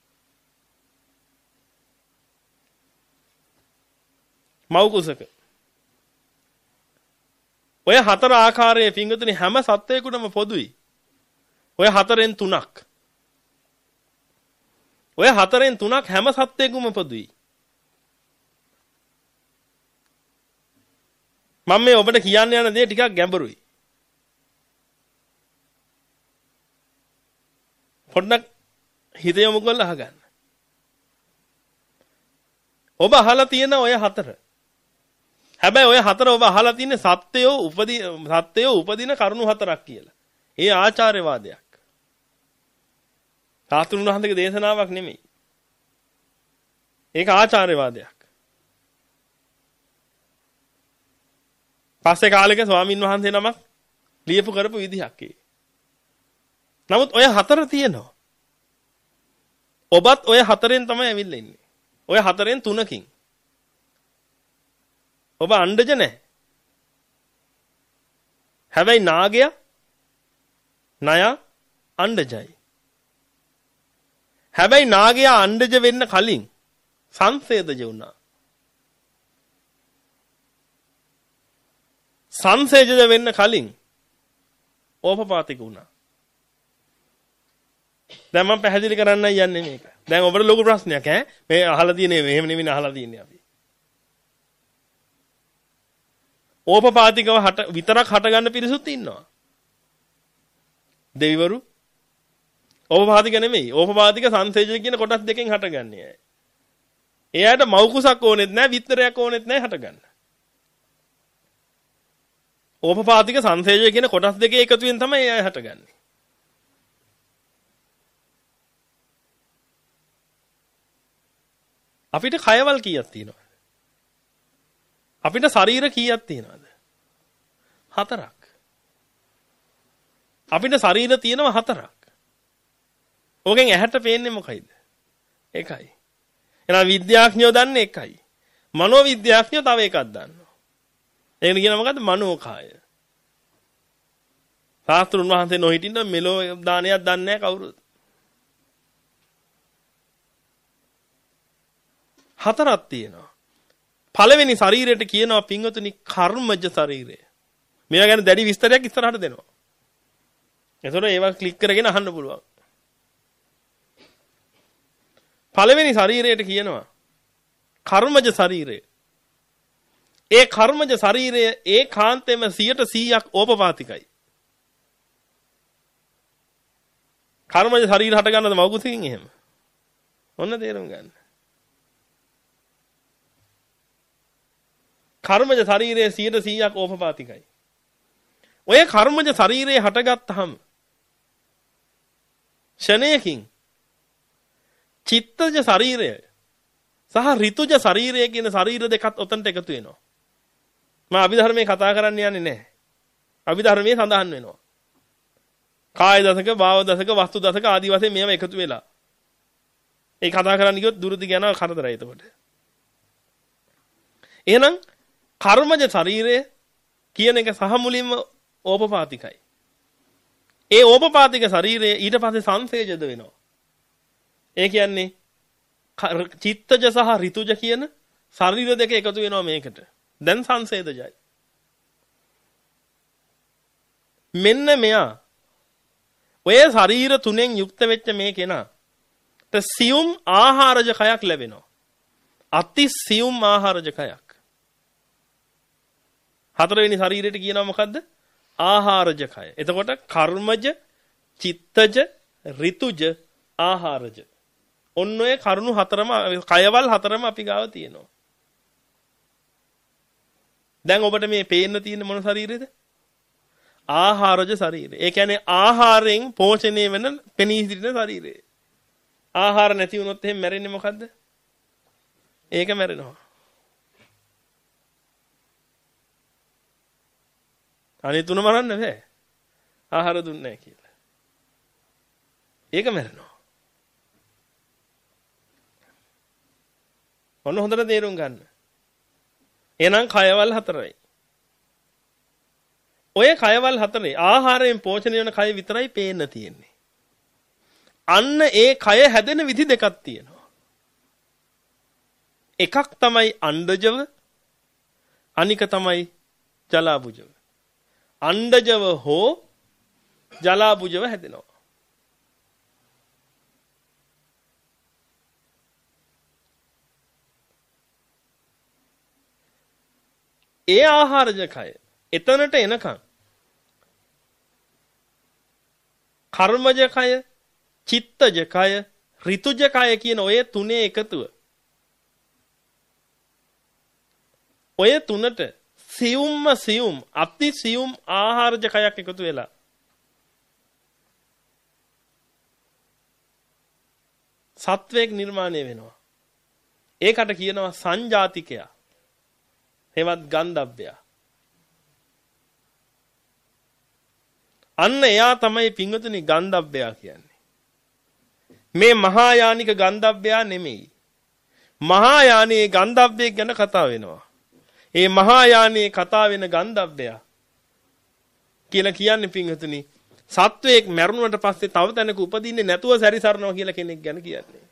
මව් කුසක. ඔය හතර ආකාරයේ පින්වතුනි හැම සත්වයකටම පොදුයි. ඔය හතරෙන් තුනක්. ඔය හතරෙන් තුනක් හැම සත්වයකම පොදුයි. මම මේ ඔබට කියන්න යන දේ ටිකක් ගැඹුරුයි. පොඩ්ඩක් හිත යොමු කරලා අහගන්න. ඔබ අහලා තියෙන ඔය හතර. හැබැයි ඔය හතර ඔබ අහලා තින්නේ සත්‍යෝ උපදී සත්‍යෝ උපදින කරුණු හතරක් කියලා. ඒ ආචාර්යවාදයක්. සාතුරුන් වහන්සේගේ දේශනාවක් නෙමෙයි. ඒක ආචාර්යවාදයක්. පස්සේ කාලෙක ස්වාමින් වහන්සේ නමක් ලියපු කරපු විදිහක් ඒ. නමුත් ඔය හතර තියෙනවා. ඔබත් ඔය හතරෙන් තමයි ඇවිල්ලා ඉන්නේ. ඔය හතරෙන් තුනකින්. ඔබ අණ්ඩජ නැහැ. හැබැයි නාගයා ණය අණ්ඩජයි. හැබැයි නාගයා අණ්ඩජ වෙන්න කලින් සංසේදජ වුණා. සංසේදජ වෙන්න කලින් ඕපපාතික වුණා. දැන් මම පැහැදිලි කරන්න යන්නේ මේක. දැන් ඔබට ලොකු ප්‍රශ්නයක් ඈ. මේ අහලා තියෙන්නේ මෙහෙම නෙවෙයි අහලා තියෙන්නේ අපි. ඕපපාතිකව හට විතරක් හට ගන්න පිරිසුත් ඉන්නවා. දෙවිවරු ඕපපාතික නෙමෙයි. ඕපපාතික සංසේජන කියන කොටස් දෙකෙන් හටගන්නේ අය. එයාට මෞකුසක් ඕනෙත් නැහැ, විතරයක් ඕනෙත් නැහැ හටගන්න. ඕපපාතික සංසේජන කියන කොටස් දෙකේ එකතුවෙන් තමයි එයා හටගන්නේ. අපිට කයවල් කීයක් තියෙනවද? අපිට ශරීර කීයක් තියෙනවද? හතරක්. අපිට ශරීර තියෙනවා හතරක්. ඕකෙන් ඇහැට පේන්නේ මොකයිද? එකයි. එහෙනම් විද්‍යාඥයෝ දන්නේ එකයි. මනෝ විද්‍යාඥයෝ තව එකක් දන්නවා. ඒකට කියන මොකද්ද? මනෝකාය. සාස්ත්‍රුන් වහන්සේ නොහිටින්න මෙලෝ දානයක් දන්නේ නැහැ කවුරුත්. හතරක් තියෙනවා. පළවෙනි ශරීරයට කියනවා පින්වතුනි කර්මජ ශරීරය. මේවා ගැන දැඩි විස්තරයක් ඉස්සරහට දෙනවා. ඒතකොට ඒවා ක්ලික් කරගෙන අහන්න පුළුවන්. පළවෙනි ශරීරයට කියනවා කර්මජ ශරීරය. ඒ කර්මජ ශරීරය ඒකාන්තයෙන්ම සියයට සීයක් ඕපපාතිකයි. කර්මජ ශරීර හට ගන්නද මව්කුසකින් එහෙම? ඔන්න තේරුම් ගන්න. කර්මජ ශරීරයේ සියයට සීයක් ඕපපාතිකයි. ඔය කර්මජ ශරීරයේ හටගත්තාම ෂණයකින් චිත්තජ ශරීරය සහ ඍතුජ ශරීරය කියන ශරීර දෙකත් ඔතනට එකතු වෙනවා. මම අභිධර්මයේ කතා කරන්න යන්නේ නැහැ. අභිධර්මයේ සඳහන් වෙනවා. කාය දසක, භාව දසක, වස්තු දසක ආදී වශයෙන් මේවා එකතු වෙලා. ඒ කතා කරන්න ගියොත් දුරදි යනවා කරදරයි එතකොට. එහෙනම් කර්මජ ශරීරය කියන එක සහ මුලින්ම ඕපපාතිකයි. ඒ ඕපපාතික ශරීරය ඊට පස්සේ සංසේජද වෙනවා. ඒ කියන්නේ චිත්තජ සහ ඍතුජ කියන ශරීර දෙක එකතු වෙනවා මේකට. දැන් සංසේදජයි. මෙන්න මෙයා ඔය ශරීර තුනෙන් යුක්ත වෙච්ච මේ කෙනා ත සියුම් ආහාරජ කයක් ලැබෙනවා. අති සියුම් ආහාරජ කයක්. හතරවෙනි ශරීරයට කියනවා මොකද්ද? ආහාරජ කය. එතකොට කර්මජ, චිත්තජ, ඍතුජ, ආහාරජ. ඔන්න ඔය කරුණු හතරම කයවල් හතරම අපි ගාව තියෙනවා. දැන් ඔබට මේ පේන්න තියෙන මොන ශරීරෙද? ආහාරජ ශරීරය. ඒ කියන්නේ ආහාරයෙන් පෝෂණය වෙන පෙනී සිටින ශරීරය. ආහාර නැති වුණොත් එහෙම මැරෙන්නේ මොකද්ද? ඒක මැරෙනවා. අනිත් තුන මරන්න බෑ. ආහාර දුන්නේ නැහැ කියලා. ඒක මැරෙනවා. ඔන්න හොඳට තේරුම් ගන්න. එහෙනම් කයවල් හතරයි. ඔය කයවල් හතරේ ආහාරයෙන් පෝෂණය වෙන කය විතරයි පේන්න තියෙන්නේ. අන්න ඒ කය හැදෙන විදි දෙකක් තියෙනවා. එකක් තමයි අණ්ඩජව, අනික තමයි ජලාබුජව. අණ්ඩජව හෝ ජලාබුජව හැදෙනවා. ඒ ආහාරජ කය එතනට එනකන් කර්මජ කය චිත්තජ කය, ඍතුජ කය කියන ඔය තුනේ එකතුව. ඔය තුනට සියුම්ම සියුම් අති සියුම් ආහාරජ කයක් එකතු වෙලා සත්වයක් නිර්මාණය වෙනවා. ඒකට කියනවා සංජාතිකයා. එවත් ගන්ධබ්බයා. අන්න එයා තමයි පින්වතුනි ගන්ධබ්බයා කියන්නේ. මේ මහායානික ගන්ධබ්බයා නෙමෙයි. මහායානයේ ගන්ධබ්බයෙක් ගැන කතා වෙනවා. ඒ මහායානයේ කතා වෙන ගන්ධබ්බයා කියලා කියන්නේ පින්වතුනි සත්වයක් මැරුණට පස්සේ තව තැනක උපදින්නේ නැතුව සැරිසරනවා කියලා කෙනෙක් ගැන කියන්නේ.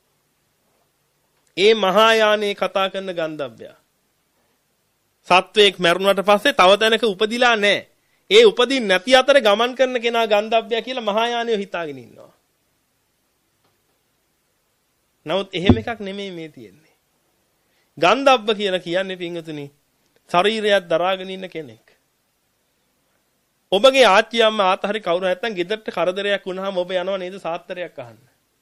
ඒ මහායානයේ කතා කරන ගන්ධබ්බයා. සත්වයක් මැරුණට පස්සේ තව තැනක උපදිලා නැහැ. ඒ උපදින් නැති අතර ගමන් කරන කෙනා ගන්ධබ්බයා කියලා මහායානියෝ හිතාගෙන ඉන්නවා. නමුත් එහෙම එකක් නෙමෙයි මේ තියෙන්නේ. ගන්ධබ්බ කියලා කියන්නේ පින්වතුනි ශරීරයක් දරාගෙන ඉන්න කෙනෙක්. ඔබගේ ආච්චි අම්මා ආතහරි කවුරු නැත්තම් ගෙදරට කරදරයක් වුණාම ඔබ යනවා නේද සාත්තරයක් අහන්න.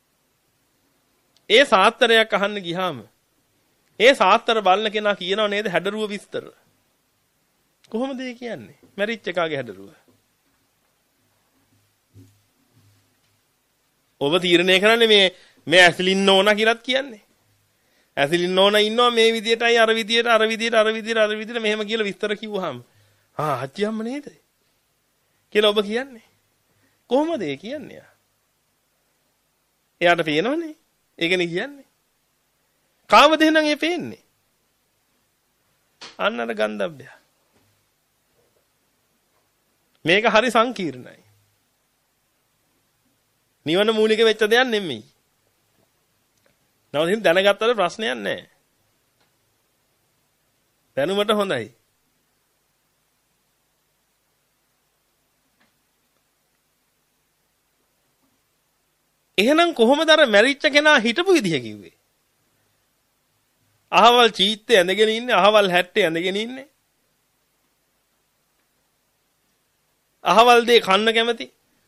ඒ සාත්තරයක් අහන්න ගියාම ඒ සාත්තර බලන කෙනා කියනව නේද හැඩරුව විස්තර. කොහොමද ඒ කියන්නේ? මැරිච් එකාගේ හැඩරුව. ඔබ තීරණය කරන්නේ මේ මේ ඇසිලින් නෝනා කියලාත් කියන්නේ. ඇසිලින් නෝනා ඉන්නවා මේ විදියටයි අර විදියට අර විදියට අර විදියට අර විදියට මෙහෙම කියලා විස්තර කිව්වහම ආ ආච්චි අම්ම නේද කියලා ඔබ කියන්නේ. කොහොමද ඒ කියන්නේ? එයාට පේනවනේ. ඒකනේ කියන්නේ. කාමද එහෙනම් ඒ පේන්නේ? අන්න අර ගන්ධබ්බය. මේක හරි සංකීර්ණයි. නිවන මූලික වෙච්ච දෙයක් නෙමෙයි. නමුත් දැනගත්තට ප්‍රශ්නයක් නැහැ. දැනුමට හොඳයි. එහෙනම් කොහොමද අර මැරිච්ච කෙනා හිටපු විදිහ කිව්වේ? අහවල් චීත්තේ ඇඳගෙන ඉන්නේ, අහවල් හැට්ටේ ඇඳගෙන ඉන්නේ. අහවල් දේ කන්න කැමති.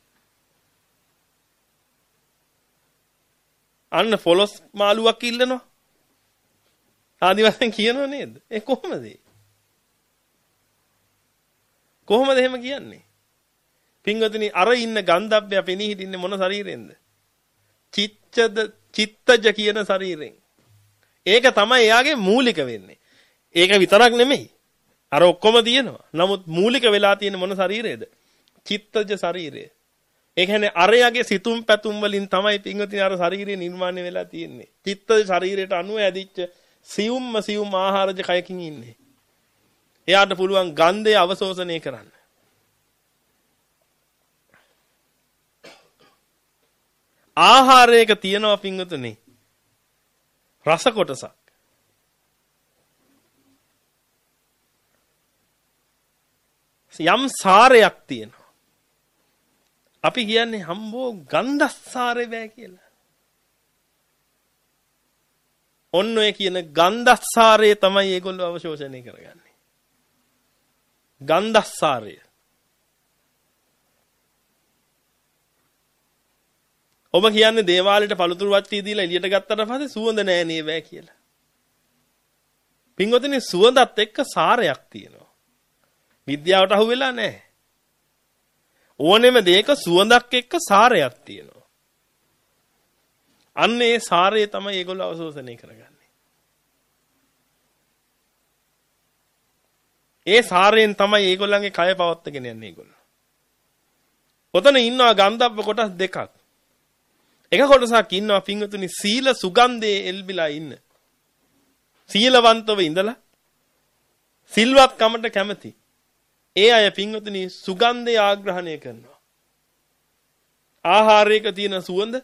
අන්න පොලොස් මාළුවක් ඉල්ලනවා. ආදිවාසීන් කියනව නේද? ඒ කොහොමද? කොහොමද එහෙම කියන්නේ? පින්වතුනි අර ඉන්න ගන්ධබ්බය පෙනී හිටින්නේ මොන ශරීරෙන්ද? චිත්තද චිත්තජ කියන ශරීරෙන්. ඒක තමයි එයාගේ මූලික වෙන්නේ. ඒක විතරක් නෙමෙයි. අර ඔක්කොම තියෙනවා. නමුත් මූලික වෙලා තියෙන මොන ශරීරයේද? චිත්තජ ශරීරය. ඒ කියන්නේ අරයාගේ සිතුම් පැතුම් වලින් තමයි පින්වතුනි අර ශරීරය නිර්මාණය වෙලා තියෙන්නේ. චිත්තජ ශරීරයට අනුව ඇදිච්ච සියුම්ම සියුම් ආහාරජ කයකින් ඉන්නේ. එයාට පුළුවන් ගන්ධය අවශෝෂණය කරන්න. ආහාරයක තියෙනවා පින්වතුනි රස කොටසක්. යම් සාරයක් තියෙනවා. අපි කියන්නේ හම්බෝ ගන්ධස්සාරේ බෑ කියලා. ඔන්න ඔය කියන ගන්ධස්සාරය තමයි ඒගොල්ලෝ අවශෝෂණය කරගන්නේ. ගන්ධස්සාරය. ඔබ කියන්නේ දේවාලෙට පළතුරු වට්ටිය දීලා එළියට ගත්තට පස්සේ සුවඳ නෑ නේ බෑ කියලා. පින්වතුනි සුවඳත් එක්ක සාරයක් තියෙනවා. විද්‍යාවට අහු වෙලා නෑ. ඕනෙම දෙයක සුවඳක් එක්ක සාරයක් තියෙනවා. අන්න ඒ සාරය තමයි ඒගොල්ලෝ අවශෝෂණය කරගන්නේ. ඒ සාරයෙන් තමයි ඒගොල්ලන්ගේ කය පවත්වාගෙන යන්නේ ඒගොල්ලෝ. ඔතන ඉන්නවා ගන්ධබ්බ කොටස් දෙකක්. එක කොටසක් ඉන්නවා පින්වතුනි සීල සුගන්ධයේ එල්බිලා ඉන්න. සීලවන්තව ඉඳලා සිල්වත් කමට කැමති. ඒ අය පින්වතුනි සුගන්ධය ආග්‍රහණය කරනවා. ආහාරයක තියෙන සුවඳ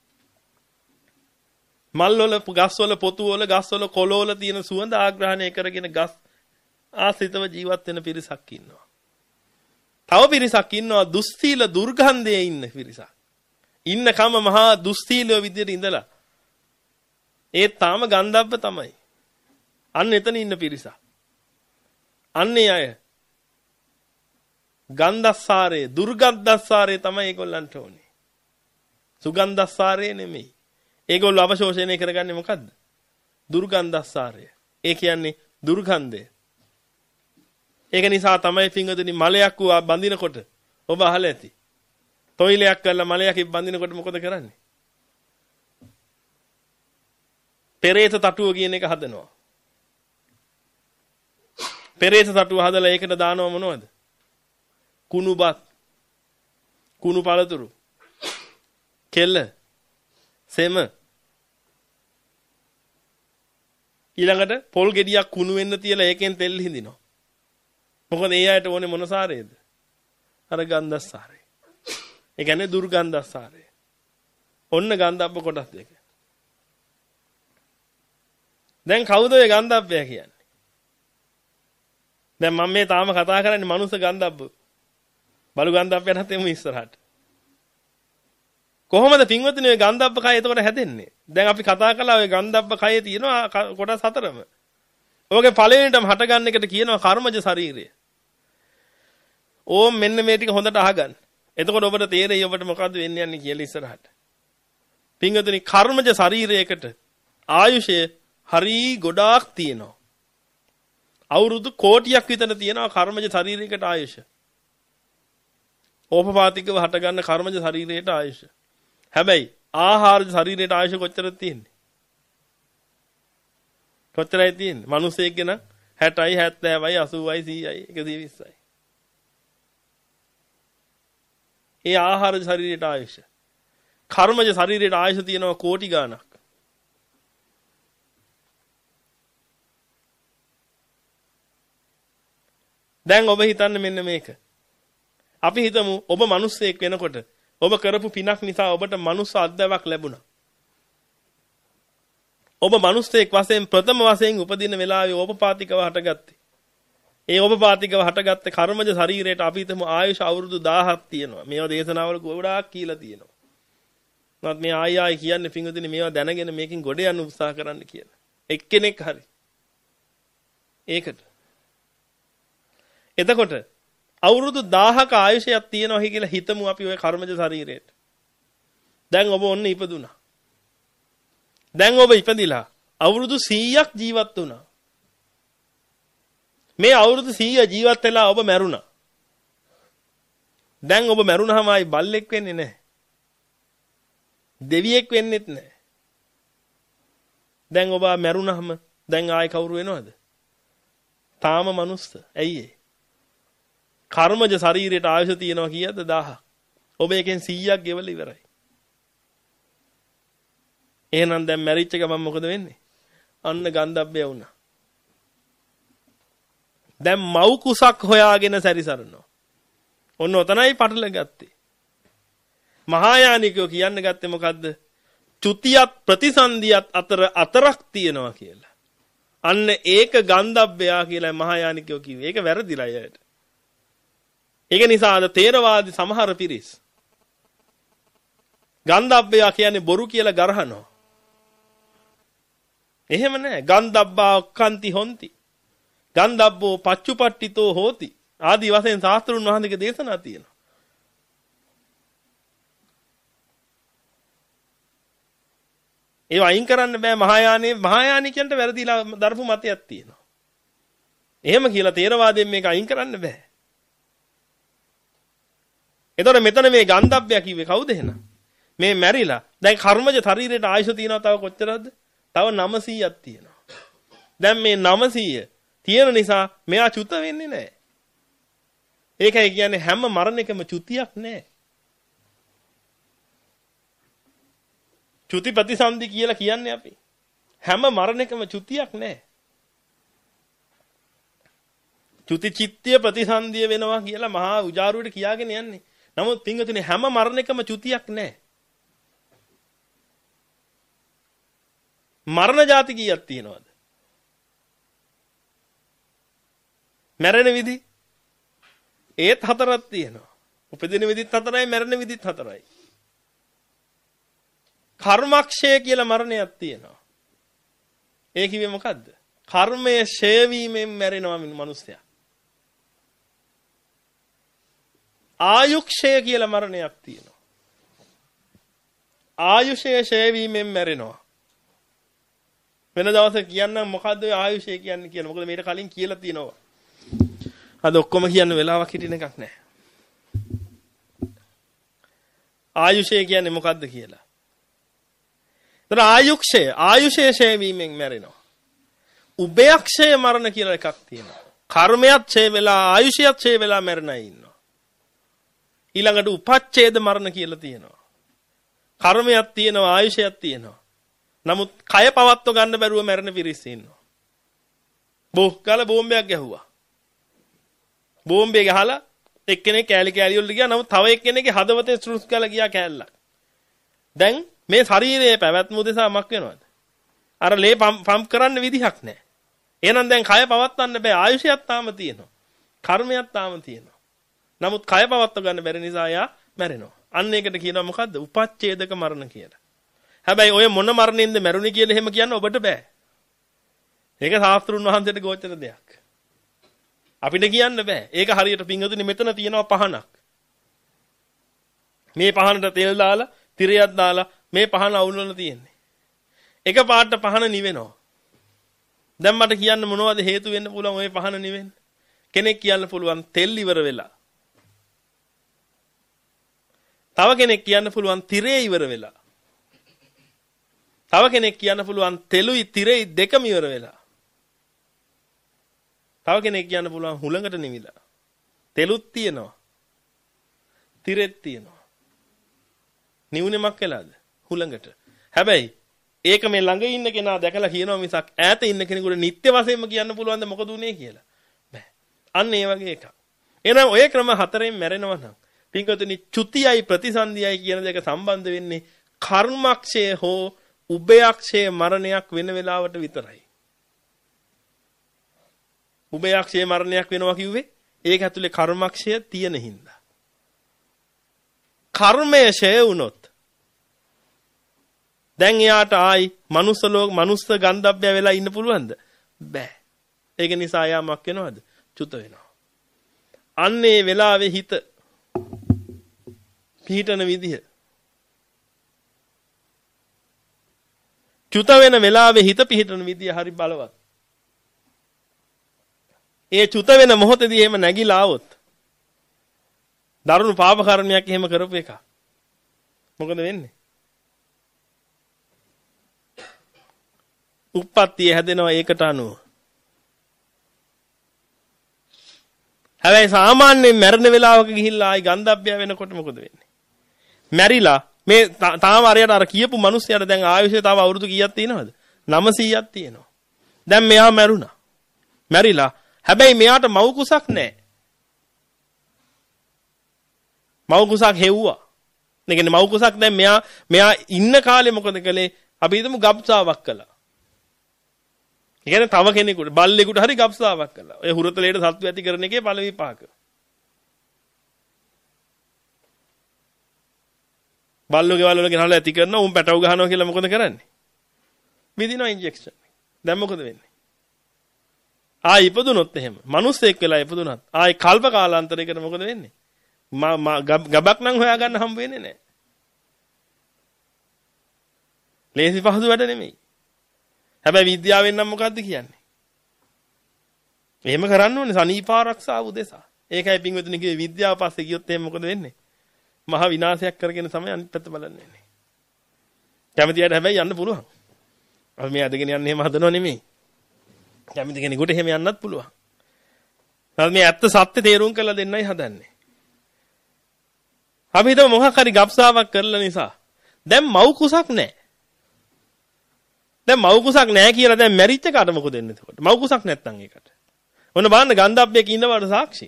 මල්වල ගස්වල පොතුවල ගස්වල කොළවල තියෙන සුවඳ ආග්‍රහණය කරගෙන ගස් ආශ්‍රිතව ජීවත් වෙන පිරිසක් ඉන්නවා. තව පිරිසක් ඉන්නවා දුස්සීල දුර්ගන්ධයේ ඉන්න පිරිසක්. ඉන්නකම මහා දුස්සීලව විදියට ඉඳලා ඒ තාම ගන්ධබ්බ තමයි. අන්න එතන ඉන්න පිරිසක්. අන්නේ අය ගන්ධස්සාරේ දුර්ගන්ධස්සාරේ තමයි ඒගොල්ලන්ට ඕනේ. සුගන්ධස්සාරය නෙමෙයි. ඒගොල්ලෝ අවශෝෂණය කරගන්නේ මොකද්ද? දුර්ගන්ධස්සාරය. ඒ කියන්නේ දුර්ගන්ධය. ඒක නිසා තමයි පින්වතුනි මලයක් වූ බඳිනකොට ඔබ අහලා ඇති. තොইলයක් කරලා මලයක් බඳිනකොට මොකද කරන්නේ? පෙරේත තටුව කියන එක හදනවා. පෙරේත තටුව හදලා ඒකට දානවා මොනවද? කුණුබත්, කුණු පළතුරු, කෙල්ල, සෙම. ඊළඟට පොල් ගෙඩියක් කුණු වෙන්න තියලා ඒකෙන් තෙල් හිඳිනවා. මොකද ඒ අයට ඕනේ මොන සාරේද? අර ගන්ධස්සාරේ. ඒ කියන්නේ දුර්ගන්ධස්සාරේ. ඔන්න ගන්ධබ්බ කොටස් දෙක. දැන් කවුද ඒ ගන්ධබ්බය කියන්නේ? දැන් මම මේ තාම කතා කරන්නේ මනුස්ස ගන්ධබ්බ. බලු ගන්ධබ්බයන්ට එමු ඉස්සරහට. කොහොමද පින්වතුනි ඔය ගන්ධබ්බ කය එතකොට හැදෙන්නේ? දැන් අපි කතා කළා ඔය ගන්ධබ්බ කයේ තියෙනවා කොටස් හතරම. ඔයගේ පළවෙනිටම හටගන්න එකට කියනවා කර්මජ ශරීරය. ඕම් මෙන්න මේ ටික හොඳට අහගන්න. එතකොට ඔබට තේරෙයි ඔබට මොකද්ද වෙන්නේ යන්නේ කියලා ඉස්සරහට. පින්වතුනි කර්මජ ශරීරයකට ආයුෂය හරි ගොඩාක් තියෙනවා. අවුරුදු කෝටියක් විතර තියෙනවා කර්මජ ශරීරයකට ආයුෂ. ඕපපාතිකව හටගන්න කර්මජ ශරීරයට ආයුෂ. හැබැයි ආහාරජ ශරීරයට ආයුෂ කොච්චරද තියෙන්නේ? කොච්චරයි තියෙන්නේ? මිනිස්සෙක්ගේ නම් හැටයි හැත්තෑවයි අසූවයි සීයයි එකසිය විස්සයි. ඒ ආහාරජ ශරීරයට ආයුෂ. කර්මජ ශරීරයට ආයුෂ තියෙනවා කෝටි ගාණක්. දැන් ඔබ හිතන්න මෙන්න මේක. අපි හිතමු ඔබ මිනිස්සෙක් වෙනකොට ඔබ කරපු පිනක් නිසා ඔබට මනුස්ස අත්දැකීමක් ලැබුණා. ඔබ මිනිස්සෙක් වශයෙන් ප්‍රථම වශයෙන් උපදින වෙලාවේ ඕපපාතිකව හටගත්තේ. ඒ ඕපපාතිකව හටගත්තේ කර්මජ ශරීරයට අපි හිතමු ආයුෂ අවුරුදු දහයක් තියෙනවා. මේවා දේශනාවල ගොඩාක් කියලා තියෙනවා. නමුත් මේ ආයි ආයි කියන්නේ පිංගුතුනි මේවා දැනගෙන මේකෙන් ගොඩ යන්න උත්සාහ කරන්න කියලා. එක්කෙනෙක් හරි. ඒකට. එතකොට අවුරුදු දහයක ආයුෂයක් තියෙනවා කියලා හිතමු අපි ওই කර්මජ ශරීරයට. දැන් ඔබ ඔන්න ඉපදුනා. දැන් ඔබ ඉපදිලා අවුරුදු සීයක් ජීවත් වුණා. මේ අවුරුදු සීය ජීවත් වෙලා ඔබ මැරුණා. දැන් ඔබ මැරුණාම ආයි බල්ලෙක් වෙන්නේ නැහැ. දෙවියෙක් වෙන්නෙත් නැහැ. දැන් ඔබ මැරුණාම දැන් ආයි කවුරු වෙනවද? තාම මනුස්ස. ඇයි ඒ? කර්මජ ශරීරයට ආයුෂ තියෙනවා කීයද? දහයක්. ඔබ එකෙන් සීයක් ගෙවලා ඉවරයි. එහෙනම් දැන් මැරිච්ච ගමන් මොකද වෙන්නේ? අන්න ගන්ධබ්බය වුණා. දැන් මව් කුසක් හොයාගෙන සැරිසරනවා. ඔන්න ඔතනයි පටල ගත්තේ. මහායානිකයෝ කියන්න ගත්තේ මොකද්ද? චුතියත් ප්‍රතිසන්දියත් අතර අතරක් තියෙනවා කියලා. අන්න ඒක ගන්ධබ්බයා කියලා මහායානිකයෝ කිව්වේ. ඒක වැරදිලා අයයට. ඒක නිසා අද තේරවාදී සමහර පිරිස් ගන්ධබ්බයා කියන්නේ බොරු කියලා ගරහනවා. එහෙම නැහැ. ගන්ධබ්බා ඔක්칸ති හොಂತಿ. ගන්ධබ්බෝ පච්චුපට්ඨිතෝ හෝති. ආදී වශයෙන් ශාස්ත්‍රුන් වහන්සේගේ දේශනා තියෙනවා. ඒව අයින් කරන්න බෑ. මහායානේ මහායානිකයන්ට වැරදිලා දරපු මතයක් තියෙනවා. එහෙම කියලා තේරවාදයෙන් මේක අයින් කරන්න බෑ. එතකොට මෙතන මේ ගන්ධබ්බය කිව්වේ කවුද එහෙනම්? මේ මැරිලා දැන් කර්මජ ශරීරයට ආයුෂ තියෙනවා තව කොච්චරද? තව නවසීයක් තියෙනවා. දැන් මේ නවසීය තියෙන නිසා මෙයා චුත වෙන්නේ නැහැ. ඒකයි කියන්නේ හැම මරණයකම චුතියක් නැහැ. චුති ප්‍රතිසන්දි කියලා කියන්නේ අපි. හැම මරණයකම චුතියක් නැහැ. චුති චිත්තය ප්‍රතිසන්දිය වෙනවා කියලා මහා උජාරුවට කියාගෙන යන්නේ. නමුත් පින්වතුනි හැම මරණයකම චුතියක් නැහැ. මරණ જાති කීයක් තියෙනවද? මැරෙන විදි ඒත් හතරක් තියෙනවා. උපදින විදිත් හතරයි මැරෙන විදිත් හතරයි. කර්මක්ෂය කියලා මරණයක් තියෙනවා. ඒ කිව්වේ මොකද්ද? කර්මයේ ඡය වීමෙන් මැරෙනවා මිනිස්සයා. ආයුක්ෂය කියලා මරණයක් තියෙනවා. ආයුෂය ෂය වීමෙන් මැරෙනවා. වෙන දවසක කියන්නම් මොකද්ද ඔය ආයුෂය කියන්නේ කියලා. මොකද මේකට කලින් කියලා තියෙනවා. අද ඔක්කොම කියන්න වෙලාවක් හිටින එකක් නැහැ. ආයුෂය කියන්නේ මොකද්ද කියලා. ඒතර ආයුක්ෂය ආයුෂය ෂය වීමෙන් මැරෙනවා. උභයක්ෂය මරණ කියලා එකක් තියෙනවා. කර්මයක් ඡය වෙලා ආයුෂයත් ඡය වෙලා මැරෙන අය ඉන්නවා. ඊළඟට උපච්ඡේද මරණ කියලා තියෙනවා. කර්මයක් තියෙනවා ආයුෂයක් තියෙනවා. නමුත් කය පවත්ව ගන්න බැරුව මැරෙන පිරිස් ඉන්නවා. බෝ කාල බෝම්බයක් ගැහුවා. බෝම්බේ ගහලා එක්කෙනෙක් කෑලි කෑලි වලට ගියා. නමුත් තව එක්කෙනෙක්ගේ හදවතේ ස්ට්‍රුස් ගාලා ගියා කෑල්ලක්. දැන් මේ ශරීරයේ පැවැත්ම උදෙසා මක් වෙනවද? අර ලේ පම්ප් කරන්න විදිහක් නැහැ. එහෙනම් දැන් කය පවත්වන්න බෑ. ආයුෂයක් තාම තියෙනවා. කර්මයක් තාම තියෙනවා. නමුත් කය පවත්ව ගන්න බැරි නිසා යා මැරෙනවා. අන්න ඒකට කියනවා මොකද්ද? උපච්ඡේදක මරණ කියලා. හැබැයි ඔය මොන මරණයෙන්ද මැරුණේ කියලා එහෙම කියන්න ඔබට බෑ. ඒක ශාස්ත්‍රුන් වහන්සේට ගෝචර දෙයක්. අපිට කියන්න බෑ. ඒක හරියට පිංගුතුනි මෙතන තියෙනවා පහනක්. මේ පහනට තෙල් දාලා, තිරයක් දාලා මේ පහන අවුල්වල තියෙන්නේ. එක පාට පහන නිවෙනවා. දැන් මට කියන්න මොනවද හේතු වෙන්න පුළුවන් ওই පහන නිවෙන්න? කෙනෙක් කියන්න පුළුවන් තෙල් ඉවර වෙලා. තව කෙනෙක් කියන්න පුළුවන් තිරේ ඉවර වෙලා. තව කෙනෙක් කියන්න පුළුවන් තෙලුයි තිරේ දෙකම ඉවර වෙලා. තව කෙනෙක් කියන්න පුළුවන් හුලඟට නිවිලා. තෙලුත් තියෙනවා. තිරෙත් තියෙනවා. නිවුනේ මක් වෙලාද? හුලඟට. හැබැයි ඒක මේ ළඟ ඉන්න කෙනා දැකලා කියනවා මිසක් ඈත ඉන්න කෙනෙකුට නිත්‍ය වශයෙන්ම කියන්න පුළුවන්ද මොකද උනේ කියලා. බෑ. අන්න ඒ වගේ එකක්. එහෙනම් ඔය ක්‍රම හතරෙන් මැරෙනවා නම් පින්කතුනි චුතියයි ප්‍රතිසන්දියයි කියන දෙක සම්බන්ධ වෙන්නේ කර්මක්ෂය හෝ උභයක්ෂය මරණයක් වෙන වෙලාවට විතරයි. උභයක්ෂය මරණයක් වෙනවා කිව්වේ ඒක ඇතුලේ කර්මක්ෂය තියෙන හින්දා. කර්මය ෂය වුණොත් දැන් එයාට ආයි මනුස්ස ලෝක මනුස්ස ගන්ධබ්බය වෙලා ඉන්න පුළුවන්ද? බෑ. ඒක නිසා යාමක් වෙනවද? චුත වෙනවා. අන්නේ වෙලාවේ හිත පිහිටන විදිහ. චුත වෙන වෙලාවේ හිත පිහිටන විදිහ හරි බලවත්. ඒ චුත වෙන මොහොතේදී එහෙම නැగిලා આવොත් දරුණු පාප කර්මයක් එහෙම කරපු එක. මොකද වෙන්නේ? උප්පත්තිය හැදෙනවා ඒකට අනුව. හැබැයි සාමාන්‍යයෙන් මැරෙන වෙලාවක ගිහිල්ලා ආයි ගන්ධබ්බය වෙනකොට මොකද වෙන්නේ? මැරිලා මේ තාම අරයට අර කියපු මිනිස්සයාට දැන් ආයුෂය තව අවුරුදු කීයක් තියෙනවද? නවසීයක් තියෙනවා. දැන් මෙයා මැරුණා. මැරිලා හැබැයි මෙයාට මව් කුසක් නැහැ. මව් කුසක් හෙව්වා. ඒ කියන්නේ මව් කුසක් දැන් මෙයා මෙයා ඉන්න කාලේ මොකද කළේ? අපි හිතමු ගබ්සාවක් කළා. ඒ කියන්නේ තව කෙනෙකුට බල්ලෙකුට හරි ගබ්සාවක් කළා. ඔය හුරතලයට සත්තු ඇති කරන එකේ ඵල විපාක. බල්ලෝ ගෙවල් වල ගෙනහලා ඇති කරනවා උන් පැටව ගහනවා කියලා මොකද කරන්නේ? විදිනවා ඉන්ජෙක්ෂන්. දැන් මොකද වෙන්නේ? ආයි ඉපදුනොත් එහෙම. මිනිස්සෙක් වෙලා ඉපදුනත් ආයි කල්ප කාලාන්තරයකට මොකද වෙන්නේ? මා ගබක් නම් හොයාගන්න හම්බ වෙන්නේ නැහැ. ලේසි පහසු වැඩ නෙමෙයි. හැබැයි විද්‍යාවෙන් නම් මොකද්ද කියන්නේ? එහෙම කරන්න ඕනේ සනීපාරක්ෂාව උදෙසා. ඒකයි පින්වතුනි කිව්වේ විද්‍යාව පස්සේ ගියොත් එහෙම මොකද වෙන්නේ? මහ විනාශයක් කරගෙන තමයි අනිත් පැත්ත බලන්නේ. කැමතියට හැබැයි යන්න පුළුවන්. අපි මේ අදගෙන යන්න එහෙම හදනව නෙමෙයි. කැමති කෙනෙකුට එහෙම යන්නත් පුළුවන්. අපි මේ ඇත්ත සත්‍ය තේරුම් කරලා දෙන්නයි හදන්නේ. අපි හිතමු මොකක් හරි ගබ්සාවක් කරලා නිසා දැන් මව් කුසක් නැහැ. දැන් මව් කුසක් නැහැ කියලා දැන් මැරිච්ච කාට මොකද වෙන්නේ එතකොට? මව් කුසක් නැත්තම් ඒකට. ඔන්න බලන්න ගන්ධබ්බයක ඉන්නවට සාක්ෂි.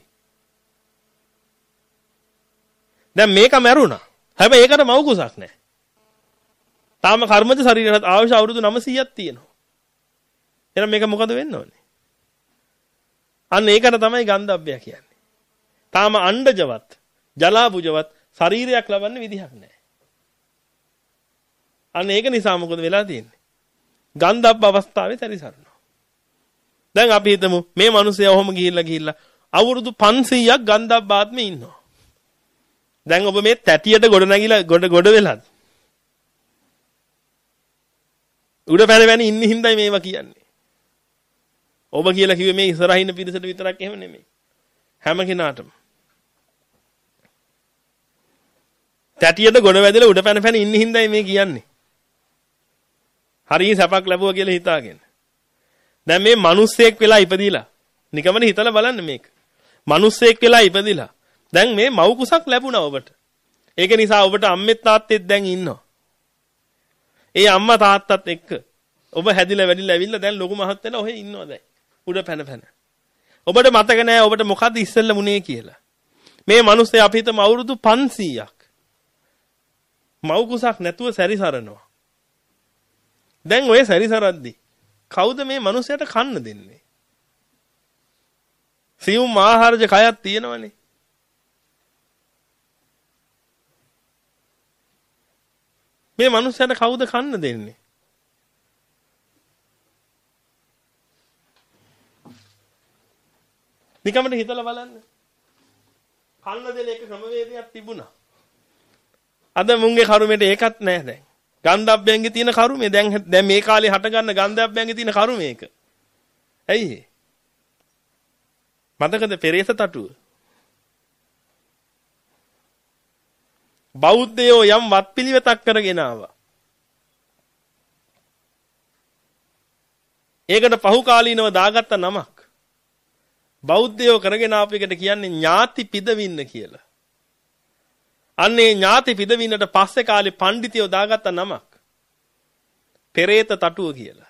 දැන් මේක මැරුණා. හැබැයි ඒකට මව් කුසක් නැහැ. තාම කර්මජ ශරීරයට අවශ්‍ය අවුරුදු නවසීයක් තියෙනවා. එහෙනම් මේක මොකද වෙන්න ඕනේ? අන්න ඒකට තමයි ගන්ධබ්බය කියන්නේ. තාම අණ්ඩජවත්, ජලාබුජවත් ශරීරයක් ලබන්න විදිහක් නැහැ. අන්න ඒක නිසා මොකද වෙලා තියෙන්නේ? ගන්ධබ්බ අවස්ථාවේ සැරිසරනවා. දැන් අපි හිතමු මේ මිනිස්සයා ඔහොම ගිහිල්ලා ගිහිල්ලා අවුරුදු පන්සීයක් ගන්ධබ්බ ආත්මේ ඉන්නවා. දැන් ඔබ මේ තැටියට ගොඩ නැගිලා ගොඩ ගොඩ වෙලාද? උඩ පැන පැන ඉන්න හින්දායි මේවා කියන්නේ. ඔබ කියලා කිව්වේ මේ ඉස්සරහින් ඉන්න පිරිසට විතරක් එහෙම නෙමෙයි. හැම කෙනාටම. තැටියට ගොඩ වැදලා උඩ පැන පැන ඉන්න හින්දායි මේ කියන්නේ. හරිය සපක් ලැබුවා කියලා හිතාගෙන. දැන් මේ මිනිස්සෙක් වෙලා ඉපදිලා නිකමනේ හිතලා බලන්න මේක. මිනිස්සෙක් වෙලා ඉපදිලා. දැන් මේ මව් කුසක් ලැබුණා ඔබට. ඒක නිසා ඔබට අම්මෙත් තාත්තෙත් දැන් ඉන්නවා. ඒ අම්මා තාත්තත් එක්ක ඔබ හැදිලා වැඩිලා ඇවිල්ලා දැන් ලොකු මහත් වෙලා ඔහෙ ඉන්නවා දැන්. උඩ පැන පැන. ඔබට මතක නෑ ඔබට මොකද්ද ඉස්සෙල්ලා මුනේ කියලා. මේ මිනිස්සේ අපි හිතමු අවුරුදු පන්සීයක් මව් කුසක් නැතුව සැරිසරනවා. දැන් ඔය සැරිසරද්දි කවුද මේ මිනිසයාට කන්න දෙන්නේ? සියුම් ආහාරජ කයක් තියෙනවනේ. මේ මිනිසයාට කවුද කන්න දෙන්නේ? නිකම්ම හිතලා බලන්න. කන්න දෙන එක ක්‍රමවේදයක් තිබුණා. අද මුංගේ කරුමෙට ඒකත් නැහැ දැන්. ගන්ධබ්බයන්ගේ තියෙන කරුමේ දැන් දැන් මේ කාලේ හට ගන්න ගන්ධබ්බයන්ගේ තියෙන කරුමේ එක. ඇයි ඒ? මතකද පෙරේත තටුව? බෞද්ධයෝ යම් වත්පිළිවෙතක් කරගෙන ආවා. ඒකට පහුකාලීනව දාගත්ත නමක්. බෞද්ධයෝ කරගෙන ආපු එකට කියන්නේ ඥාති පිදවින්න කියලා. අන්නේ ඥාති පිදවින්නට පස්සේ කාලේ පඬිතියෝ දාගත්ත නමක්. පෙරේත තටුව කියලා.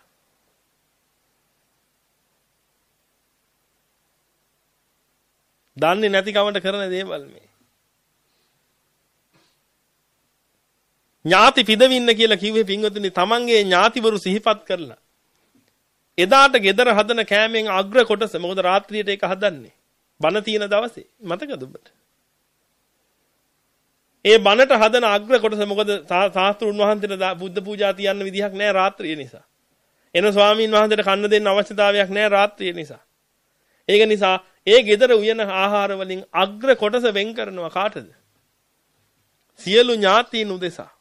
දන්නේ නැති කමට කරන දේවල් මේ. ඥාති පිදවින්න කියලා කිව්වේ පින්වතුනි තමන්ගේ ඥාතිවරු සිහිපත් කරලා. එදාට ගෙදර හදන කෑමෙන් අග්‍ර කොටස මොකද රාත්‍රියට ඒක හදන්නේ. බණ තියෙන දවසේ මතකද ඔබට? ඒ බණට හදන අග්‍ර කොටස මොකද සාස්ත්‍රුන් වහන්සේට බුද්ධ පූජා තියන්න විදිහක් නැහැ රාත්‍රිය නිසා. එන ස්වාමීන් වහන්සේට කන්න දෙන්න අවශ්‍යතාවයක් නැහැ රාත්‍රිය නිසා. ඒක නිසා ඒ ගෙදර උයන ආහාර වලින් අග්‍ර කොටස වෙන් කරනවා කාටද? සියලු ඥාතීන් උදෙසා.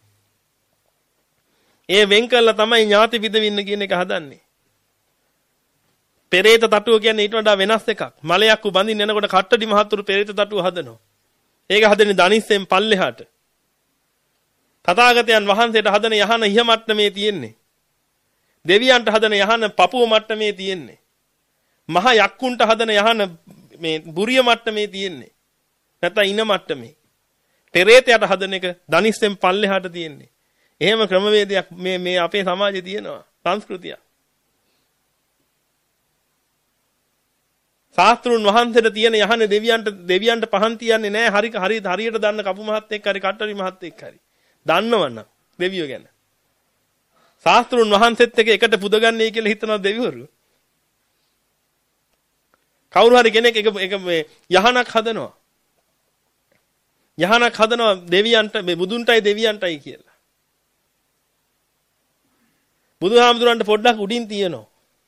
ඒ වෙන් කළා තමයි ඥාති පිදවින්න කියන එක හදන්නේ. පෙරේත තටුව කියන්නේ ඊට වඩා වෙනස් එකක්. මලයක් උබඳින්න එනකොට කට්ටඩි මහතුරු පෙරේත තටුව හදනවා. ඒක හදන්නේ දනිස්සෙන් පල්ලෙහාට. තථාගතයන් වහන්සේට හදන යහන ඉහ මට්ටමේ තියෙන්නේ. දෙවියන්ට හදන යහන පපුව මට්ටමේ තියෙන්නේ. මහ යක්කුන්ට හදන යහන මේ බුරිය මට්ටමේ තියෙන්නේ. නැත්නම් ඉන මට්ටමේ. පෙරේතයට හදන එක දනිස්සෙන් පල්ලෙහාට තියෙන්නේ. එහෙම ක්‍රමවේදයක් මේ මේ අපේ සමාජයේ තියෙනවා. සංස්කෘතිය. ශාස්ත්‍රුන් වහන්සේට තියෙන යහන දෙවියන්ට දෙවියන්ට පහන් තියන්නේ නැහැ. හරි හරි හරියට දන්න කපු මහත් එක්ක හරි කට්ටරි මහත් එක්ක හරි. දන්නවනම් දෙවියෝ ගැන. ශාස්ත්‍රුන් වහන්සේත් එක්ක එකට පුදගන්නේ කියලා හිතනවා දෙවිවරු. කවුරු හරි කෙනෙක් එක එක මේ යහනක් හදනවා. යහනක් හදනවා දෙවියන්ට මේ බුදුන්ටයි දෙවියන්ටයි කියලා. බුදුහාමුදුරන්ට පොඩ්ඩක් උඩින් තියෙනවා.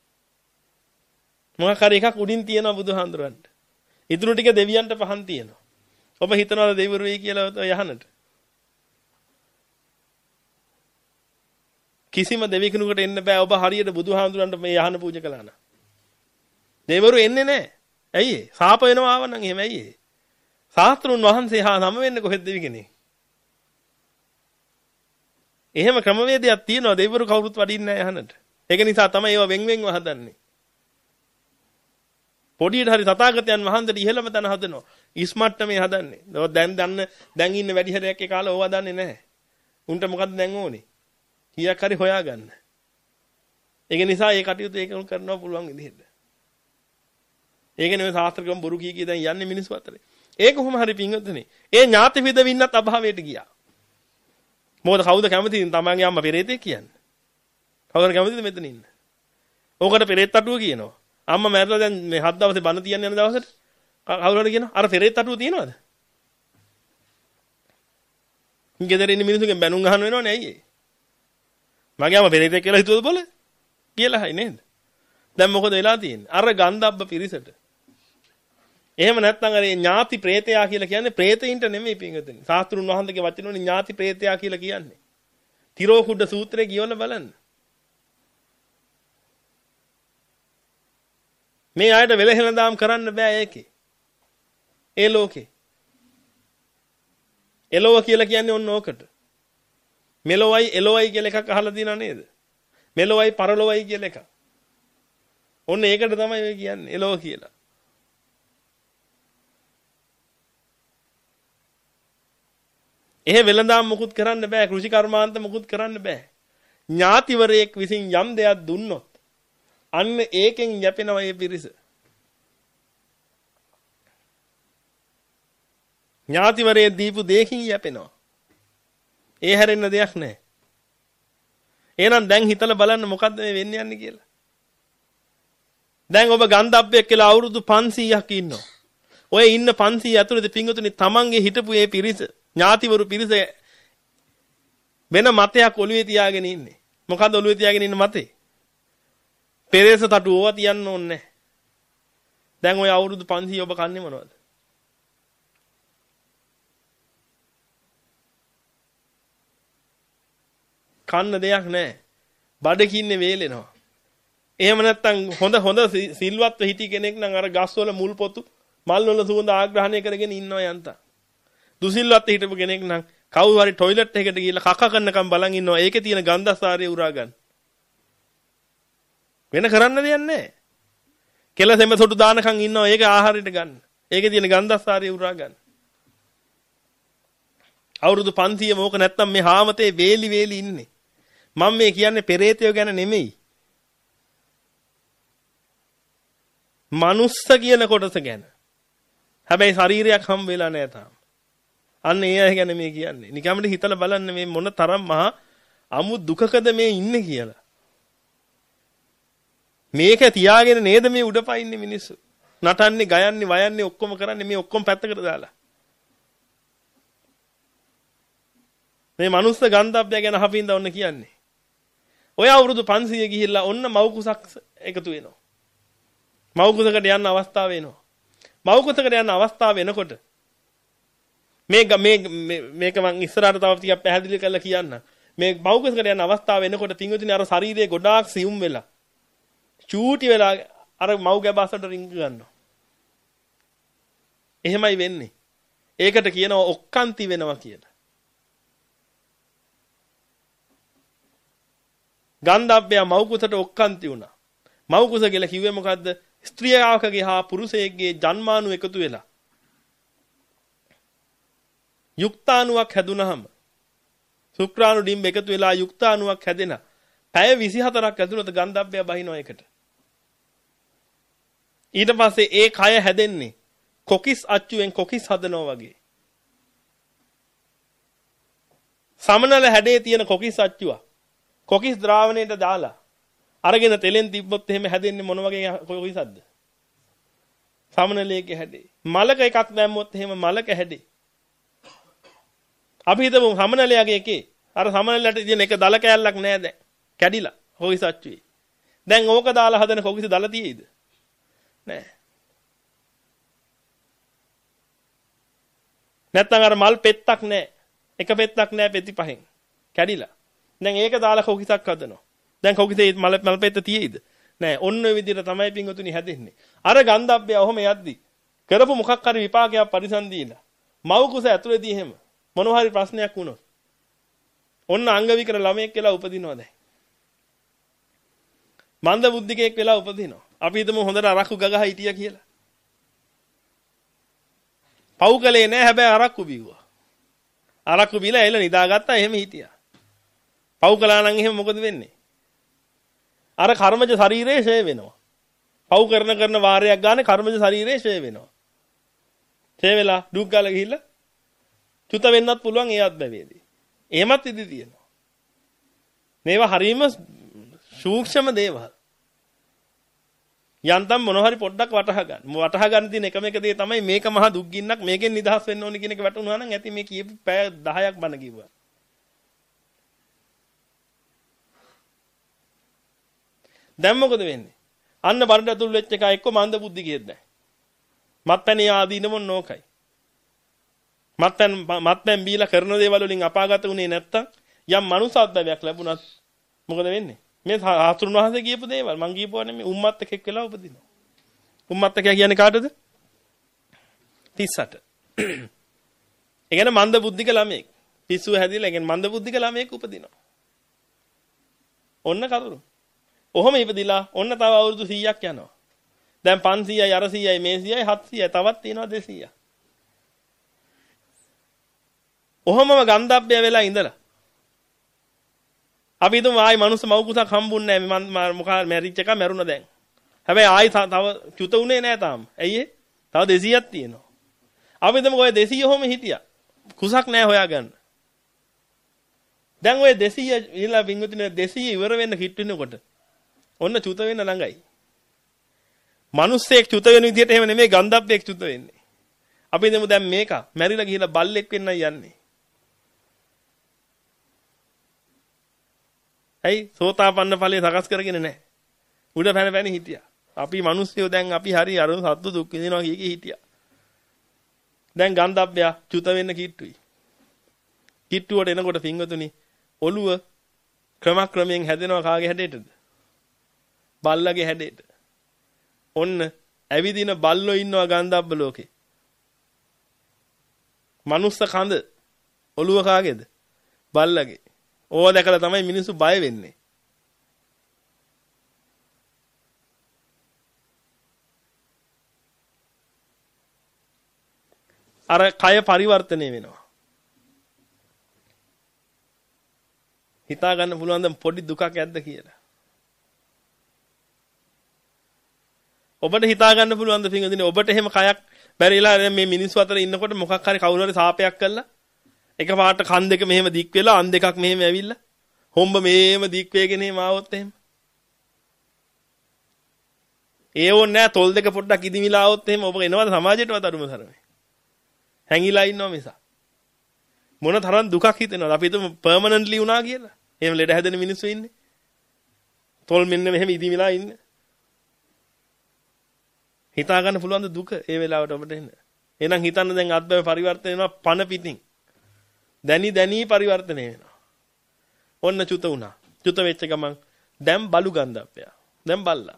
මොකක් හරි එකක් උඩින් තියෙනවා බුදුහාමුදුරන්ට. ඉතුරු ටික දෙවියන්ට පහන් තියෙනවා. ඔබ හිතනවාද දෙවිවරු වෙයි කියලා යහනට? කිසිම දෙවියෙකුට එන්න බෑ ඔබ හරියට බුදුහාමුදුරන්ට මේ යහන පූජා කළා නම්. දෙවිවරු එන්නේ නැහැ. ඇයි ඒ? සාප වෙනවා ආවනම් එහෙම ඇයි ඒ? ශාස්ත්‍රුන් වහන්සේ හා සම වෙන්නේ කොහෙද දෙවි කෙනෙක්? එහෙම ක්‍රමවේදයක් තියෙනවා දෙවිවරු කවුරුත් වඩින්නේ නැහැ යහනට. ඒක නිසා තමයි ඒවා වෙන් වෙන්ව හදන්නේ. පොඩියට හරි තථාගතයන් වහන්සේට ඉහළම තැන හදනවා. ඉස්මට්ටමේ හදන්නේ. දැන් දන්න දැන් ඉන්න වැඩි හරියක් ඒ කාලේ ඕවා දන්නේ නැහැ. උන්ට මොකද්ද දැන් ඕනේ? කීයක් හරි හොයාගන්න. ඒක නිසා ඒ කටයුතු ඒක කරනවා පුළුවන් විදිහට. ඒක නෙවෙයි ශාස්ත්‍ර ක්‍රම බොරු කී කී දැන් යන්නේ මිනිස්සු අතරේ. ඒක කොහොම හරි පින්වත්නි. ඒ ඥාති පිදවින්නත් අභාවයට ගියා. මොකද කවුද කැමතිද තමන්ගේ අම්මා පෙරේතෙක් කියන්නේ? කවුද කැමතිද මෙතන ඉන්න? ඕකට පෙරේත තටුව කියනවා. අම්මා මැරලා දැන් මේ හත් දවසේ බණ තියන්න යන දවසට කවුරු හරි කියනවා අර පෙරේත තටුව තියනවද? ගෙදර ඉන්න මිනිස්සුගෙන් බැනුම් අහන්න වෙනවනේ ඇයි ඒ? මගේ අම්මා පෙරේතෙක් කියලා හිතුවද බොල? කියලා හයි නේද? දැන් මොකද වෙලා තියෙන්නේ? අර ගන්ධබ්බ පිරිසට. එහෙම නැත්නම් අර ඥාති ප්‍රේතයා කියලා කියන්නේ ප්‍රේතයින්ට නෙමෙයි පින්වතුනි. ශාස්ත්‍රුන් වහන්සේගේ වචන වලින් ඥාති ප්‍රේතයා කියලා කියන්නේ. තිරෝකුඩ සූත්‍රයේ කියවල බලන්න. මේ ආයත වෙලහෙන දාම් කරන්න බෑ ඒකේ. ඒ ලෝකේ. එලොව කියලා කියන්නේ ඔන්න ඕකට. මෙලොවයි එලොවයි කියලා එකක් අහලා තියෙනව නේද? මෙලොවයි පරලොවයි කියලා එකක්. ඔන්න ඒකට තමයි ඔය කියන්නේ එලොව කියලා. එහෙ වෙලඳාම් මුකුත් කරන්න බෑ. කෘෂි කර්මාන්ත මුකුත් කරන්න බෑ. ඥාතිවරයෙක් විසින් යම් දෙයක් දුන්නොත් අන්න ඒකෙන් යැපෙනවා මේ පිරිස. ඥාතිවරයේ දීපු දෙයකින් යැපෙනවා. ඒ හැරෙන්න දෙයක් නැහැ. එහෙනම් දැන් හිතලා බලන්න මොකද්ද මේ වෙන්නේ යන්නේ කියලා. දැන් ඔබ ගන්ධබ්බෙක් කියලා අවුරුදු පන්සීයක් ඉන්නවා. ඔය ඉන්න පන්සීය ඇතුළේ පිංගුතුනි තමන්ගේ හිටපු මේ පිරිස ඥාතිවරු පිරිස වෙන මතයක් ඔළුවේ තියාගෙන ඉන්නේ. මොකද්ද ඔළුවේ තියාගෙන ඉන්න මතේ? පෙරේස තටු ඕවා තියන්න ඕනේ නැහැ. දැන් ඔය අවුරුදු පන්සීය ඔබ කන්නේ මොනවද? කන්න දෙයක් නැහැ. බඩකින්නේ වේලෙනවා. එහෙම නැත්නම් හොඳ හොඳ සිල්වත්ව හිටි කෙනෙක් නම් අර ගස්වල මුල් පොතු මල් වල සුවඳ ආග්‍රහණය කරගෙන ඉන්නවා යන්තා. දුසිල්වත් හිටපු කෙනෙක් නම් කවුරු හරි টয়ලට් එකකට ගිහලා කක කරනකම් බලන් ඉන්නවා. ඒකේ තියෙන ගන්ධසාරය උරා ගන්න. වෙන කරන්න දෙයක් නැහැ. කෙලසෙම සොටු දානකම් ඉන්නවා. ඒක ආහාරයට ගන්න. ඒකේ තියෙන ගන්ධසාරය උරා ගන්න. අවුරුදු පන්සීය මොක නැත්තම් මේ හාමතේ වේලි වේලි ඉන්නේ. මම මේ කියන්නේ පෙරේතයෝ ගැන නෙමෙයි. මනුස්ස කියන කොටස ගැන. හැබැයි ශරීරයක් හම් වෙලා නැහැ තාම. අන්න ඒ අය ගැන මේ කියන්නේ. නිකම්ම හිතලා බලන්න මේ මොන තරම් මහා අමු දුකකද මේ ඉන්නේ කියලා. මේක තියාගෙන නේද මේ උඩපයින්නේ මිනිස්සු. නටන්නේ, ගයන්නේ, වයන්නේ ඔක්කොම කරන්නේ මේ ඔක්කොම පැත්තකට දාලා. මේ මනුස්ස ගන්ධබ්බය ගැන අහපින්ද ඔන්න කියන්නේ. ඔය අවුරුදු පන්සීය ගිහිල්ලා ඔන්න මව් කුසක් එකතු වෙනවා. මව් කුසකට යන්න අවස්ථාව වෙනවා. මව් කුසකට යන්න අවස්ථාව වෙනකොට මේ මේ මේක මම ඉස්සරහට තව ටිකක් පැහැදිලි කරලා කියන්න. මේ මව් කුසකට යන්න අවස්ථාව වෙනකොට පින්වතුනි අර ශරීරයේ ගොඩාක් සියුම් වෙලා චූටි වෙලා අර මව් ගැබසට රිංග ගන්නවා. එහෙමයි වෙන්නේ. ඒකට කියනවා ඔක්කාන්ති වෙනවා කියලා. ගන්ධබ්බය මව් කුසට ඔක්කාන්ති වුණා. මව් කුස කියලා කිව්වේ මොකද්ද? ස්ත්‍රියකගේ හා පුරුෂයෙක්ගේ ජන්මාණු එකතු වෙලා යුක්තාණුවක් හැදුනහම ශුක්‍රාණු ඩිම්බ එකතු වෙලා යුක්තාණුවක් හැදෙන පැය විසිහතරක් ඇතුළත ගන්ධබ්බය බහිනවා එකට. ඊට පස්සේ ඒ කය හැදෙන්නේ කොකිස් අච්චුවෙන් කොකිස් හදනවා වගේ. සමනල හැඩේ තියෙන කොකිස් අච්චුව කොකිස් ද්‍රාවණයට දාලා අරගෙන තෙලෙන් තිබ්බොත් එහෙම හැදෙන්නේ මොන වගේ කොකිසක්ද? සමනලයේ හැඩේ. මලක එකක් දැම්මොත් එහෙම මලක හැඩේ. අපි හිතමු සමනලයාගේ එකේ අර සමනලයට තියෙන එක දල කෑල්ලක් නෑ දැන්. කැඩිලා කොකිස් අච්චුවේ. දැන් ඕක දාලා හදන කොකිස් දල තියෙයිද? නෑ. නැත්තම් අර මල් පෙත්තක් නෑ. එක පෙත්තක් නෑ පෙති පහෙන්. කැඩිලා. දැන් ඒක දාලා කොකිසක් හදනවා. දැන් කොකිසේ මල මල් පෙත්ත තියෙයිද? නෑ. ඔන්න ඔය විදිහට තමයි පින්වතුනි හැදෙන්නේ. අර ගන්ධබ්බය ඔහම යද්දි කරපු මොකක් හරි විපාකයක් පරිසම් දීලා මව් කුස ඇතුලේදී එහෙම මොනවා හරි ප්‍රශ්නයක් වුණොත් ඔන්න අංග විකර ළමයෙක් කියලා උපදිනවා දැන්. මන්ද බුද්ධිකයෙක් වෙලා උපදිනවා. අපි හිතමු හොඳට අරක්කු ගගහ හිටියා කියලා. පව් කලේ නෑ හැබැයි අරක්කු බිව්වා. අරක්කු බීලා එළ නිදාගත්තා එහෙම හිටියා. පව් කළා නම් එහෙම මොකද වෙන්නේ? අර කර්මජ ශරීරයේ ෂය වෙනවා. පව් කරන කරන වාරයක් ගානේ කර්මජ ශරීරයේ ෂය වෙනවා. ෂය වෙලා දුක් ගාලා ගිහිල්ලා චුත වෙන්නත් පුළුවන් ඒ අත්බැවේදී. එහෙමත් ඉදි තියෙනවා. මේවා හරීම සූක්ෂම දේවල්. යන්තම් මොනවා හරි පොඩ්ඩක් වටහා ගන්න. වටහා ගන්න තියෙන එකම එක දේ තමයි මේක මහා දුක් ගින්නක් මේකෙන් නිදහස් වෙන්න ඕනේ කියන එක වැටුණා නම් ඇති මේ කියපු පැය දහයක් බණ කිව්වා. දැන් මොකද වෙන්නේ? අන්න බරට ඇතුල් වෙච්ච එක එක්ක මන්ද බුද්ධි කියෙත් නැහැ. මත්පැණි ආදීන මොන නෝකයි. මත්පැන් මත්පැන් බීලා කරන දේවල් වලින් අපාගත උනේ නැත්තම් යම් මනුසාත්භවයක් ලැබුණත් මොකද වෙන්නේ? මේ ආතුරුන් වහන්සේ කියපු දේවල් මං කියපුවා නෙමෙයි උම්මත් එක්ක වෙලා උපදිනවා. උම්මත්තකයා කියන්නේ කාටද? තිස් අට. ඒ කියන්නේ මන්ද බුද්ධික ළමයෙක්. පිස්සුව හැදිලා, ඒ කියන්නේ මන්ද බුද්ධික ළමයෙක් උපදිනවා. ඔන්න කරුණු. ඔහොම ඉපදිලා ඔන්න තව අවුරුදු සීයක් යනවා. දැන් පන්සීයයි අරසීයයි මේසීයයි හත්සීයයි තවත් තියෙනවා දෙසීයක්. ඔහොමම ගන්ධබ්බය වෙලා ඉඳලා අපි හිතමු ආයි මනුස්ස මව් කුසක් හම්බුන්නේ නැහැ. මම මොකා මැරිච් එක මැරුණා දැන්. හැබැයි ආයි තව චුත උනේ නැහැ තාම. ඇයි ඒ? තව දෙසීයක් තියෙනවා. අපි හිතමු ඔය දෙසීය ඔහොම හිටියා. කුසක් නැහැ හොයාගන්න. දැන් ඔය දෙසීය ඉලා වින්ගුතිනේ දෙසීය ඉවර වෙන්න කිට් වෙනකොට ඔන්න චුත වෙන්න ළඟයි. මිනිස්සෙක් චුත වෙන විදිහට එහෙම නෙමෙයි ගන්ධබ්බෙක් චුත වෙන්නේ. අපි හිතමු දැන් මේක මැරිලා ගිහිල්ලා බල්ලෙක් වෙන්නයි යන්නේ. ඇයි සෝතාපන්න ඵලයේ සකස් කරගෙන නැහැ. උඩ පැන පැන හිටියා. අපි මිනිස්සුયો දැන් අපි හරි අර සත්තු දුක් විඳිනවා කිය කී හිටියා. දැන් ගන්ධබ්බයා චුත වෙන්න කිට්ටුයි. කිට්ටුවට එනකොට පින්වතුනි ඔළුව ක්‍රමක්‍රමයෙන් හැදෙනවා කාගේ හැඩයටද? බල්ලගේ හැඩයට. ඔන්න ඇවිදින බල්ලෝ ඉන්නවා ගන්ධබ්බ ලෝකේ. මනුස්ස කඳ ඔළුව කාගේද? බල්ලගේ. ඕවා දැකලා තමයි මිනිස්සු බය වෙන්නේ. අර කය පරිවර්තනය වෙනවා. හිතා ගන්න පුළුවන් ද පොඩි දුකක් ඇද්ද කියලා. ඔබට හිතා ගන්න පුළුවන් ද පින්වදිනේ ඔබට එහෙම කයක් බැරිලා මේ මිනිස්සු අතර ඉන්නකොට මොකක් හරි කවුරු හරි සාපයක් කළා එකපාරට කන් දෙක මෙහෙම දික් වෙලා අන් දෙකක් මෙහෙම ඇවිල්ලා හොම්බ මෙහෙම දික් වේගෙන එහෙම ආවොත් එහෙම ඒ ඕනේ නැහැ තොල් දෙක පොඩ්ඩක් ඉදිමිලා ආවොත් එහෙම ඔබ එනවද සමාජයටවත් අරුම තරමේ හැංගිලා ඉන්නවා මිස මොන තරම් දුකක් හිතෙනවද අපි හිතමු පර්මනන්ට්ලි වුණා කියලා එහෙම ලෙඩ හැදෙන මිනිස්සු ඉන්නේ තොල් මෙන්න මෙහෙම ඉදිමිලා ඉන්නේ හිතා ගන්න පුළුවන් ද දුක ඒ වෙලාවට ඔබට එන්න එහෙනම් හිතන්න දැන් අත්බව පරිවර්තන වෙනවා පන පිටින් දැනි දැනි පරිවර්තනය වෙනවා ඔන්න චුත වුණා චුත වෙච්ච ගමන් දැන් බලු ගන්ධබ්බයා දැන් බල්ලා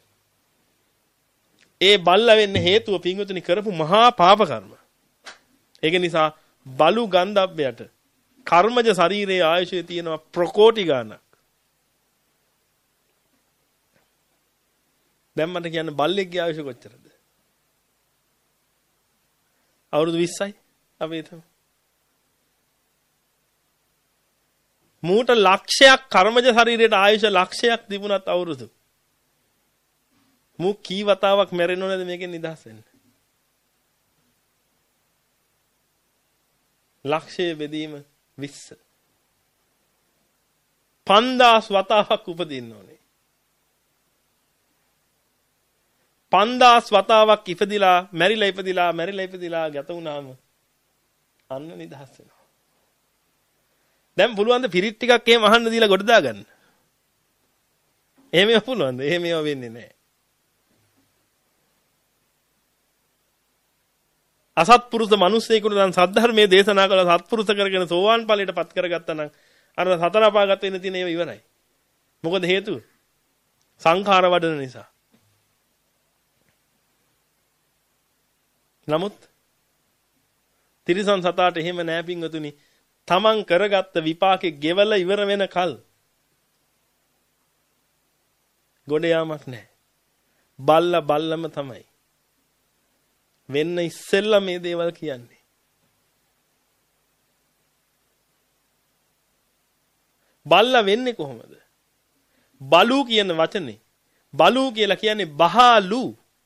ඒ බල්ලා වෙන්න හේතුව පින්වතුනි කරපු මහා පාප කර්ම ඒක නිසා බලු ගන්ධබ්බයට කර්මජ ශරීරයේ ආයුෂය තියෙනවා ප්‍රකෝටි ගාණක් දැන් මට කියන්න බල්ලෙක්ගේ ආයුෂ කොච්චරද අවුරුදු විස්සයි අපි හිතමු මූට ලක්ෂයක් කර්මජ ශරීරයට ආයුෂ ලක්ෂයක් තිබුණත් අවුරුදු මූ කී වතාවක් මැරෙන්නව නැද මේකෙන් නිදහස් වෙන්න ලක්ෂය බෙදීම විස්ස පන්දාස් වතාවක් උපදින්න ඕනේ පන්දාස් වතාවක් ඉපදිලා මැරිලා ඉපදිලා මැරිලා ඉපදිලා ගත වුණාම අන්න නිදහස් වෙනවා දැන් පුළුවන් ද පිරිත් ටිකක් එහෙම අහන්න දීලා ගොඩ දාගන්න එහෙම පුළුවන් ද එහෙම ඒවා වෙන්නේ නැහැ අසත්පුරුෂ මිනිස්සෙකුට නම් සද්ධර්මයේ දේශනා කළ සත්පුරුෂ කරගෙන සෝවාන් ඵලයට පත් කරගත්තා නම් අර සතර අපාගත වෙන්න තියෙන ඒවා ඉවරයි. මොකද හේතුව? සංඛාර වඩන නිසා. නමුත් තිරිසන් සතාට එහෙම නෑ පින්වතුනි. තමන් කරගත්ත විපාකේ ගෙවල ඉවර වෙන කල් ගොඩ යාමක් නෑ. බල්ලා බල්ලම තමයි. වෙන්න ඉස්සෙල්ලා මේ දේවල් කියන්නේ. බල්ලා වෙන්නේ කොහොමද? බලු කියන වචනේ බලු කියලා කියන්නේ බහලු.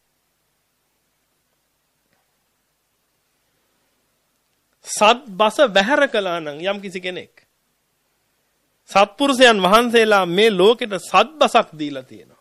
සත් බස බැහැර කළා නම් යම් කිසි කෙනෙක් සත්පුරුෂයන් වහන්සේලා මේ ලෝකෙට සත් බසක් දීලා තියෙනවා.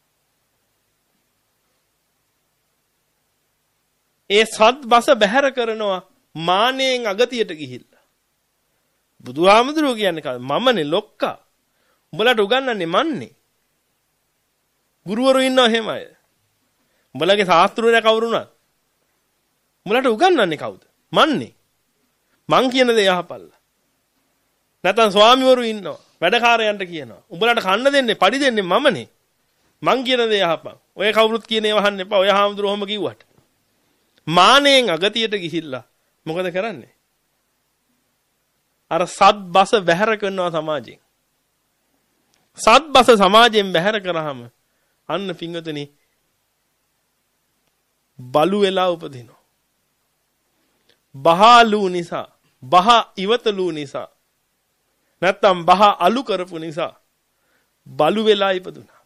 ඒ සත් බස බැහැර කරනවා මානෙන් අගතියට ගිහිල්ලා. බුදුහාමුදුරුවෝ කියන්නේ කා මමනේ ලොක්කා. උඹලට උගන්වන්නේ මන්නේ. ගුරුවරු ඉන්නව එහෙම අය. උඹලගේ ශාස්ත්‍රවල කවුරුණත් උඹලට උගන්වන්නේ කවුද? මන්නේ. මං කියන දේ අහපල්ලා. නැත්නම් ස්වාමිවරු ඉන්නවා. වැඩකාරයන්ට කියනවා. උඹලට කන්න දෙන්නේ, පඩි දෙන්නේ මමනේ. මං කියන දේ අහපන්. ඔය කවුරුත් කියන ඒවා අහන්න එපා. ඔය හාමුදුරුවෝ ඔහොම කිව්වට. මානෙන් අගතියට ගිහිල්ලා මොකද කරන්නේ? අර සත්බස බැහැර කරනවා සමාජයෙන්. සත්බස සමාජයෙන් බැහැර කරාම අන්න පින්වතුනි බලු වෙලා උපදිනවා. බහලු නිසා, බහ ඉවතලු නිසා, නැත්තම් බහ අලු කරපු නිසා බලු වෙලා ඉපදුනා.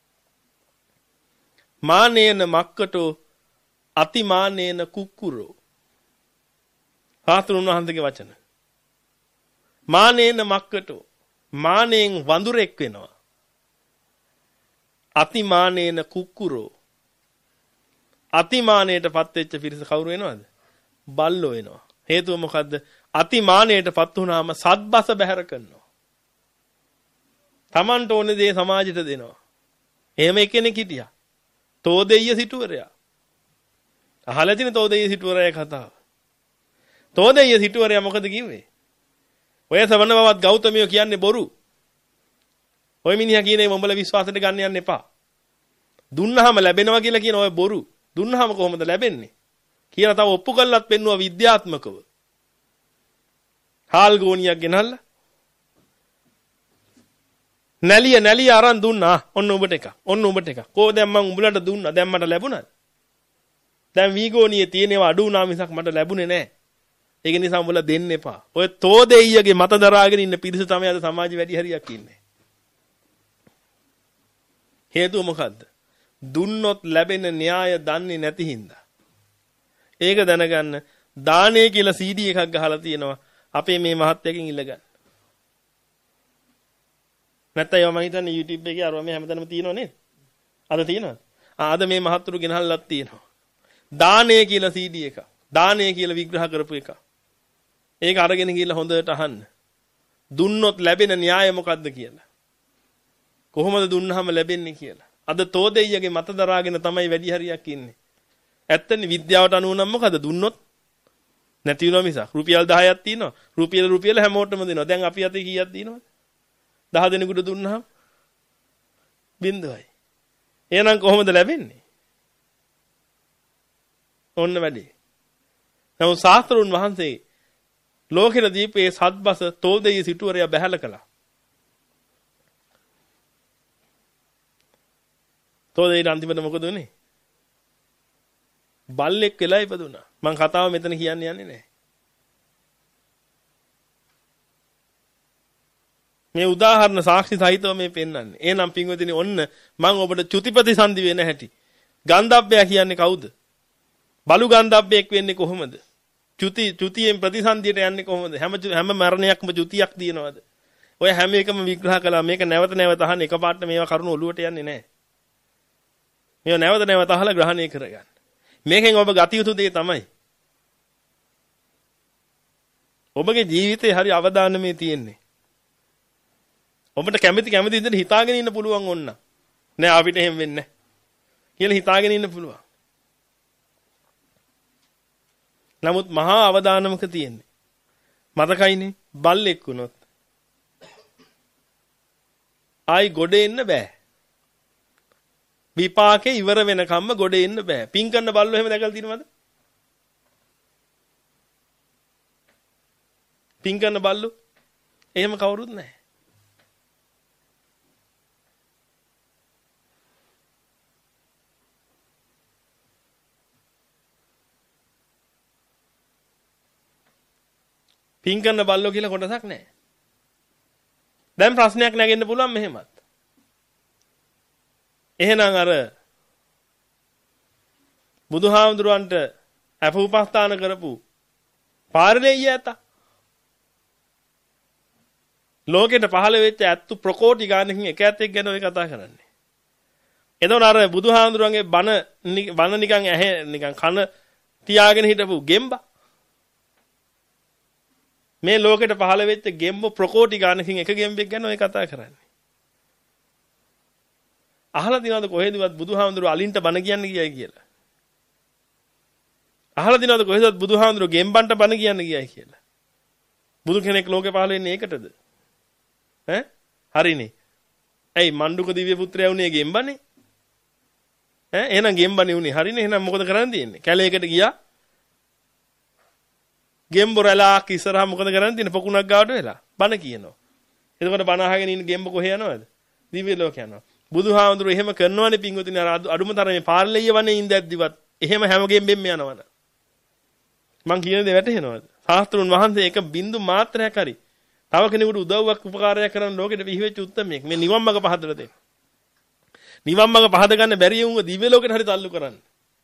මානේන මක්කටෝ අතිමානේන කුක්කුරෝ. හාතුරුන් වහන්සේගේ වචන. මානේන මක්කටෝ මානෙන් වඳුරෙක් වෙනවා. අතිමානේන කුක්කුරෝ. අතිමානයටපත් වෙච්ච පිරිස කවුරු වෙනවද? බල්ලෝ වෙනවා. හේතුව මොකද්ද? අතිමානයටපත් වුණාම සත්බස බැහැර කරනවා. Tamanට ඕනේ දේ සමාජයට දෙනවා. එහෙම කෙනෙක් හිටියා. තෝදෙය්‍ය සිටුවරයා. අහලා තියෙන තෝදෙය්‍ය සිටුවරයා කතාව. තෝදෙය්‍ය සිටුවරයා මොකද කිව්වේ? ඔය සවන බවත් ගෞතමිය කියන්නේ බොරු. ඔය මිනිහා කියන්නේ මොඹල විශ්වාසයට ගන්න යන්න එපා. දුන්නාම ලැබෙනවා කියලා කියන ඔය බොරු. දුන්නාම කොහොමද ලැබෙන්නේ? කියලා තව ඔප්පු කළත් පෙන්නුවා විද්‍යාත්මකව. හාල් ගෝණියක් ගෙනල්ලා නැලිය නැලිය අරන් දුන්නා. ඔන්න උඹට එක. ඔන්න උඹට එක. කෝ දැන් මං උඹලට දුන්නා. දැන් මට ලැබුණාද? දැන් වීගෝණියේ තියෙනවා අඩු වුණා මිසක් මට ලැබුණේ නැහැ. ඒක නිසා උඹලා දෙන්න එපා. ඔය තෝදෙයියගේ මත දරාගෙන ඉන්න පිරිස තමයි අද සමාජෙ වැඩි හරියක් ඉන්නේ. හේතුව මොකද්ද? දුන්නොත් ලැබෙන න්‍යාය දන්නේ නැති හින්දා. ඒක දැනගන්න දානේ කියලා සී ඩී එකක් ගහලා තියෙනවා. අපේ මේ මහත්තයකින් ඉල්ලගන්න. නැත්නම් මම හිතන්නේ YouTube එකේ අරව මේ හැමතැනම තියෙනව නේද? අද තියෙනවද? ආ අද මේ මහත්තුරු ගෙනහල්ලක් තියෙනවා. දානේ කියලා සී ඩී එකක්. දානේ කියලා විග්‍රහ කරපු එකක්. ඒක අරගෙන ගිහලා හොඳට අහන්න. දුන්නොත් ලැබෙන න්‍යාය මොකද්ද කියලා. කොහොමද දුන්නාම ලැබෙන්නේ කියලා. අද තෝදෙයියගේ මත දරාගෙන තමයි වැඩි හරියක් ඉන්නේ. ඇත්තනේ විද්‍යාවට අනුව නම් මොකද දුන්නොත් නැති වෙනවා මිසක්. රුපියල් දහයක් තියෙනවා. රුපියල රුපියල හැමෝටම දෙනවා. දැන් අපි අතේ කීයක් තියෙනවද? දහ දෙනෙකුට දුන්නාම බින්දුවයි. එහෙනම් කොහොමද ලැබෙන්නේ? ඔන්න වැඩි. නමුත් ශාස්ත්‍රඥ වහන්සේ ලෝකෙට දීපේ සත්බස තෝදෙයි සිටුවරයා බැහැල කළා. තෝදෙයි අන්තිමට මොකද උනේ? බල්ලෙක් වෙලා ඉපදුනා. මං කතාව මෙතන කියන්න යන්නේ නැහැ. මේ උදාහරණ සාක්ෂි සහිතව මේ පෙන්වන්නේ. එහෙනම් පින්වතුනි ඔන්න මම ඔබට චුතිපති සංදි වෙන හැටි. ගන්ධබ්බයා කියන්නේ කවුද? බලු ගන්ධබ්බෙක් වෙන්නේ කොහොමද? චුති චුතියෙන් ප්‍රතිසන්දියට යන්නේ කොහොමද? හැම හැම මරණයක්ම චුතියක් දිනනවද? ඔය හැම එකම විග්‍රහ කළා. මේක නැවත නැවත අහන්න එකපාරට මේවා කරුණු ඔලුවට යන්නේ නැහැ. මේවා නැවත නැවත අහලා ග්‍රහණය කරගන්න. මේකෙන් ඔබ ගත යුතු දේ තමයි ඔබගේ ජීවිතේ හරි අවදානමේ තියෙන්නේ. ඔබට කැමති කැමති විදිහට හිතාගෙන ඉන්න පුළුවන් ඕන්න. නෑ අපිට එහෙම වෙන්නේ නැහැ කියලා හිතාගෙන ඉන්න පුළුවන්. නමුත් මහා අවදානමක තියෙන්නේ. මතකයිනේ බල්ලෙක් වුණොත් ආයි ගොඩ එන්න බෑ. විපාකේ ඉවර වෙනකම්ම ගොඩ එන්න බෑ. පින් කරන බල්ලෝ එහෙම දැකලා තියෙනවද? පින් කරන බල්ලෝ එහෙම කවුරුත් නැහැ. පින් කරන බල්ලෝ කියලා කොටසක් නැහැ. දැන් ප්‍රශ්නයක් නැගෙන්න පුළුවන් මෙහෙමත්. එහෙනම් අර බුදුහාමුදුරන්ට අපෝපස්ථාන කරපු පාරලෙය ඇත. ලෝකෙට පහළ වෙච්ච ඇත්තු ප්‍රකෝටි ගානකින් එක ඇත්තෙක් ගැන ඔය කතා කරන්නේ. එතකොට අර බුදුහාමුදුරන්ගේ බණ බණ නිකන් ඇහැ නිකන් කන තියාගෙන හිටපු ගෙම්බා මේ ලෝකෙට පහළ වෙච්ච ගෙම්බ ප්‍රකෝටි ගානකින් එක ගෙම්බෙක් ගැන ඔය කතා කරන්නේ. අහලා දිනවද කොහෙදවත් බුදුහාමුදුරුවෝ අලින්ට බණ කියන්න ගියයි කියලා? අහලා දිනවද කොහෙදවත් බුදුහාමුදුරුවෝ ගෙම්බන්ට බණ කියන්න ගියයි කියලා? බුදු කෙනෙක් ලෝකේ පහළ වෙන්නේ ඒකටද? ඈ? හරිනේ. ඇයි මණ්ඩුක දිව්‍ය පුත්‍රයා වුණේ ගෙම්බනේ? ඈ එහෙනම් ගෙම්බනේ උනේ. හරිනේ. එහෙනම් මොකද කරන්න තියෙන්නේ? කැලේකට ගියා. ගෙම්බොරලා ඉස්සරහා මොකද කරන්න තියෙන්නේ? පොකුණක් ගාවට වෙලා. බණ කියනවා. එතකොට බණ අහගෙන ඉන්න ගෙම්බ කොහේ යනවද? දිව්‍ය ලෝක යනවා. බුදුහාමුදුරුවෝ එහෙම කරනවනේ පිංගුතුනි අර අඩුම තරමේ පාර්ලිය වනේ ඉඳද්දිවත් එහෙම හැම ගෙම්බෙම යනවනේ. මං කියන දේ වැටහෙනවද? ශාස්ත්‍රුන් වහන්සේ එක බින්දු මාත්‍රයක් හරි තව කෙනෙකුට උදව්වක් උපකාරයක් කරන්න ලෝකෙට විහිවෙච්ච උත්තරමයක්. මේ නිවන් මඟ පහදලා දෙන්න. නිවන් මඟ පහද ගන්න බැරි වුණා දිව්‍ය ලෝකෙට හරි තල්ලු කරන්න.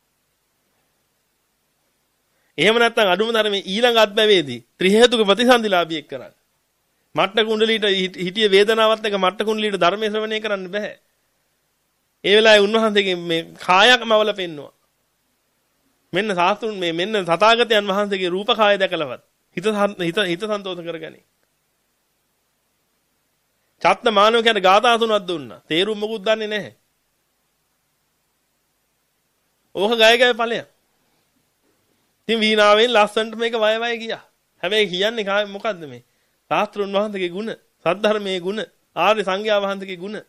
එහෙම නැත්නම් අඩුම තරමේ ඊළඟ අත්බැවේදී ත්‍රි හේතුක ප්‍රතිසන්දිලාභියෙක් කරන්න. මට්ට කුණ්ඩලීට හිටිය වේදනාවත් එක මට්ට කුණ්ඩලීට ධර්මයේ ශ්‍රවණය කරන්න බෑ. ඒ වෙලාවේ උන්වහන්සේගේ මේ කායක්ම අවල පෙන්නවා. මෙන්න සාස්තුන් මේ මෙන්න තථාගතයන් වහන්සේගේ රූප කාය දැකලවත් හිත හිත හිත සන්තෝෂ කරගනි. චත්ත මානව කියන ගාථා තුනක් දුන්නා. තේරුම් මොකුත් දන්නේ නැහැ. ඕක ගය ගය ඵලයක්. ඉතින් වීණාවෙන් ලස්සනට මේක වය වය ගියා. හැබැයි කියන්නේ කාය මොකද්ද මේ? ශාස්ත්‍රුන් වහන්සේගේ ගුණ, සද්ධර්මයේ ගුණ, ආර්ය සංඝයා වහන්සේගේ ගුණ.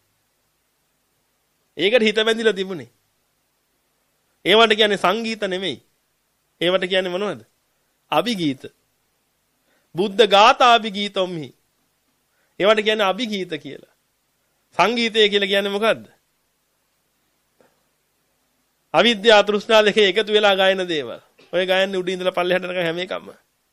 ඒකට හිත බැඳිලා තිබුණේ. ඒවට කියන්නේ සංගීත නෙමෙයි. ඒවට කියන්නේ මොනවද? අභිගීත. බුද්ධ ගාථා අභිගීතොම්හි. ඒවට කියන්නේ අභිගීත කියලා. සංගීතය කියලා කියන්නේ මොකද්ද? අවිද්‍යාව තෘෂ්ණා දෙකේ එකතු වෙලා ගායන දේවල්. ඔය ගායන්නේ උඩින් ඉඳලා පල්ලෙහාට යනකම් හැම එකක්ම.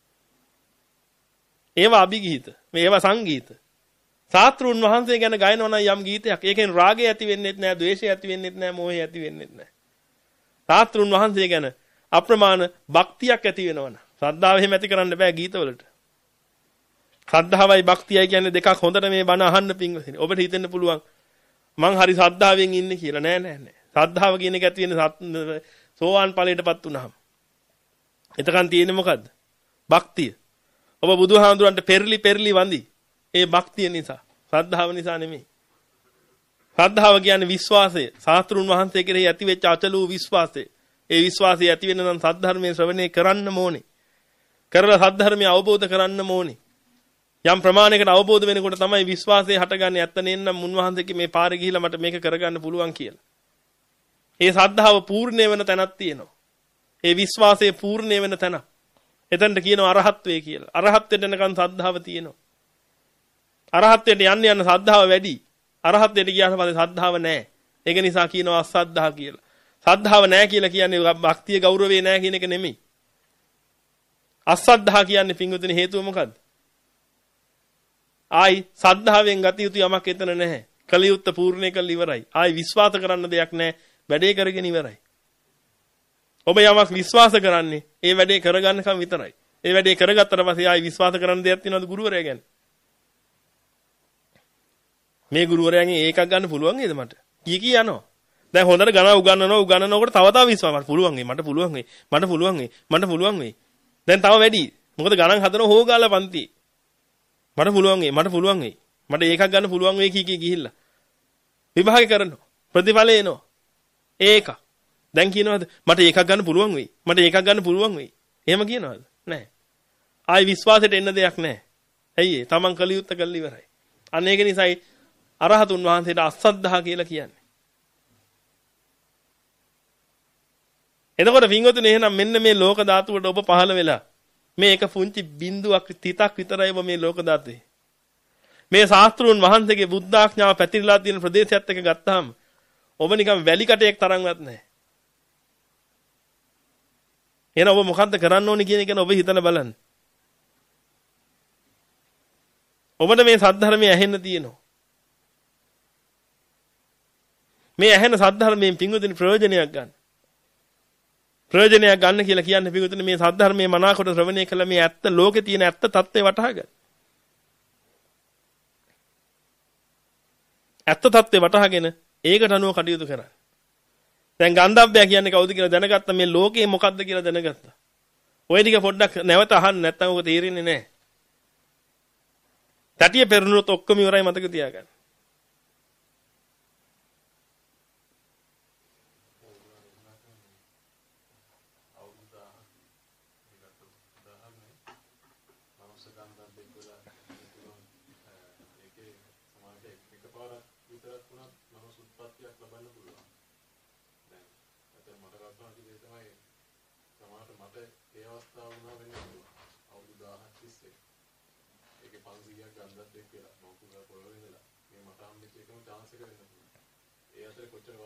ඒවා අභිගීත. මේවා සංගීත. ශාස්ත්‍රුන් වහන්සේ ගැන ගායනවා නම් යම් ගීතයක්. ඒකෙන් රාගය ඇති වෙන්නෙත් නැහැ, ද්වේෂය ඇති වෙන්නෙත් නැහැ, මෝහය ඇති වෙන්නෙත් නැහැ. ශාස්ත්‍රුන් වහන්සේ ගැන අප්‍රමාණ භක්තියක් ඇති වෙනවනේ. ශ්‍රද්ධාව එහෙම ඇති කරන්න බෑ ගීතවලට. ශ්‍රද්ධාවයි භක්තියයි කියන්නේ දෙකක්. හොඳට මේ බණ අහන්න පිංගුසිනේ. ඔබට හිතෙන්න පුළුවන් මං හරි ශ්‍රද්ධාවෙන් ඉන්නේ කියලා. නෑ නෑ නෑ. ශ්‍රද්ධාව කියන එක ඇති වෙන්නේ සෝවාන් ඵලයටපත් වුනහම. එතකන් තියෙන්නේ මොකද්ද? භක්තිය. ඔබ බුදුහාමුදුරන්ට පෙරලි පෙරලි වඳි. ඒ භක්තිය නිසා. ශ්‍රද්ධාව නිසා නෙමෙයි. ශ්‍රද්ධාව කියන්නේ විශ්වාසය. ශාස්ත්‍රුන් වහන්සේ කෙරෙහි ඇතිවෙච්ච අචල වූ විශ්වාසය. ඒ විශ්වාසය ඇති වෙන්න නම් සද්ධර්මයේ ශ්‍රවණය කරන්න ඕනේ. කරලා සද්ධර්මය අවබෝධ කරන්න ඕනේ. යම් ප්‍රමාණයකට අවබෝධ වෙනකොට තමයි විශ්වාසය හටගන්නේ. ඇත්ත නේනම් මුන්වහන්සේගේ මේ පාරේ ගිහිලා මට මේක කරගන්න පුළුවන් කියලා. ඒ ශ්‍රද්ධාව පූර්ණේ වෙන තැනක් තියෙනවා. ඒ විශ්වාසය පූර්ණේ වෙන තැන. එතනට කියනවා අරහත්වේ කියලා. අරහත්ත්වයට යනකන් ශ්‍රද්ධාව තියෙනවා. අරහත්ත්වයට යන්න යන ශ්‍රද්ධාව වැඩි. අරහත්ත්වයට ගියාට පස්සේ ශ්‍රද්ධාව නැහැ. ඒක නිසා කියනවා අසද්ධා කියලා. ශ්‍රද්ධාව නැහැ කියලා කියන්නේ භක්තිය ගෞරවේ නැහැ කියන එක නෙමෙයි. අසද්ධා කියන්නේ පිංගුතුනි හේතුව මොකද්ද? ආයි සද්ධාවෙන් ගත යුතු යමක් එතන නැහැ. කලියුත්ත පූර්ණේ කළ ඉවරයි. ආයි විශ්වාස කරන්න දෙයක් නැහැ. වැඩේ කරගෙන ඉවරයි. ඔබ යමක් විශ්වාස කරන්නේ ඒ වැඩේ කරගන්නකම් විතරයි. ඒ වැඩේ කරගත්තට පස්සේ ආයි විශ්වාස කරන්න දෙයක් තියෙනවද ගුරුවරයා ගැන? මේ ගුරුවරයාගෙන් ඒකක් ගන්න පුළුවන් නේද මට? කී කී යනවා. දැන් හොඳට ගණන් උගන්වනවා උගන්වනකොට තව තව විශ්වාස මට පුළුවන් වෙයි මට පුළුවන් වෙයි මට පුළුවන් වෙයි මට පුළුවන් වෙයි. දැන් තව වැඩි. මොකද ගණන් හදන හොගාලා පන්ති. මට පුළුවන් වෙයි මට පුළුවන් වෙයි. මට ඒකක් ගන්න පුළුවන් වෙයි කී කී ගිහිල්ලා. විභාගය කරනවා. ප්‍රතිඵලය එනවා. ඒක. දැන් කියනවාද මට ඒකක් ගන්න පුළුවන් වෙයි. මට ඒකක් ගන්න පුළුවන් වෙයි. එහෙම කියනවාද? නැහැ. ආයි විශ්වාසයට එන්න දෙයක් නැහැ. ඇයි ඒ? Taman කලියුත්ත කළ ඉවරයි. අන්න ඒක නිසායි අරහතුන් වහන්සේට අසද්ධා කියලා කියන්නේ. එතකොට වින්වතුනි එහෙනම් මෙන්න මේ ලෝක ධාතුවට ඔබ පහළ වෙලා මේ එක පුංචි බිඳුවක් තිතක් විතරයි ඔබ මේ ලෝක ධාතුවේ. මේ ශාස්ත්‍රූන් වහන්සේගේ බුද්ධාඥාව පැතිරලා තියෙන ප්‍රදේශයත් එක්ක ගත්තාම ඔබ නිකන් වැලි කටයක් තරම්වත් නැහැ. එහෙනම් ඔබ මොකද්ද කරන්න ඕනේ කියන එක ඔබ හිතලා බලන්න. ඔබට මේ සද්ධර්මයේ ඇහෙන්න තියෙනවා. මේ ඇහෙන සද්ධර්මයෙන් පිංගුතුනි ප්‍රයෝජනයක් ගන්න. ප්‍රයෝජනයක් ගන්න කියලා කියන්නේ පිංගුතුනි මේ සද්ධර්මයේ මනාකොට ශ්‍රවණය කළ මේ ඇත්ත ලෝකේ තියෙන ඇත්ත தත්ත්වේ වටහා ගන්න. ඇත්ත தත්ත්වේ වටහාගෙන ඒකට අනුව කටයුතු කරන්න. දැන් ගන්ධබ්බය කියන්නේ කවුද කියලා දැනගත්තා මේ ලෝකේ මොකද්ද කියලා දැනගත්තා. ඔය ටික පොඩ්ඩක් නැවත අහන්න නැත්නම් ඔක තේරෙන්නේ නැහැ. තටිය පෙරනුනොත් ඔක්කොම ඉවරයි මතක තියාගන්න. මට ඒ අවස්ථාව වුණා වෙන්නේ අවුරුදු දහහක් තිස්සේ. ඒකේ පන්සීයක් ගන්නත් එක්ක මම පුරා පොළොවේ ඉඳලා මේ මට හම්බෙච්ච එකම chance එක වෙන්න පුළුවන්. ඒ අතරේ කොච්චර